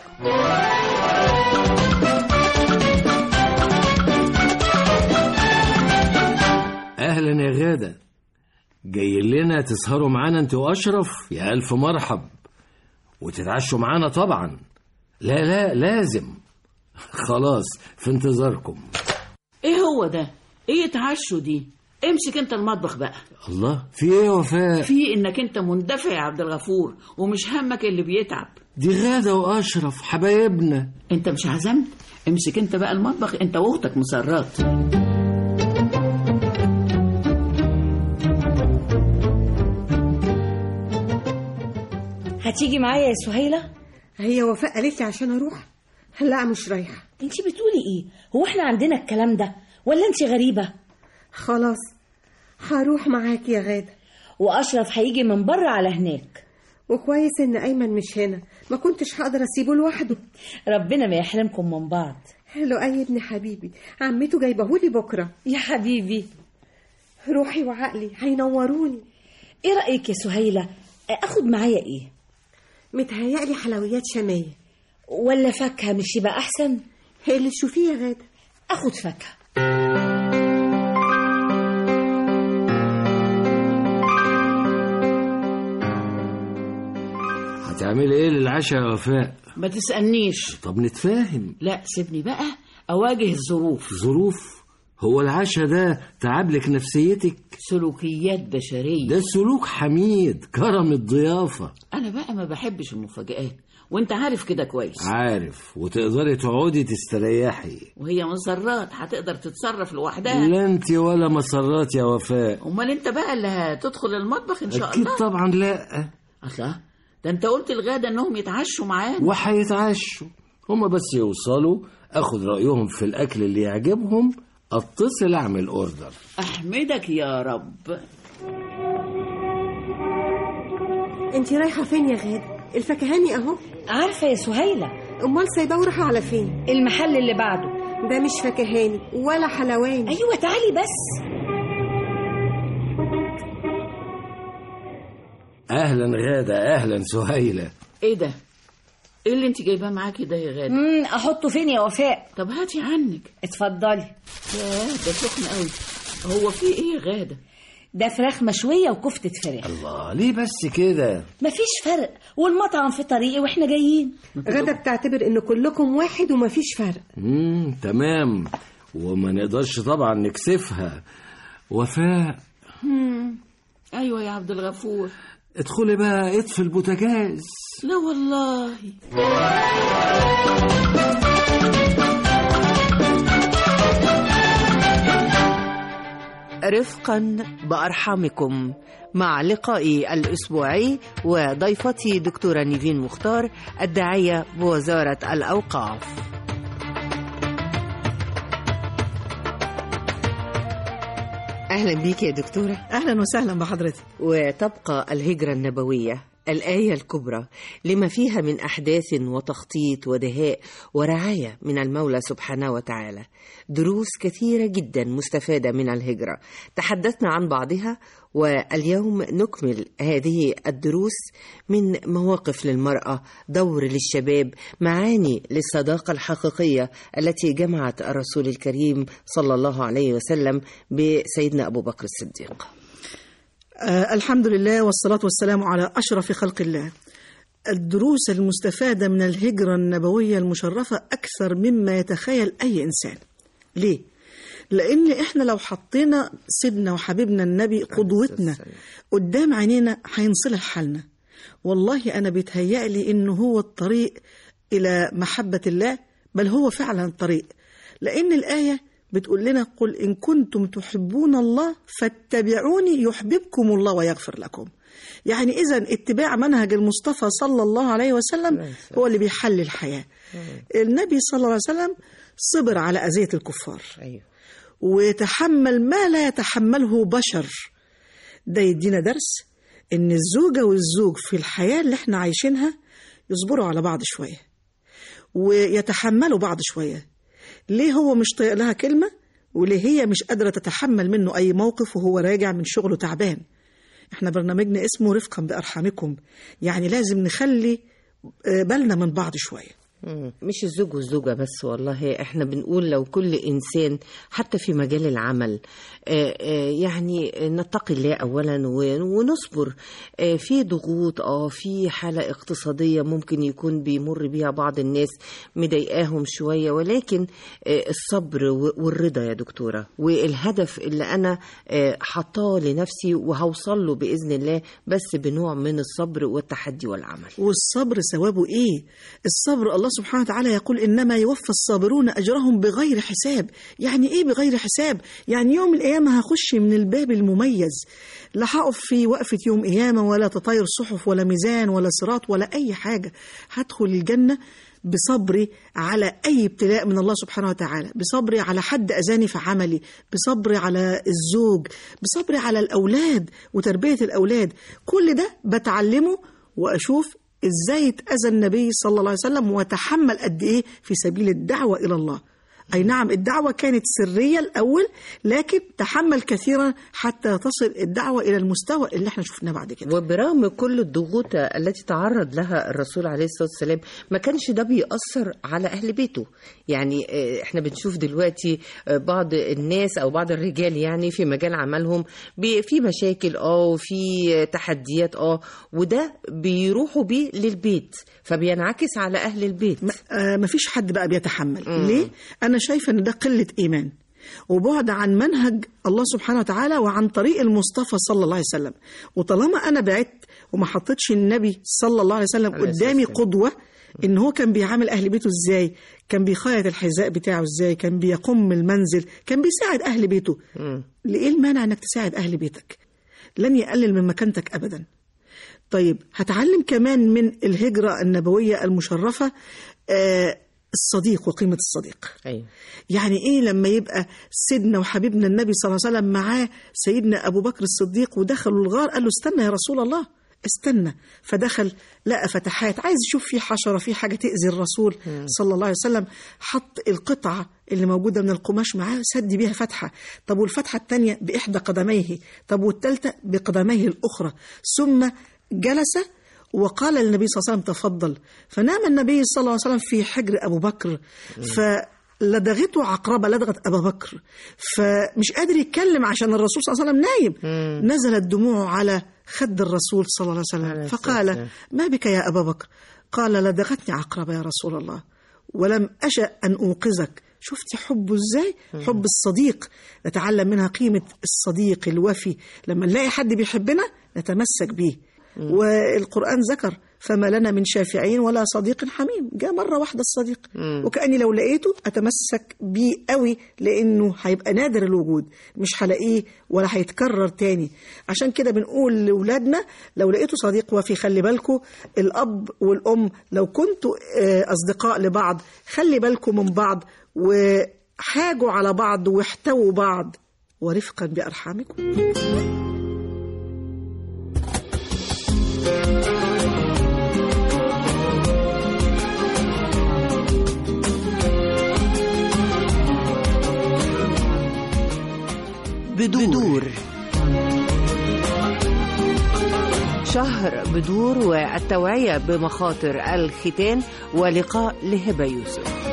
أهلا يا غادة، جاي لنا تسهروا معانا انت وأشرف؟ يا ألف مرحب، وتتعشوا معانا طبعا. لا لا لازم، خلاص في انتظاركم. ايه هو ده؟ ايه يتعشوا دي؟ امسك انت المطبخ بقى. الله، في ايه يا وفاء؟ في انك انت مندفع يا عبد الغفور، ومش همك اللي بيتعب. دي غادة وأشرف حبايبنا. انت مش عزمت؟ امسك انت بقى المطبخ انت واختك مسرات. هتيجي معايا يا سهيلة؟ هي وفاء قالت لي عشان اروح. لا مش رايحة. انتي بتقولي ايه؟ هو احنا عندنا الكلام ده ولا انتي غريبة؟ خلاص هروح معاك يا غادة. وأشرف هيجي من بره على هناك. وكويس ان ايمن مش هنا، ما كنتش هقدر اسيبه لوحده. ربنا ما يحرمكم من بعض. لؤي ابن حبيبي، عمته جايبهولي بكره. يا حبيبي روحي وعقلي هينوروني. ايه رأيك يا سهيلة، اخد معايا ايه؟ متهيألي حلويات شامية ولا فاكهة مش يبقى احسن؟ هي اللي تشوفيه يا غادة. اخد فاكهة. هتعملي ايه للعشاء يا وفاء؟ ما تسألنيش. طب نتفاهم. لا سيبني بقى اواجه الظروف. ظروف؟ هو العشاء ده تعبلك نفسيتك؟ سلوكيات بشرية. ده سلوك حميد، كرم الضيافة. انا بقى ما بحبش المفاجآت وانت عارف كده كويس. عارف، وتقدري تقعدي تستريحي. وهي مسرات هتقدر تتصرف لوحدها؟ لا انت ولا مسرات يا وفاء. امال انت بقى اللي هتدخل المطبخ ان شاء أكيد الله؟ طبعا لا. الله، ده انت قلت الغدا انهم يتعشوا معانا. وهيتعشوا هما، بس يوصلوا اخد رأيهم في الاكل اللي يعجبهم، اتصل اعمل اوردر. احمدك يا رب. انت رايحه فين يا غاده؟ الفكهاني اهو. عارفه يا سهيله. امال سايباه ورايحه على فين؟ المحل اللي بعده. ده مش فكهاني ولا حلواني. ايوه تعالي بس. اهلا غاده. اهلا سهيله. ايه ده؟ ايه اللي انت جايباه معاكي ده يا غاده؟ امم احطه فين يا وفاء؟ طب هاتي عنك. اتفضلي. ياه ده سخن قوي. هو في ايه يا غاده؟ ده فراخ مشويه وكفته فراخ. الله، ليه بس كده؟ مفيش فرق، والمطعم في طريقي واحنا جايين. غاده بتعتبر ان كلكم واحد ومفيش فرق. امم تمام، وما نقدرش طبعا نكسفها. وفاء. امم ايوه يا عبد الغفور. ادخلي بقى اطفي البوتاجاز. لا والله. رفقا بأرحامكم، مع لقائي الأسبوعي وضيفتي دكتورة نيفين مختار، الداعية بوزارة الأوقاف. أهلا بيك يا دكتورة. أهلا وسهلا بحضرتك. وتبقى الهجرة النبوية الآية الكبرى لما فيها من أحداث وتخطيط ودهاء ورعاية من المولى سبحانه وتعالى. دروس كثيرة جدا مستفادة من الهجرة، تحدثنا عن بعضها، واليوم نكمل هذه الدروس من مواقف للمرأة، دور للشباب، معاني للصداقة الحقيقية التي جمعت الرسول الكريم صلى الله عليه وسلم بسيدنا أبو بكر الصديق. آه الحمد لله والصلاة والسلام على أشرف خلق الله. الدروس المستفادة من الهجرة النبوية المشرفة أكثر مما يتخيل أي إنسان. ليه؟ لأن إحنا لو حطينا سيدنا وحبيبنا النبي قدوتنا قدام عينينا هينصلح حالنا. والله أنا بيتهيألي إنه هو الطريق إلى محبة الله، بل هو فعلا الطريق، لأن الآية بتقول لنا: قل إن كنتم تحبون الله فاتبعوني يحببكم الله ويغفر لكم. يعني إذن اتباع منهج المصطفى صلى الله عليه وسلم هو اللي بيحل الحياة. النبي صلى الله عليه وسلم صبر على أذية الكفار، وتحمل ما لا يتحمله بشر. ده يدينا درس إن الزوجة والزوج في الحياة اللي احنا عايشينها يصبروا على بعض شوية ويتحملوا بعض شوية. ليه هو مش طايق لها كلمة، وليه هي مش قادرة تتحمل منه أي موقف وهو راجع من شغله تعبان. احنا برنامجنا اسمه رفقا بأرحامكم، يعني لازم نخلي بالنا من بعض شوية. مش الزوج والزوجة بس، والله احنا بنقول لو كل إنسان حتى في مجال العمل يعني نتقي الله أولا ونصبر. في ضغوط، اه في حالة اقتصادية ممكن يكون بيمر بيها بعض الناس مضايقاهم شوية، ولكن الصبر والرضا يا دكتورة، والهدف اللي أنا حطاه لنفسي وهوصل له بإذن الله، بس بنوع من الصبر والتحدي والعمل. والصبر ثوابه إيه؟ الصبر الله سبحانه وتعالى يقول: إنما يوفى الصابرون أجرهم بغير حساب. يعني إيه بغير حساب؟ يعني يوم القيامة هخش من الباب المميز، لا هقف في وقفة يوم قيامة ولا تطاير صحف ولا ميزان ولا صراط ولا أي حاجة. هدخل الجنة بصبري على أي ابتلاء من الله سبحانه وتعالى، بصبري على حد أذاني في عملي، بصبري على الزوج، بصبري على الأولاد وتربية الأولاد. كل ده بتعلمه وأشوف إزاي اتأذى النبي صلى الله عليه وسلم وتحمل قد إيه في سبيل الدعوة إلى الله. أي نعم الدعوة كانت سرية الأول، لكن تحمل كثيرا حتى تصل الدعوة إلى المستوى اللي احنا شفناه بعد كده. وبرغم كل الضغوط التي تعرض لها الرسول عليه الصلاة والسلام ما كانش ده بيأثر على أهل بيته. يعني احنا بنشوف دلوقتي بعض الناس أو بعض الرجال يعني في مجال عملهم في مشاكل اه وفي تحديات اه وده بيروحوا بيه للبيت فبينعكس على أهل البيت. ما فيش حد بقى بيتحمل. مم. ليه؟ أنا شايفة أن ده قلة إيمان وبعد عن منهج الله سبحانه وتعالى وعن طريق المصطفى صلى الله عليه وسلم. وطالما أنا بعدت وما حطيتش النبي صلى الله عليه وسلم قدامي قدوة إن هو كان بيعامل أهل بيته إزاي، كان بيخيط الحذاء بتاعه إزاي، كان بيقوم المنزل، كان بيساعد أهل بيته. م. لإيه المانع أنك تساعد أهل بيتك؟ لن يقلل من مكانتك أبدا. طيب هتعلم كمان من الهجرة النبوية المشرفة آه الصديق وقيمة الصديق. أيوة. يعني إيه لما يبقى سيدنا وحبيبنا النبي صلى الله عليه وسلم معاه سيدنا أبو بكر الصديق ودخلوا الغار، قال له استنى يا رسول الله استنى، فدخل لقى فتحات، عايز يشوف في حشرة في حاجة تأذي الرسول م. صلى الله عليه وسلم، حط القطعة اللي موجودة من القماش معاه سد بيها فتحة. طب والفتحة الثانية بإحدى قدميه، طب والثالثة بقدميه الأخرى، ثم جلس وقال للنبي صلى الله عليه وسلم تفضل. فنام النبي صلى الله عليه وسلم في حجر أبو بكر فلدغته عقربة لدغت أبا بكر، فمش قادر يتكلم عشان الرسول صلى الله عليه وسلم نايم. م. نزلت دموعه على خد الرسول صلى الله عليه وسلم فقال ما بك يا أبا بكر؟ قال لدغتني عقربة يا رسول الله ولم أشأ أن أنقذك. شفتي حبه إزاي؟ حب الصديق، نتعلم منها قيمة الصديق الوفي. لما نلاقي حد بيحبنا نتمسك بيه. والقرآن ذكر فما لنا من شافعين ولا صديق حميم، جاء مرة واحدة الصديق مم. وكأني لو لقيته أتمسك بيه قوي لأنه هيبقى نادر الوجود، مش هلاقيه ولا هيتكرر تاني. عشان كده بنقول لأولادنا لو لقيتوا صديق وفي خلي بالكم، الأب والأم لو كنتوا أصدقاء لبعض خلي بالكم من بعض وحاجوا على بعض واحتووا بعض ورفقا بأرحامكم. بدور شهر بدور والتوعية بمخاطر الختان، ولقاء لهبة يوسف.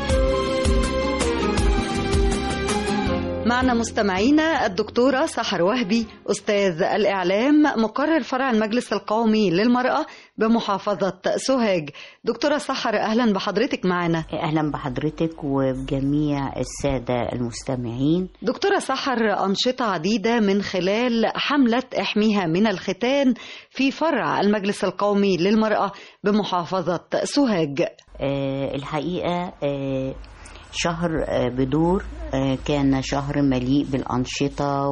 معنا مستمعينا الدكتورة سحر وهبي، أستاذ الإعلام، مقرر فرع المجلس القومي للمرأة بمحافظة سوهاج. دكتورة سحر أهلا بحضرتك معنا. أهلا بحضرتك وبجميع السادة المستمعين. دكتورة سحر، أنشطة عديدة من خلال حملة احميها من الختان في فرع المجلس القومي للمرأة بمحافظة سوهاج. أه الحقيقة أه شهر بدور كان شهر مليء بالأنشطة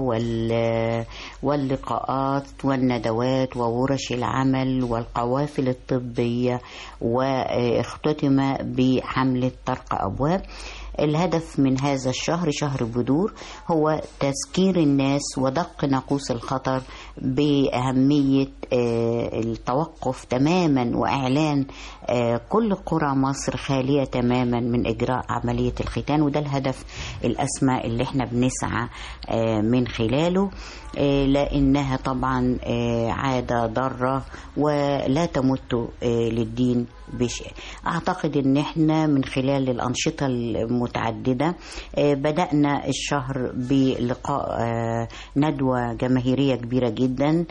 واللقاءات والندوات وورش العمل والقوافل الطبية، واختتم بحملة طرق أبواب. الهدف من هذا الشهر شهر بدور هو تذكير الناس ودق ناقوس الخطر بأهمية التوقف تماما وإعلان كل قرى مصر خالية تماما من إجراء عملية الختان، وده الهدف الأسمى اللي احنا بنسعى من خلاله، لأنها طبعا عادة ضارة ولا تمت للدين بشيء. أعتقد أن احنا من خلال الأنشطة المتعددة بدأنا الشهر بلقاء ندوة جماهيرية كبيرة جدا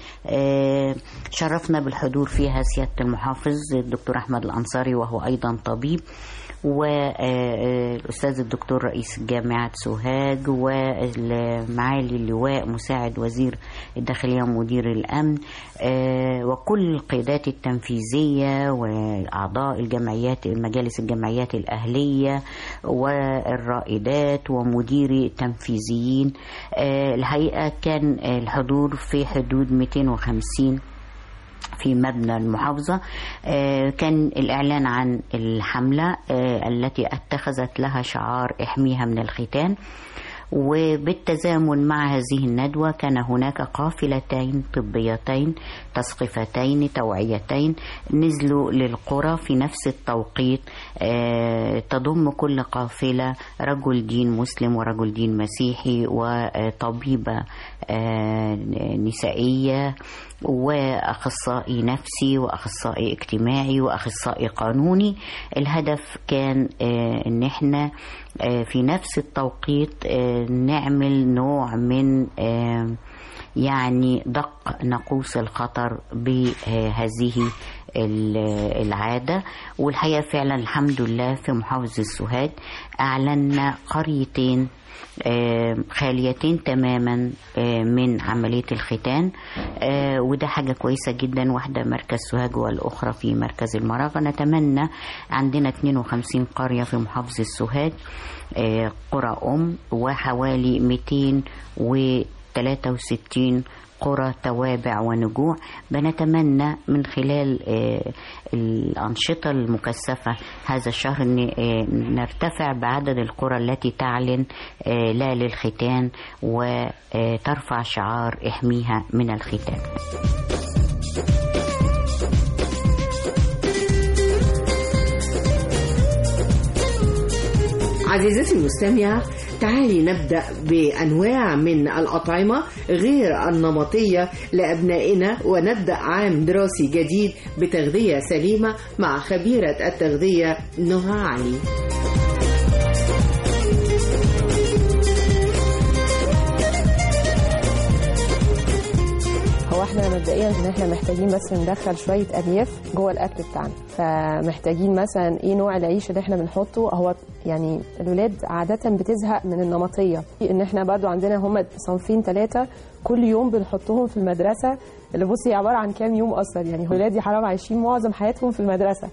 شرفنا بالحضور فيها سيادة المحافظ الدكتور أحمد الأنصاري وهو أيضا طبيب، والأستاذ الدكتور رئيس جامعة سوهاج، ومعالي اللواء مساعد وزير الداخلية ومدير الأمن، وكل القيادات التنفيذية وأعضاء الجمعيات مجالس الجمعيات الأهلية والرائدات ومديري التنفيذيين. الحقيقة كان الحضور في حدود مئتين وخمسين في مبنى المحافظة. كان الإعلان عن الحملة التي اتخذت لها شعار احميها من الختان، وبالتزامن مع هذه الندوة كان هناك قافلتين طبيتين تثقيفتين توعيتين نزلوا للقرى في نفس التوقيت، تضم كل قافلة رجل دين مسلم ورجل دين مسيحي وطبيبة نسائية وأخصائي نفسي وأخصائي اجتماعي وأخصائي قانوني. الهدف كان ان احنا في نفس التوقيت نعمل نوع من يعني دق ناقوس الخطر بهذه العادة. والحقيقة فعلا الحمد لله في محافظة سوهاج أعلنا قريتين خاليتين تماما من عملية الختان، وده حاجة كويسة جدا، واحدة مركز سوهاج والأخرى في مركز المراغة. نتمنى عندنا اثنين وخمسين قرية في محافظة سوهاج قرى أم وحوالي مئتين وثلاثة وستين قرى توابع ونجوع. بنتمنى من خلال الأنشطة المكثفة هذا الشهر نرتفع بعدد القرى التي تعلن لا للختان وترفع شعار احميها من الختان. عزيزتي المستمعة، تعالي نبدأ بأنواع من الأطعمة غير النمطية لأبنائنا، ونبدأ عام دراسي جديد بتغذية سليمة مع خبيرة التغذية نهى علي. هو احنا مبدئيا ان احنا محتاجين بس ندخل شويه الياف جوه الاكل بتاعنا، فمحتاجين مثلا ايه نوع العيش اللي احنا بنحطه. هو يعني الولاد عاده بتزهق من النمطيه، ان احنا برضو عندنا هم صنفين ثلاثه كل يوم بنحطهم في المدرسه، اللي بصي عباره عن كام يوم اصلا. يعني ولادي حرام عايشين معظم حياتهم في المدرسه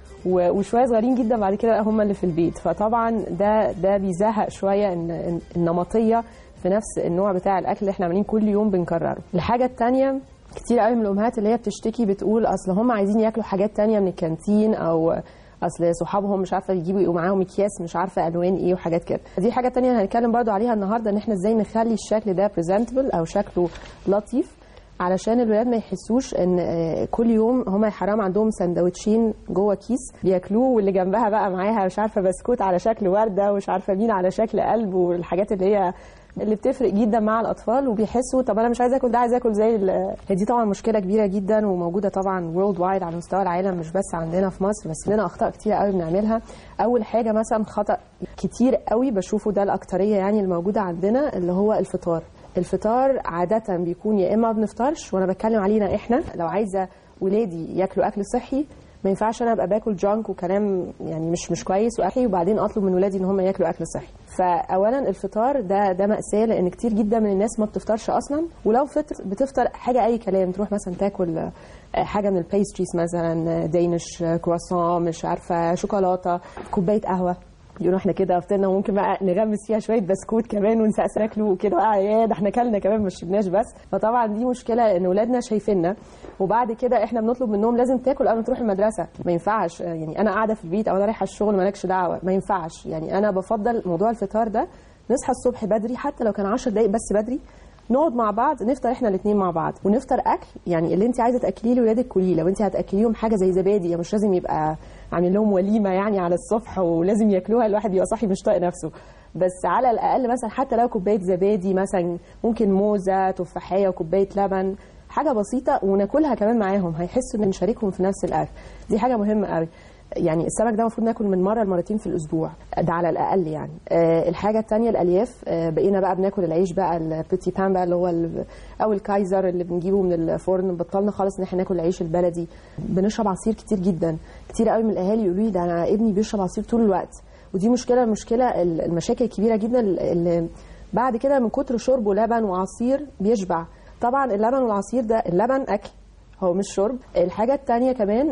وشويه صغيرين جدا بعد كده هم اللي في البيت، فطبعا ده ده بيزهق شويه ان النمطيه في نفس النوع بتاع الاكل اللي احنا عاملين كل يوم بنكرره. الحاجه الثانيه كتير قوي من الامهات اللي هي بتشتكي بتقول اصل هم عايزين ياكلوا حاجات تانية من الكانتين، او اصل صحابهم مش عارفه يجيبوا يبقوا معاهم اكياس مش عارفه الوان ايه وحاجات كده. دي حاجه تانية هنتكلم برضو عليها النهارده، ان احنا ازاي نخلي الشكل ده بريزنتبل او شكله لطيف، علشان الولاد ما يحسوش ان كل يوم هم حرام عندهم سندوتشين جوه كيس بياكلوه، واللي جنبها بقى معاها مش عارفه بسكوت على شكل ورده ومش عارفه مين على شكل قلب، والحاجات اللي هي اللي بتفرق جدا مع الاطفال، وبيحسوا طب انا مش عايز اكل ده، عايز اكل زي هي. دي طبعا مشكله كبيره جدا وموجوده طبعا وورلد وايد على مستوى العالم، مش بس عندنا في مصر، بس لنا اخطاء كتير قوي بنعملها. اول حاجه مثلا خطا كتير قوي بشوفه ده الاكتريه يعني الموجوده عندنا، اللي هو الفطار. الفطار عاده بيكون يا اما ما بنفطرش، وانا بتكلم علينا احنا، لو عايزه ولادي ياكلوا اكل صحي ما ينفعش انا ابقى باكل جانك وكلام يعني مش مش كويس واحي وبعدين اطلب من ولادي ان هم ياكلوا اكل صحي. فاولا الفطار ده ده مأساة، لان كتير جدا من الناس ما بتفطرش اصلا، ولو فطر بتفطر حاجه اي كلام، تروح مثلا تاكل حاجه من البيستريز مثلا دينش كرواسون مش عارفه شوكولاته كوبايه قهوه، يقولوا احنا كده فطرنا، وممكن بقى نغمس فيها شويه بسكوت كمان ونسقس ناكله وكده بقى، يا ده احنا كلنا كمان مش شربناش بس. فطبعا دي مشكله ان اولادنا شايفيننا، وبعد كده احنا بنطلب منهم لازم تاكل قبل ما تروح المدرسه. ما ينفعش يعني انا قاعده في البيت او انا رايحه الشغل مالكش دعوه، ما ينفعش. يعني انا بفضل موضوع الفطار ده نصحى الصبح بدري، حتى لو كان عشر دقائق بس بدري، نقعد مع بعض نفطر احنا الاثنين مع بعض، ونفطر اكل يعني اللي انت عايزه تاكليه لاولادك كليه. لو انت هتاكليهم حاجه زي زبادي، مش لازم يبقى عامل لهم وليمه يعني على الصبح ولازم ياكلوها، الواحد يبقى صاحي مش طايق نفسه، بس على الاقل مثلا حتى لو كوبايه زبادي مثلا، ممكن موزه تفاحيه وكوبايه لبن، حاجه بسيطه وناكلها كمان معاهم، هيحسوا ان نشاركهم في نفس الاكل. دي حاجه مهمه قوي. يعني السمك ده المفروض ناكل من مره لمرتين في الاسبوع، ده على الاقل يعني. أه الحاجه الثانيه الالياف، أه بقينا بقى بناكل العيش بقى البيتي بان بقى اللي هو او الكايزر اللي بنجيبه من الفرن، بطلنا خالص ان احنا ناكل العيش البلدي. بنشرب عصير كتير جدا، كتير قوي من الاهالي يقولوا لي ده انا ابني بيشرب عصير طول الوقت، ودي مشكله المشكله المشاكل الكبيره جدا اللي بعد كده من كتر شربه لبن وعصير بيشبع. طبعا اللبن والعصير ده، اللبن اكل هو مش شرب. الحاجه الثانيه كمان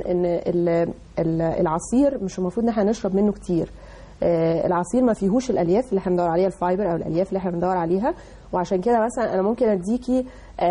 ان العصير مش المفروض ان احنا نشرب منه كتير. العصير ما فيهوش الالياف اللي احنا بندور عليها، الفايبر او الالياف اللي احنا بندور عليها، وعشان كده مثلا انا ممكن اديكي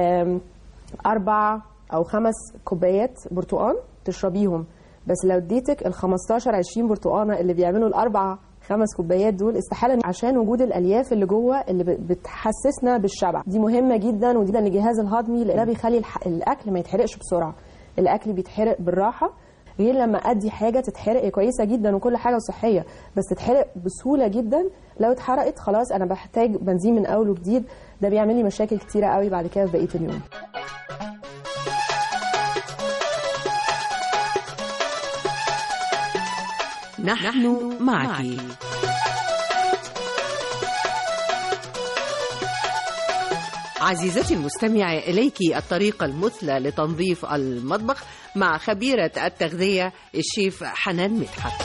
اربع او خمس كوبايات برتقال تشربيهم، بس لو اديتك ال خمستاشر عشرين برتقانه اللي بيعملوا الاربع خمس كوبايات دول استحاله، عشان وجود الالياف اللي جوه اللي بتحسسنا بالشبع، دي مهمه جدا وجدا للجهاز الهضمي، لان ده بيخلي الاكل ما يتحرقش بسرعه. الاكل بيتحرق بالراحه، غير لما ادي حاجه تتحرق. هي كويسه جدا وكل حاجه وصحيه، بس تتحرق بسهوله جدا. لو اتحرقت خلاص انا بحتاج بنزين من اول وجديد، ده بيعمل لي مشاكل كتيره قوي بعد كده في بقيه اليوم. نحن معك. عزيزتي المستمعة، إليك الطريقة المثلى لتنظيف المطبخ مع خبيرة التغذية الشيف حنان مدحت.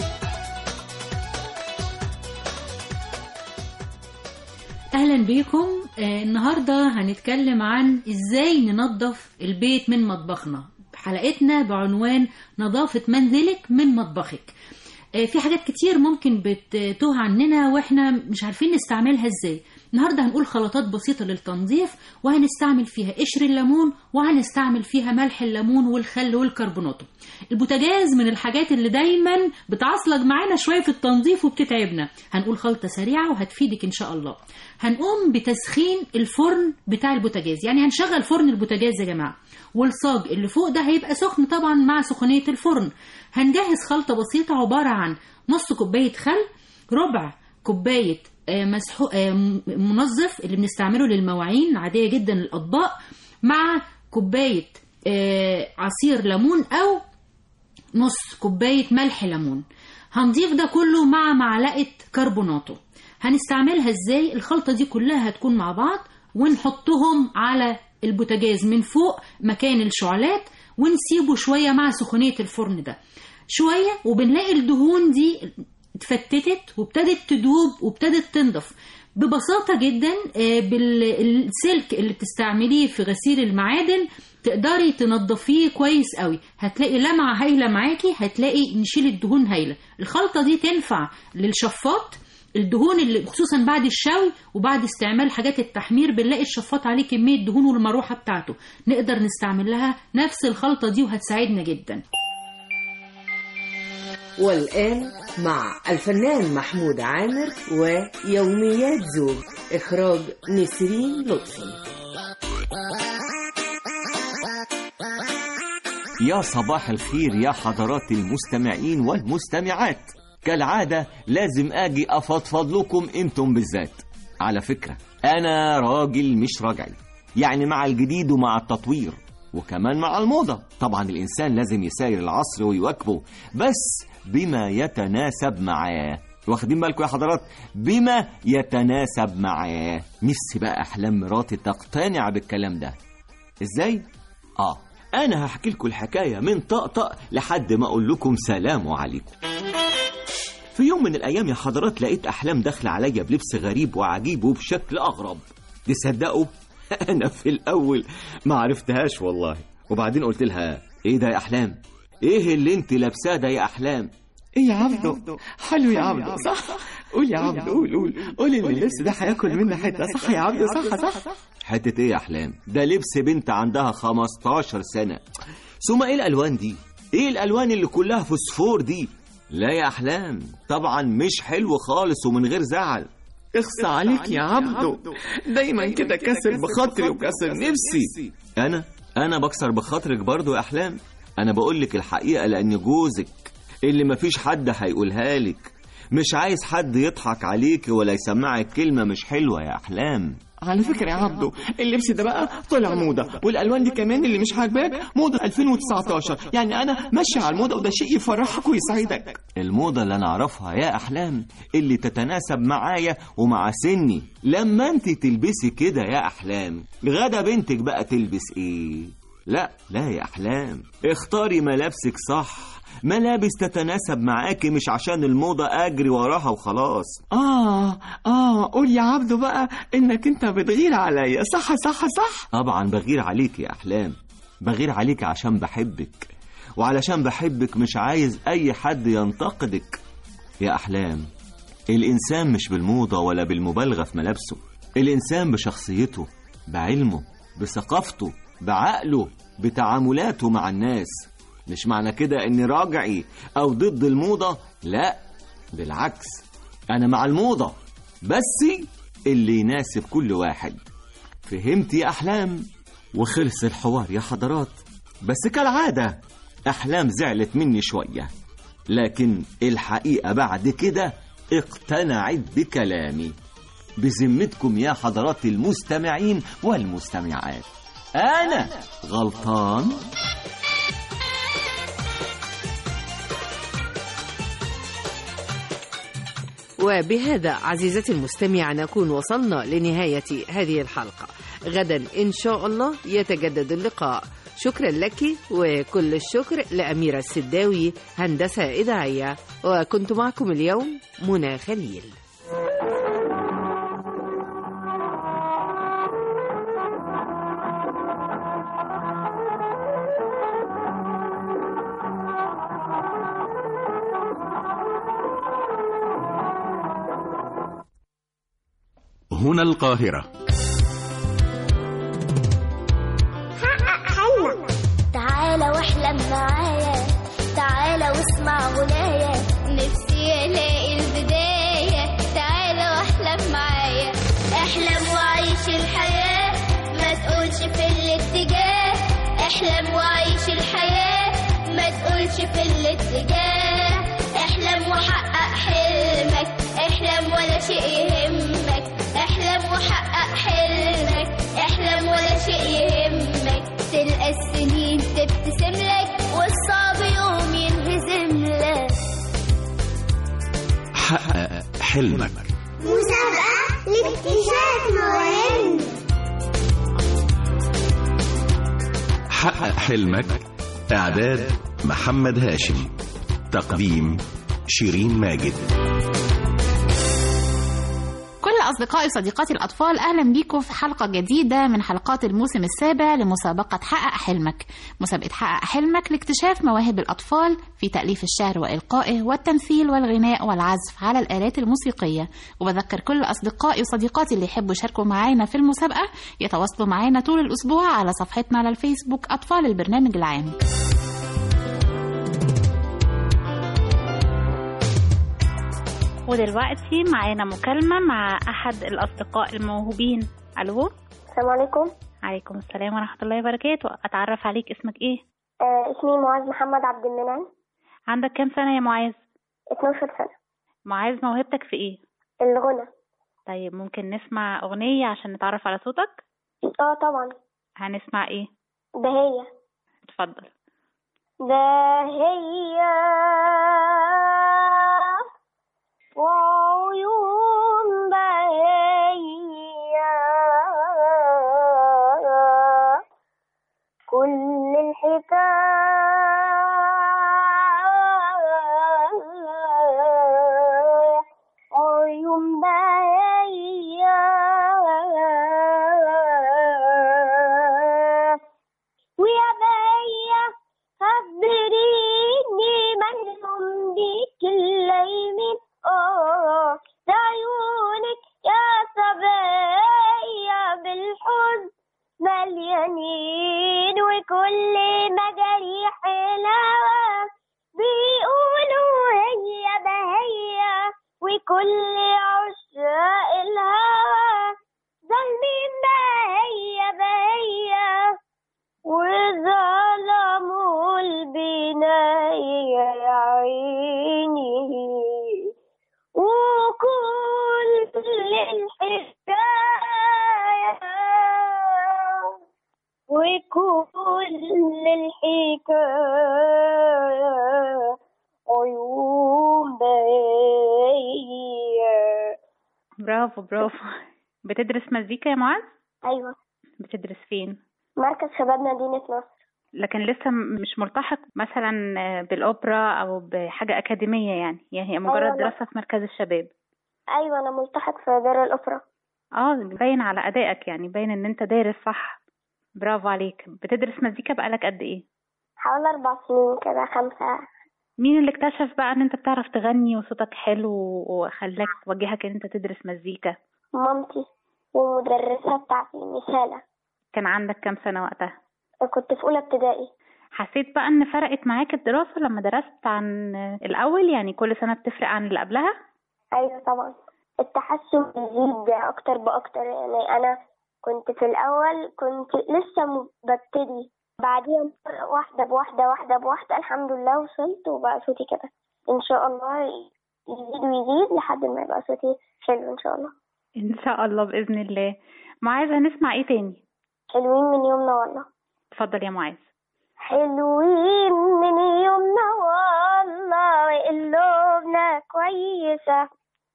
أهلا بكم. آه النهاردة هنتكلم عن إزاي ننظف البيت من مطبخنا. حلقتنا بعنوان نظافة منزلك من مطبخك. آه في حاجات كتير ممكن بتتوه عننا وإحنا مش عارفين نستعملها إزاي. النهاردة هنقول خلطات بسيطة للتنظيف، وهنستعمل فيها قشر الليمون، وهنستعمل فيها ملح الليمون والخل والكربوناتو. البوتاجاز من الحاجات اللي دايما بتعصلج معانا شوية في التنظيف وبتتعبنا. هنقول خلطة سريعة وهتفيدك إن شاء الله. هنقوم بتسخين الفرن بتاع البوتاجاز، يعني هنشغل فرن البوتاجاز يا جماعة، والصاج اللي فوق ده هيبقى سخن طبعا مع سخونية الفرن. هنجهز خلطة بسيطة عبارة عن نص كوباية خل، ربع كوباية مسحو منظف اللي بنستعمله للمواعين عادية جدا الأطباق، مع كوباية عصير ليمون أو نص كوباية ملح ليمون. هنضيف ده كله مع معلقة كربوناتو. هنستعملها ازاي؟ الخلطة دي كلها هتكون مع بعض، ونحطهم على البوتاجاز من فوق مكان الشعلات، ونسيبه شوية مع سخونية الفرن ده شوية، وبنلاقي الدهون دي اتفتتت وابتدت تدوب وابتدت تنضف ببساطة جدا. بالسلك اللي بتستعمليه في غسيل المعادن تقدري تنضفيه كويس قوي، هتلاقي لمعة هايلة معاكي، هتلاقي نشيل الدهون هايلة. الخلطة دي تنفع للشفاط، الدهون اللي خصوصا بعد الشوي وبعد استعمال حاجات التحمير بنلاقي الشفاط عليه كمية دهون والمروحة بتاعته، نقدر نستعمل لها نفس الخلطة دي وهتساعدنا جدا. والآن مع الفنان محمود عامر ويوميات زوج، إخراج نسرين لطفي. يا صباح الخير يا حضرات المستمعين والمستمعات. كالعادة لازم أجي أفضفض لكم أنتم بالذات. على فكرة أنا راجل مش راجعي، يعني مع الجديد ومع التطوير وكمان مع الموضة. طبعا الإنسان لازم يساير العصر ويواكبه، بس بما يتناسب معاه. واخدين بالكم يا حضرات؟ بما يتناسب معاه. نفسي بقى أحلام مراتي تقتنع بالكلام ده. إزاي؟ آه أنا هحكي لكم الحكاية من طقطق لحد ما أقول لكم سلام عليكم. في يوم من الأيام يا حضرات لقيت أحلام داخلة عليا بلبس غريب وعجيب وبشكل أغرب. تصدقوا أنا في الأول ما عرفتهاش والله، وبعدين قلت لها إيه ده يا أحلام؟ إيه اللي أنت لابساه ده يا أحلام؟ إيه يا عبدو؟ حلو يا عبدو، صح؟ قول يا عبدو، قول قول قول إن اللبس ده هياكل منا حتة، صح يا عبدو؟ صح صح. حتة إيه يا أحلام؟ ده لبس بنت عندها خمستاشر سنة. ثم إيه الألوان دي؟ إيه الألوان اللي كلها فوسفور دي؟ لا يا أحلام طبعا مش حلو خالص ومن غير زعل. اخصى عليك يا عبدو، دايما كده كسر بخاطري وكسر نفسي. أنا أنا بكسر بخاطرك برضو يا أحلام. أنا بقولك الحقيقة لأن جوزك اللي مفيش حد هيقولها لك، مش عايز حد يضحك عليك ولا يسمعك كلمة مش حلوة يا أحلام. على فكرة يا عبدو اللبس ده بقى طلع موضة، والألوان دي كمان اللي مش عاجباك موضة ألفين وتسعتاشر، يعني أنا ماشي على الموضة وده شيء يفرحك ويسعدك. الموضة اللي أنا أعرفها يا أحلام اللي تتناسب معايا ومع سني. لما أنت تلبسي كده يا أحلام، غدا بنتك بقى تلبس إيه؟ لا لا يا أحلام، اختاري ملابسك صح، ملابس تتناسب معاكي، مش عشان الموضة أجري وراها وخلاص. آه آه قول يا عبدو بقى إنك أنت بتغير عليا، صح صح صح. طبعا بغير عليك يا أحلام، بغير عليك عشان بحبك، وعلشان بحبك مش عايز أي حد ينتقدك يا أحلام. الإنسان مش بالموضة ولا بالمبالغة في ملابسه، الإنسان بشخصيته، بعلمه، بثقافته، بعقله، بتعاملاته مع الناس. مش معنى كده اني راجعي او ضد الموضة، لا بالعكس، أنا مع الموضة، بس اللي يناسب كل واحد. فهمت يا أحلام؟ وخلص الحوار يا حضرات. بس كالعادة أحلام زعلت مني شوية، لكن الحقيقة بعد كده اقتنعت بكلامي. بذمتكم يا حضرات المستمعين والمستمعات، أنا غلطان؟ وبهذا عزيزتي المستمعة نكون وصلنا لنهاية هذه الحلقة. غدا إن شاء الله يتجدد اللقاء. شكرا لك، وكل الشكر لأميرة السداوي هندسة إذاعية، وكنت معكم اليوم منى خليل. هنا القاهرة. حقق حلمك، تعالى واحلم معايا، تعالى واسمع غنايا، نفسي الاقي البداية، تعالى واحلم معايا، احلم وعيش الحياة، ما تقولش في الاتجاه، احلم وعيش الحياة، ما تقولش في الاتجاه، احلم وحقق حلمك، احلم ولا شيء يهمك، احلم وحقق حلمك، احلم ولا شيء يهمك، تلقى السنين تبتسم لك، والصعب يوم ينهزم لك. حقق حلمك، مسابقة لاكتشاف مواهب. حقق حلمك، إعداد محمد هاشم، تقديم شيرين ماجد. كل أصدقائي وصديقاتي الأطفال، أهلا بيكم في حلقة جديدة من حلقات الموسم السابع لمسابقة حقق حلمك. مسابقة حقق حلمك لاكتشاف مواهب الأطفال في تأليف الشعر وإلقائه والتمثيل والغناء والعزف على الآلات الموسيقية. وبذكر كل أصدقائي وصديقاتي اللي يحبوا يشاركوا معانا في المسابقة يتواصلوا معانا طول الأسبوع على صفحتنا على الفيسبوك أطفال البرنامج العام. ودلوقتي معانا مكالمة مع أحد الأصدقاء الموهوبين. ألو، السلام عليكم. عليكم السلام ورحمة الله وبركاته. أتعرف عليك، اسمك إيه؟ آه اسمي معاذ محمد عبد المنعم. عندك كام سنة يا معاذ؟ اتناشر سنة. معاذ، موهبتك في إيه؟ الغنى. طيب ممكن نسمع أغنية عشان نتعرف على صوتك؟ اه طبعا. هنسمع إيه؟ بهية. اتفضل. بهية وعيون بهية، كل الحكاية عيون بهية، ويا بهية خبريني مالهم بيك الليمين، آه عيونك يا صبية بالحزن مليانين، وكل مجاريح الهوى بيقولوا هي بهية، وكل عشاق الهوى ظالمين بهية بهية، وظلموا البناية يا عيني، وكل الحكاية وكل الحكاية عيون بهية. برافو برافو. بتدرس مزيكا يا معاذ؟ أيوة. بتدرس فين؟ مركز شباب مدينة نصر. لكن لسه مش ملتحق مثلا بالأوبرا أو بحاجة أكاديمية يعني، يعني هي مجرد أيوة دراسة في مركز الشباب. أيوة أنا ملتحق في دار الأوبرا. اه باين على أدائك، يعني باين إن أنت دارس صح. برافو عليك. بتدرس مزيكا بقالك قد إيه؟ حوالي أربع سنين كده، خمسة. مين اللي اكتشف بقى إن أنت بتعرف تغني وصوتك حلو وخلاك وجهك إن أنت تدرس مزيكا؟ مامتي ومدرسة بتاعتي مثالة. كان عندك كام سنة وقتها؟ كنت في أولى ابتدائي. حسيت بقى إن فرقت معاك الدراسة لما درست عن الأول، يعني كل سنة بتفرق عن اللي قبلها؟ ايوه طبعا التحسن بيزيد اكتر باكتر. يعني انا كنت في الاول كنت لسه م- ببتدي، بعدين واحده بواحده واحده بواحده الحمد لله وصلت وبقى صوتي كده. ان شاء الله يزيد ويزيد لحد ما يبقى صوتي حلو ان شاء الله. ان شاء الله باذن الله. معاذ هنسمع ايه تاني؟ حلوين من يومنا والله. اتفضل يا معاذ. حلوين من يومنا والله وقلوبنا كويسة،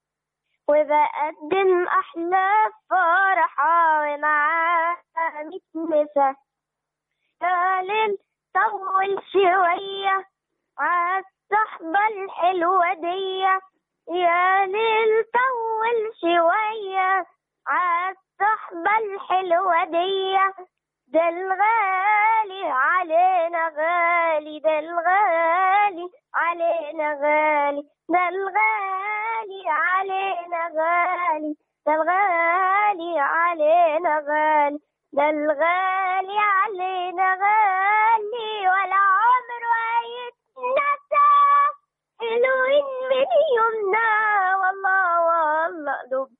وبقدم أحلى فرحة ومعاها متمسة. يا ليل طول شوية عالصحبة الحلوة دي، يا ليل طول شوية عالصحبة الحلوة دي. ده الغالي علينا غالي، ده الغالي علينا غالي، ده الغالي علينا غالي، ده الغالي علينا غالي، ده الغالي علينا غالي ولا عمره هيتنسى. حلوين من يومنا والله والله قلوب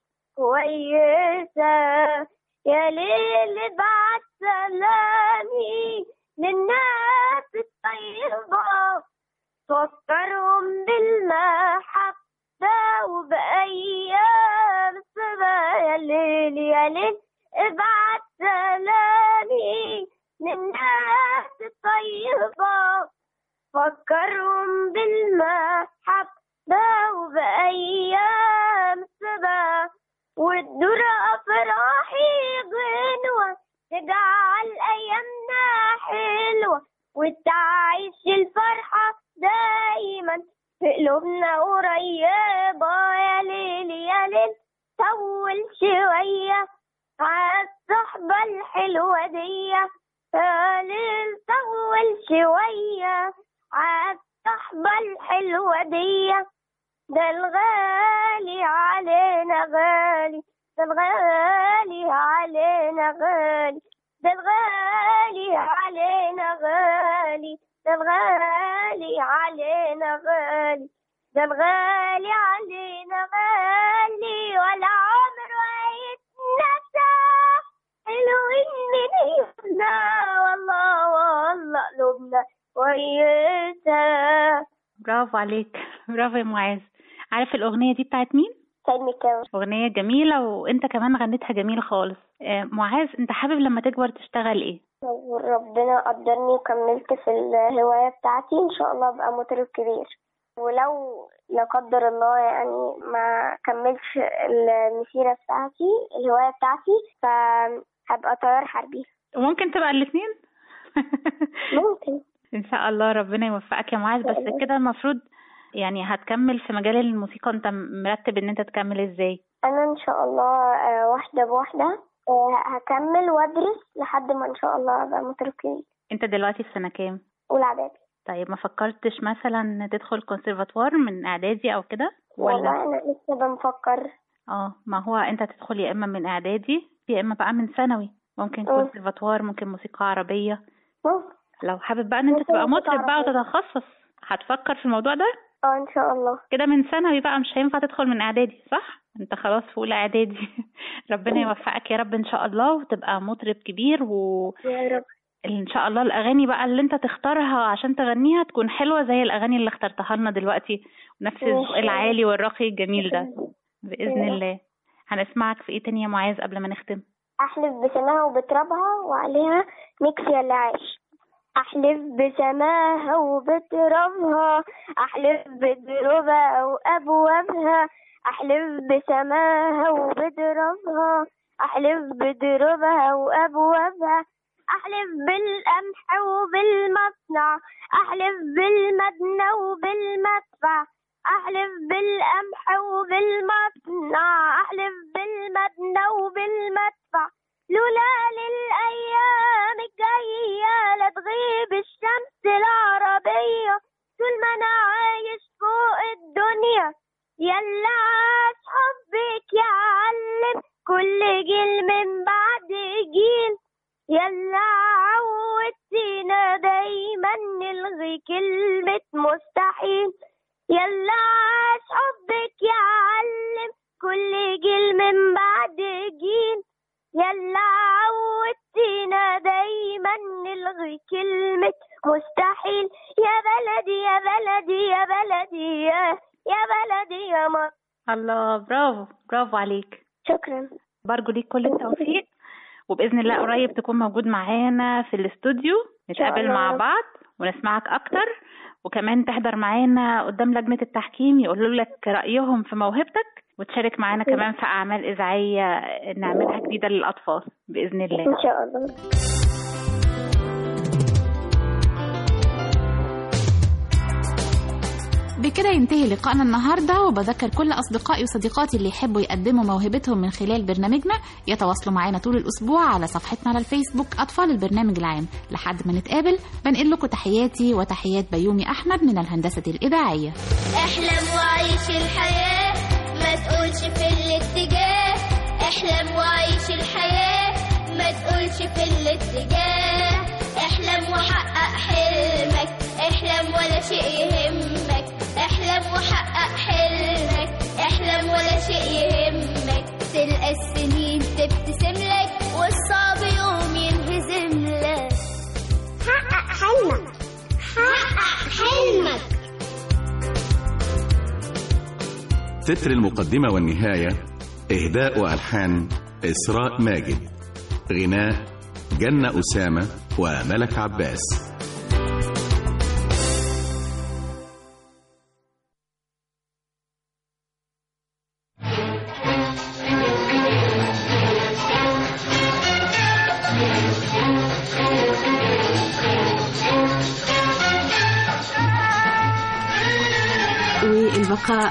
كويسة. يا ليل ابعت سلامي للناس الطيبة، تفكرهم بالمحبة وبأيام الصبا. يا ليل يا ليل ابعت سلامي للناس الطيبة، فكرهم بالمحبة وبأيام الصبا. والدور أفراحي غنوة تجعل أيامنا حلوة، وتعيش الفرحة دايما في قلوبنا قريبة. يا ليل يا ليل طول شوية عالصحبة الحلوة دي، يا ليل طول شوية عالصحبة الحلوة دي. ده الغالي علينا غالي، ده الغالي علينا غالي، ده الغالي علينا غالي، ده الغالي علينا غالي، ده الغالي علينا غالي ولا عمره هيتنسى. حلوين من يومنا والله والله قلوبنا كويسة. برافو عليك، برافو يا معاذ. عارف الأغنية دي بتاعت مين؟ سيد مكاوي. أغنية جميلة وأنت كمان غنيتها جميل خالص. آه معاذ، أنت حابب لما تكبر تشتغل إيه؟ لو ربنا قدرني وكملت في الهواية بتاعتي إن شاء الله أبقى مطرب كبير، ولو لا قدر الله يعني ما كملتش المسيرة بتاعتي الهواية بتاعتي فهبقى طيار حربي. وممكن تبقى الاثنين؟ ممكن إن شاء الله. ربنا يوفقك يا معاذ. بس كده المفروض يعني هتكمل في مجال الموسيقى، أنت مرتب إن أنت تكمل إزاي؟ أنا إن شاء الله واحدة بواحدة هكمل وأدرس لحد ما إن شاء الله أبقى مطرب كبير. أنت دلوقتي في سنة كام؟ أولى إعدادي. طيب ما فكرتش مثلا تدخل كونسرفاتوار من إعدادي أو كده؟ والله أنا لسه بنفكر. اه ما هو أنت تدخل يا إما من إعدادي يا إما بقى من ثانوي، ممكن كونسرفاتوار، ممكن موسيقى عربية. أوه. لو حابب بقى ان انت تبقى مطرب بقى وتتخصص، هتفكر في الموضوع ده؟ اه ان شاء الله. كده من ثانوي بقى، مش هينفع تدخل من اعدادي، صح؟ انت خلاص في اولى اعدادي. ربنا يوفقك يا رب ان شاء الله وتبقى مطرب كبير، و يا رب ان شاء الله الاغاني بقى اللي انت تختارها عشان تغنيها تكون حلوة زي الاغاني اللي اخترتها لنا دلوقتي، ونفس الذوق العالي والراقي الجميل ده باذن الله. هنسمعك في ايه تاني يا معاذ قبل ما نختم؟ احلف بسماها وبترابها وعليها ميكس يا اللي عايش. احلف بسماها وبترابها، احلف بدروبها وابوابها، احلف بسماها وبترابها، احلف بدروبها وابوابها، احلف بالقمح وبالمصنع، احلف بالمدنى وبالمدفع، احلف بالقمح وبالمصنع، احلف بالمدنى وبالمدفع. لولا للأيام الجاية لا تغيب الشمس العربية، طول ما أنا عايش فوق الدنيا يلا عاش حبك يعلم كل جيل من بعد جيل. يلا عودتينا دايما نلغي كلمة مستحيل. يلا عاش حبك يعلم يلا عودتينا دايما نلغي كلمة مستحيل. يا بلدي يا بلدي يا بلدي يا, يا بلدي يا مصر. الله، برافو برافو عليك. شكرا. برجو ليك كل التوفيق، وبإذن الله قريب تكون موجود معانا في الاستوديو، نتقابل مع بعض ونسمعك أكتر، وكمان تحضر معانا قدام لجنة التحكيم يقولوا لك رأيهم في موهبتك، وتشارك معانا كمان في أعمال إذاعية نعملها جديدة للأطفال بإذن الله. إن شاء الله. بكده ينتهي لقائنا النهاردة، وبذكر كل أصدقائي وصديقاتي اللي يحبوا يقدموا موهبتهم من خلال برنامجنا يتواصلوا معانا طول الأسبوع على صفحتنا على الفيسبوك أطفال البرنامج العام. لحد ما نتقابل بنقل لكم تحياتي وتحيات بيومي أحمد من الهندسة الإذاعية. احلم وعيش الحياة، ما تقولش في الاتجاه. احلم وعيش الحياة، ما تقولش في الاتجاه. احلم وحقق حلمك، احلم ولا شيء يهمك. احلم وحقق حلمك، احلم ولا شيء يهمك. تلقى السنين تبتسم لك، والصعب يوم ينهزم لك. حقق حلمك، حقق حلمك. تتر المقدمة والنهاية إهداء وألحان إسراء ماجد، غناء جنة أسامة وملك عباس. والبقاء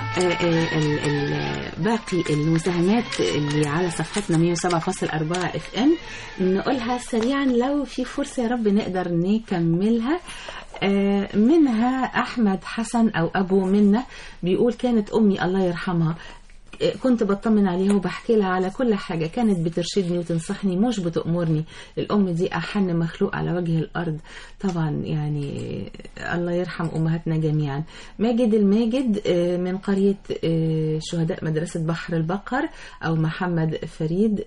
باقي المساهمات اللي على صفحتنا مية وسبعة فاصلة أربعة اف ام نقولها سريعا لو في فرصة يا رب نقدر نكملها. منها أحمد حسن أو أبو منة بيقول كانت أمي الله يرحمها كنت بطمن عليها وبحكي لها على كل حاجة، كانت بترشدني وتنصحني مش بتأمرني. الأم دي أحن مخلوق على وجه الأرض طبعا، يعني الله يرحم أمهاتنا جميعا. ماجد الماجد من قرية شهداء مدرسة بحر البقر أو محمد فريد،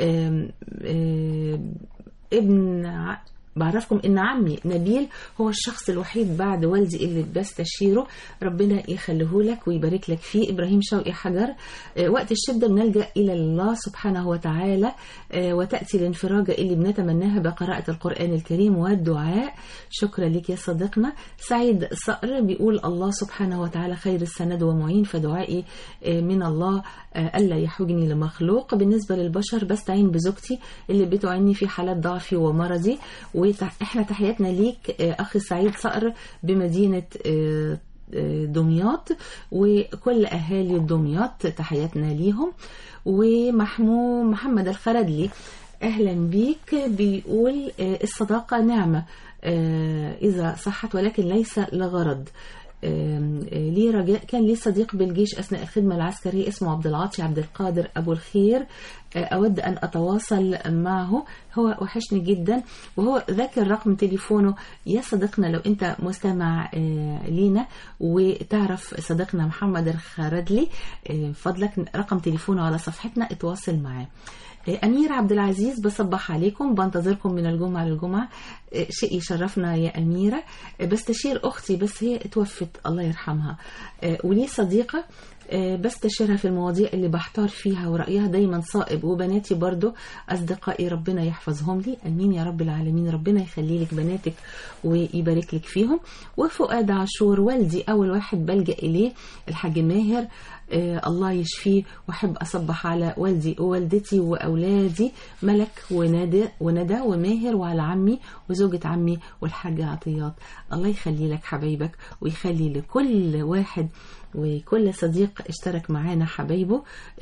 ابن بعرفكم ان عمي نبيل هو الشخص الوحيد بعد والدي اللي بستشيره، ربنا يخليه لك ويبارك لك فيه. ابراهيم شوقي حجر، وقت الشدة بنلجأ الى الله سبحانه وتعالى، وتأتي الانفراجة اللي بنتمناها بقراءة القرآن الكريم والدعاء. شكرا لك يا صديقنا. سعيد صقر بيقول الله سبحانه وتعالى خير السند ومعين، فدعائي من الله ألا يحوجني لمخلوق. بالنسبة للبشر بستعين بزوجتي اللي بتعني في حالات ضعفي ومرضي. واحنا تحياتنا ليك أخي سعيد صقر بمدينة دمياط وكل أهالي دمياط تحياتنا ليهم. ومحمود محمد الخردلي أهلا بيك بيقول الصداقة نعمة إذا صحت ولكن ليس لغرض. لي رجاء، كان لي صديق بالجيش أثناء الخدمة العسكرية اسمه عبد العاطي عبد القادر أبو الخير، أود أن أتواصل معه، هو وحشني جدا وهو ذاكر رقم تليفونه. يا صديقنا لو أنت مستمع لينا وتعرف صديقنا محمد الخردلي فضلك رقم تليفونه على صفحتنا اتواصل معاه. أمير عبد العزيز بصبح عليكم، بنتظركم من الجمعة للجمعة، شيء يشرفنا يا أميرة. بستشير أختي بس هي توفت الله يرحمها، ولي صديقة بستشيرها في المواضيع اللي بحتار فيها ورأيها دايما صائب، وبناتي برضو أصدقائي ربنا يحفظهم لي، أمين يا رب العالمين، ربنا يخلي لك بناتك ويبارك لك فيهم. وفؤاد عاشور والدي أول واحد بلجأ إليه الحاج ماهر، آه الله يشفيه، وأحب أصبح على والدي ووالدتي وأولادي ملك وندى وندى وماهر وعلى عمي وزوجة عمي والحاجة عطيات. الله يخلي لك حبايبك ويخلي لكل واحد وكل صديق اشترك معانا حبايبه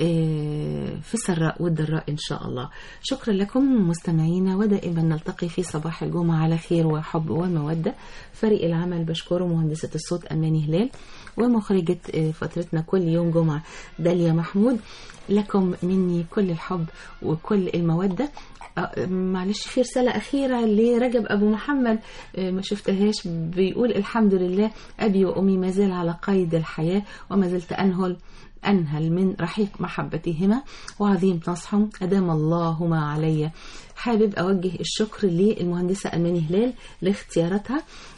في السراء والضراء إن شاء الله. شكرا لكم مستمعينا، ودائما نلتقي في صباح الجمعة على خير وحب ومودة. فريق العمل بشكره مهندسة الصوت أماني هلال، ومخرجة فترتنا كل يوم جمعة داليا محمود. لكم مني كل الحب وكل المودة. معلش في رسالة أخيرة لرجب أبو محمد ما شفتهاش، بيقول الحمد لله أبي وأمي ما زال على قيد الحياة وما زلت أنهل أنهل من رحيق محبتهما وعظيم نصحهم أدام الله ما علي. حابب أوجه الشكر للمهندسة أماني هلال لاختياراتها،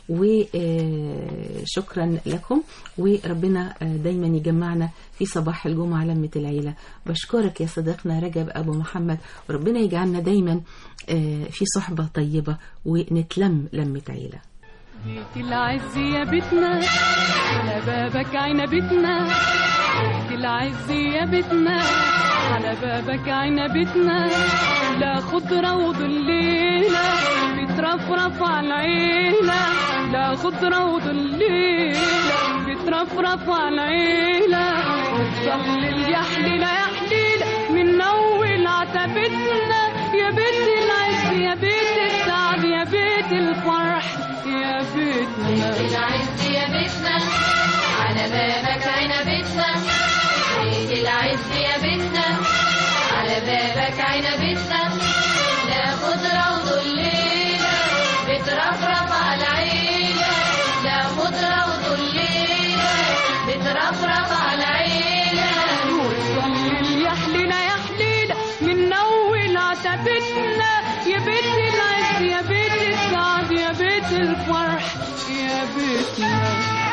وشكرا لكم، وربنا دايما يجمعنا في صباح الجمعة لمة العيلة. بشكرك يا صديقنا رجب أبو محمد، وربنا يجعلنا دايما في صحبة طيبة ونتلم لمة عيلة. بيت العز يا بيتنا على بابك عنبتنا، بيت العز يا بيتنا على بابك عنبتنا، لا خضرة وظليلة بترفرف على العيلة، لا خضرة وظليلة بترفرف على العيلة، وتظلل يا حليلة يا حليلة من أول عتبتنا، يا بيت العز يا بيت السعد يا بيت الفرح يا بيتنا. بيت العز يا بيتنا على بابك عنبتنا، بيت العز يا بيتنا على بابك عنبتنا، لا خضرة وظليلة بترفرف على العيلة، لا خضرة وظليلة بترفرف على العيلة، وتظلل يا حليلة يا حليلة من أول عتبتنا، يا بيت العز يا بيت السعد يا بيت الفرح يا بيتنا.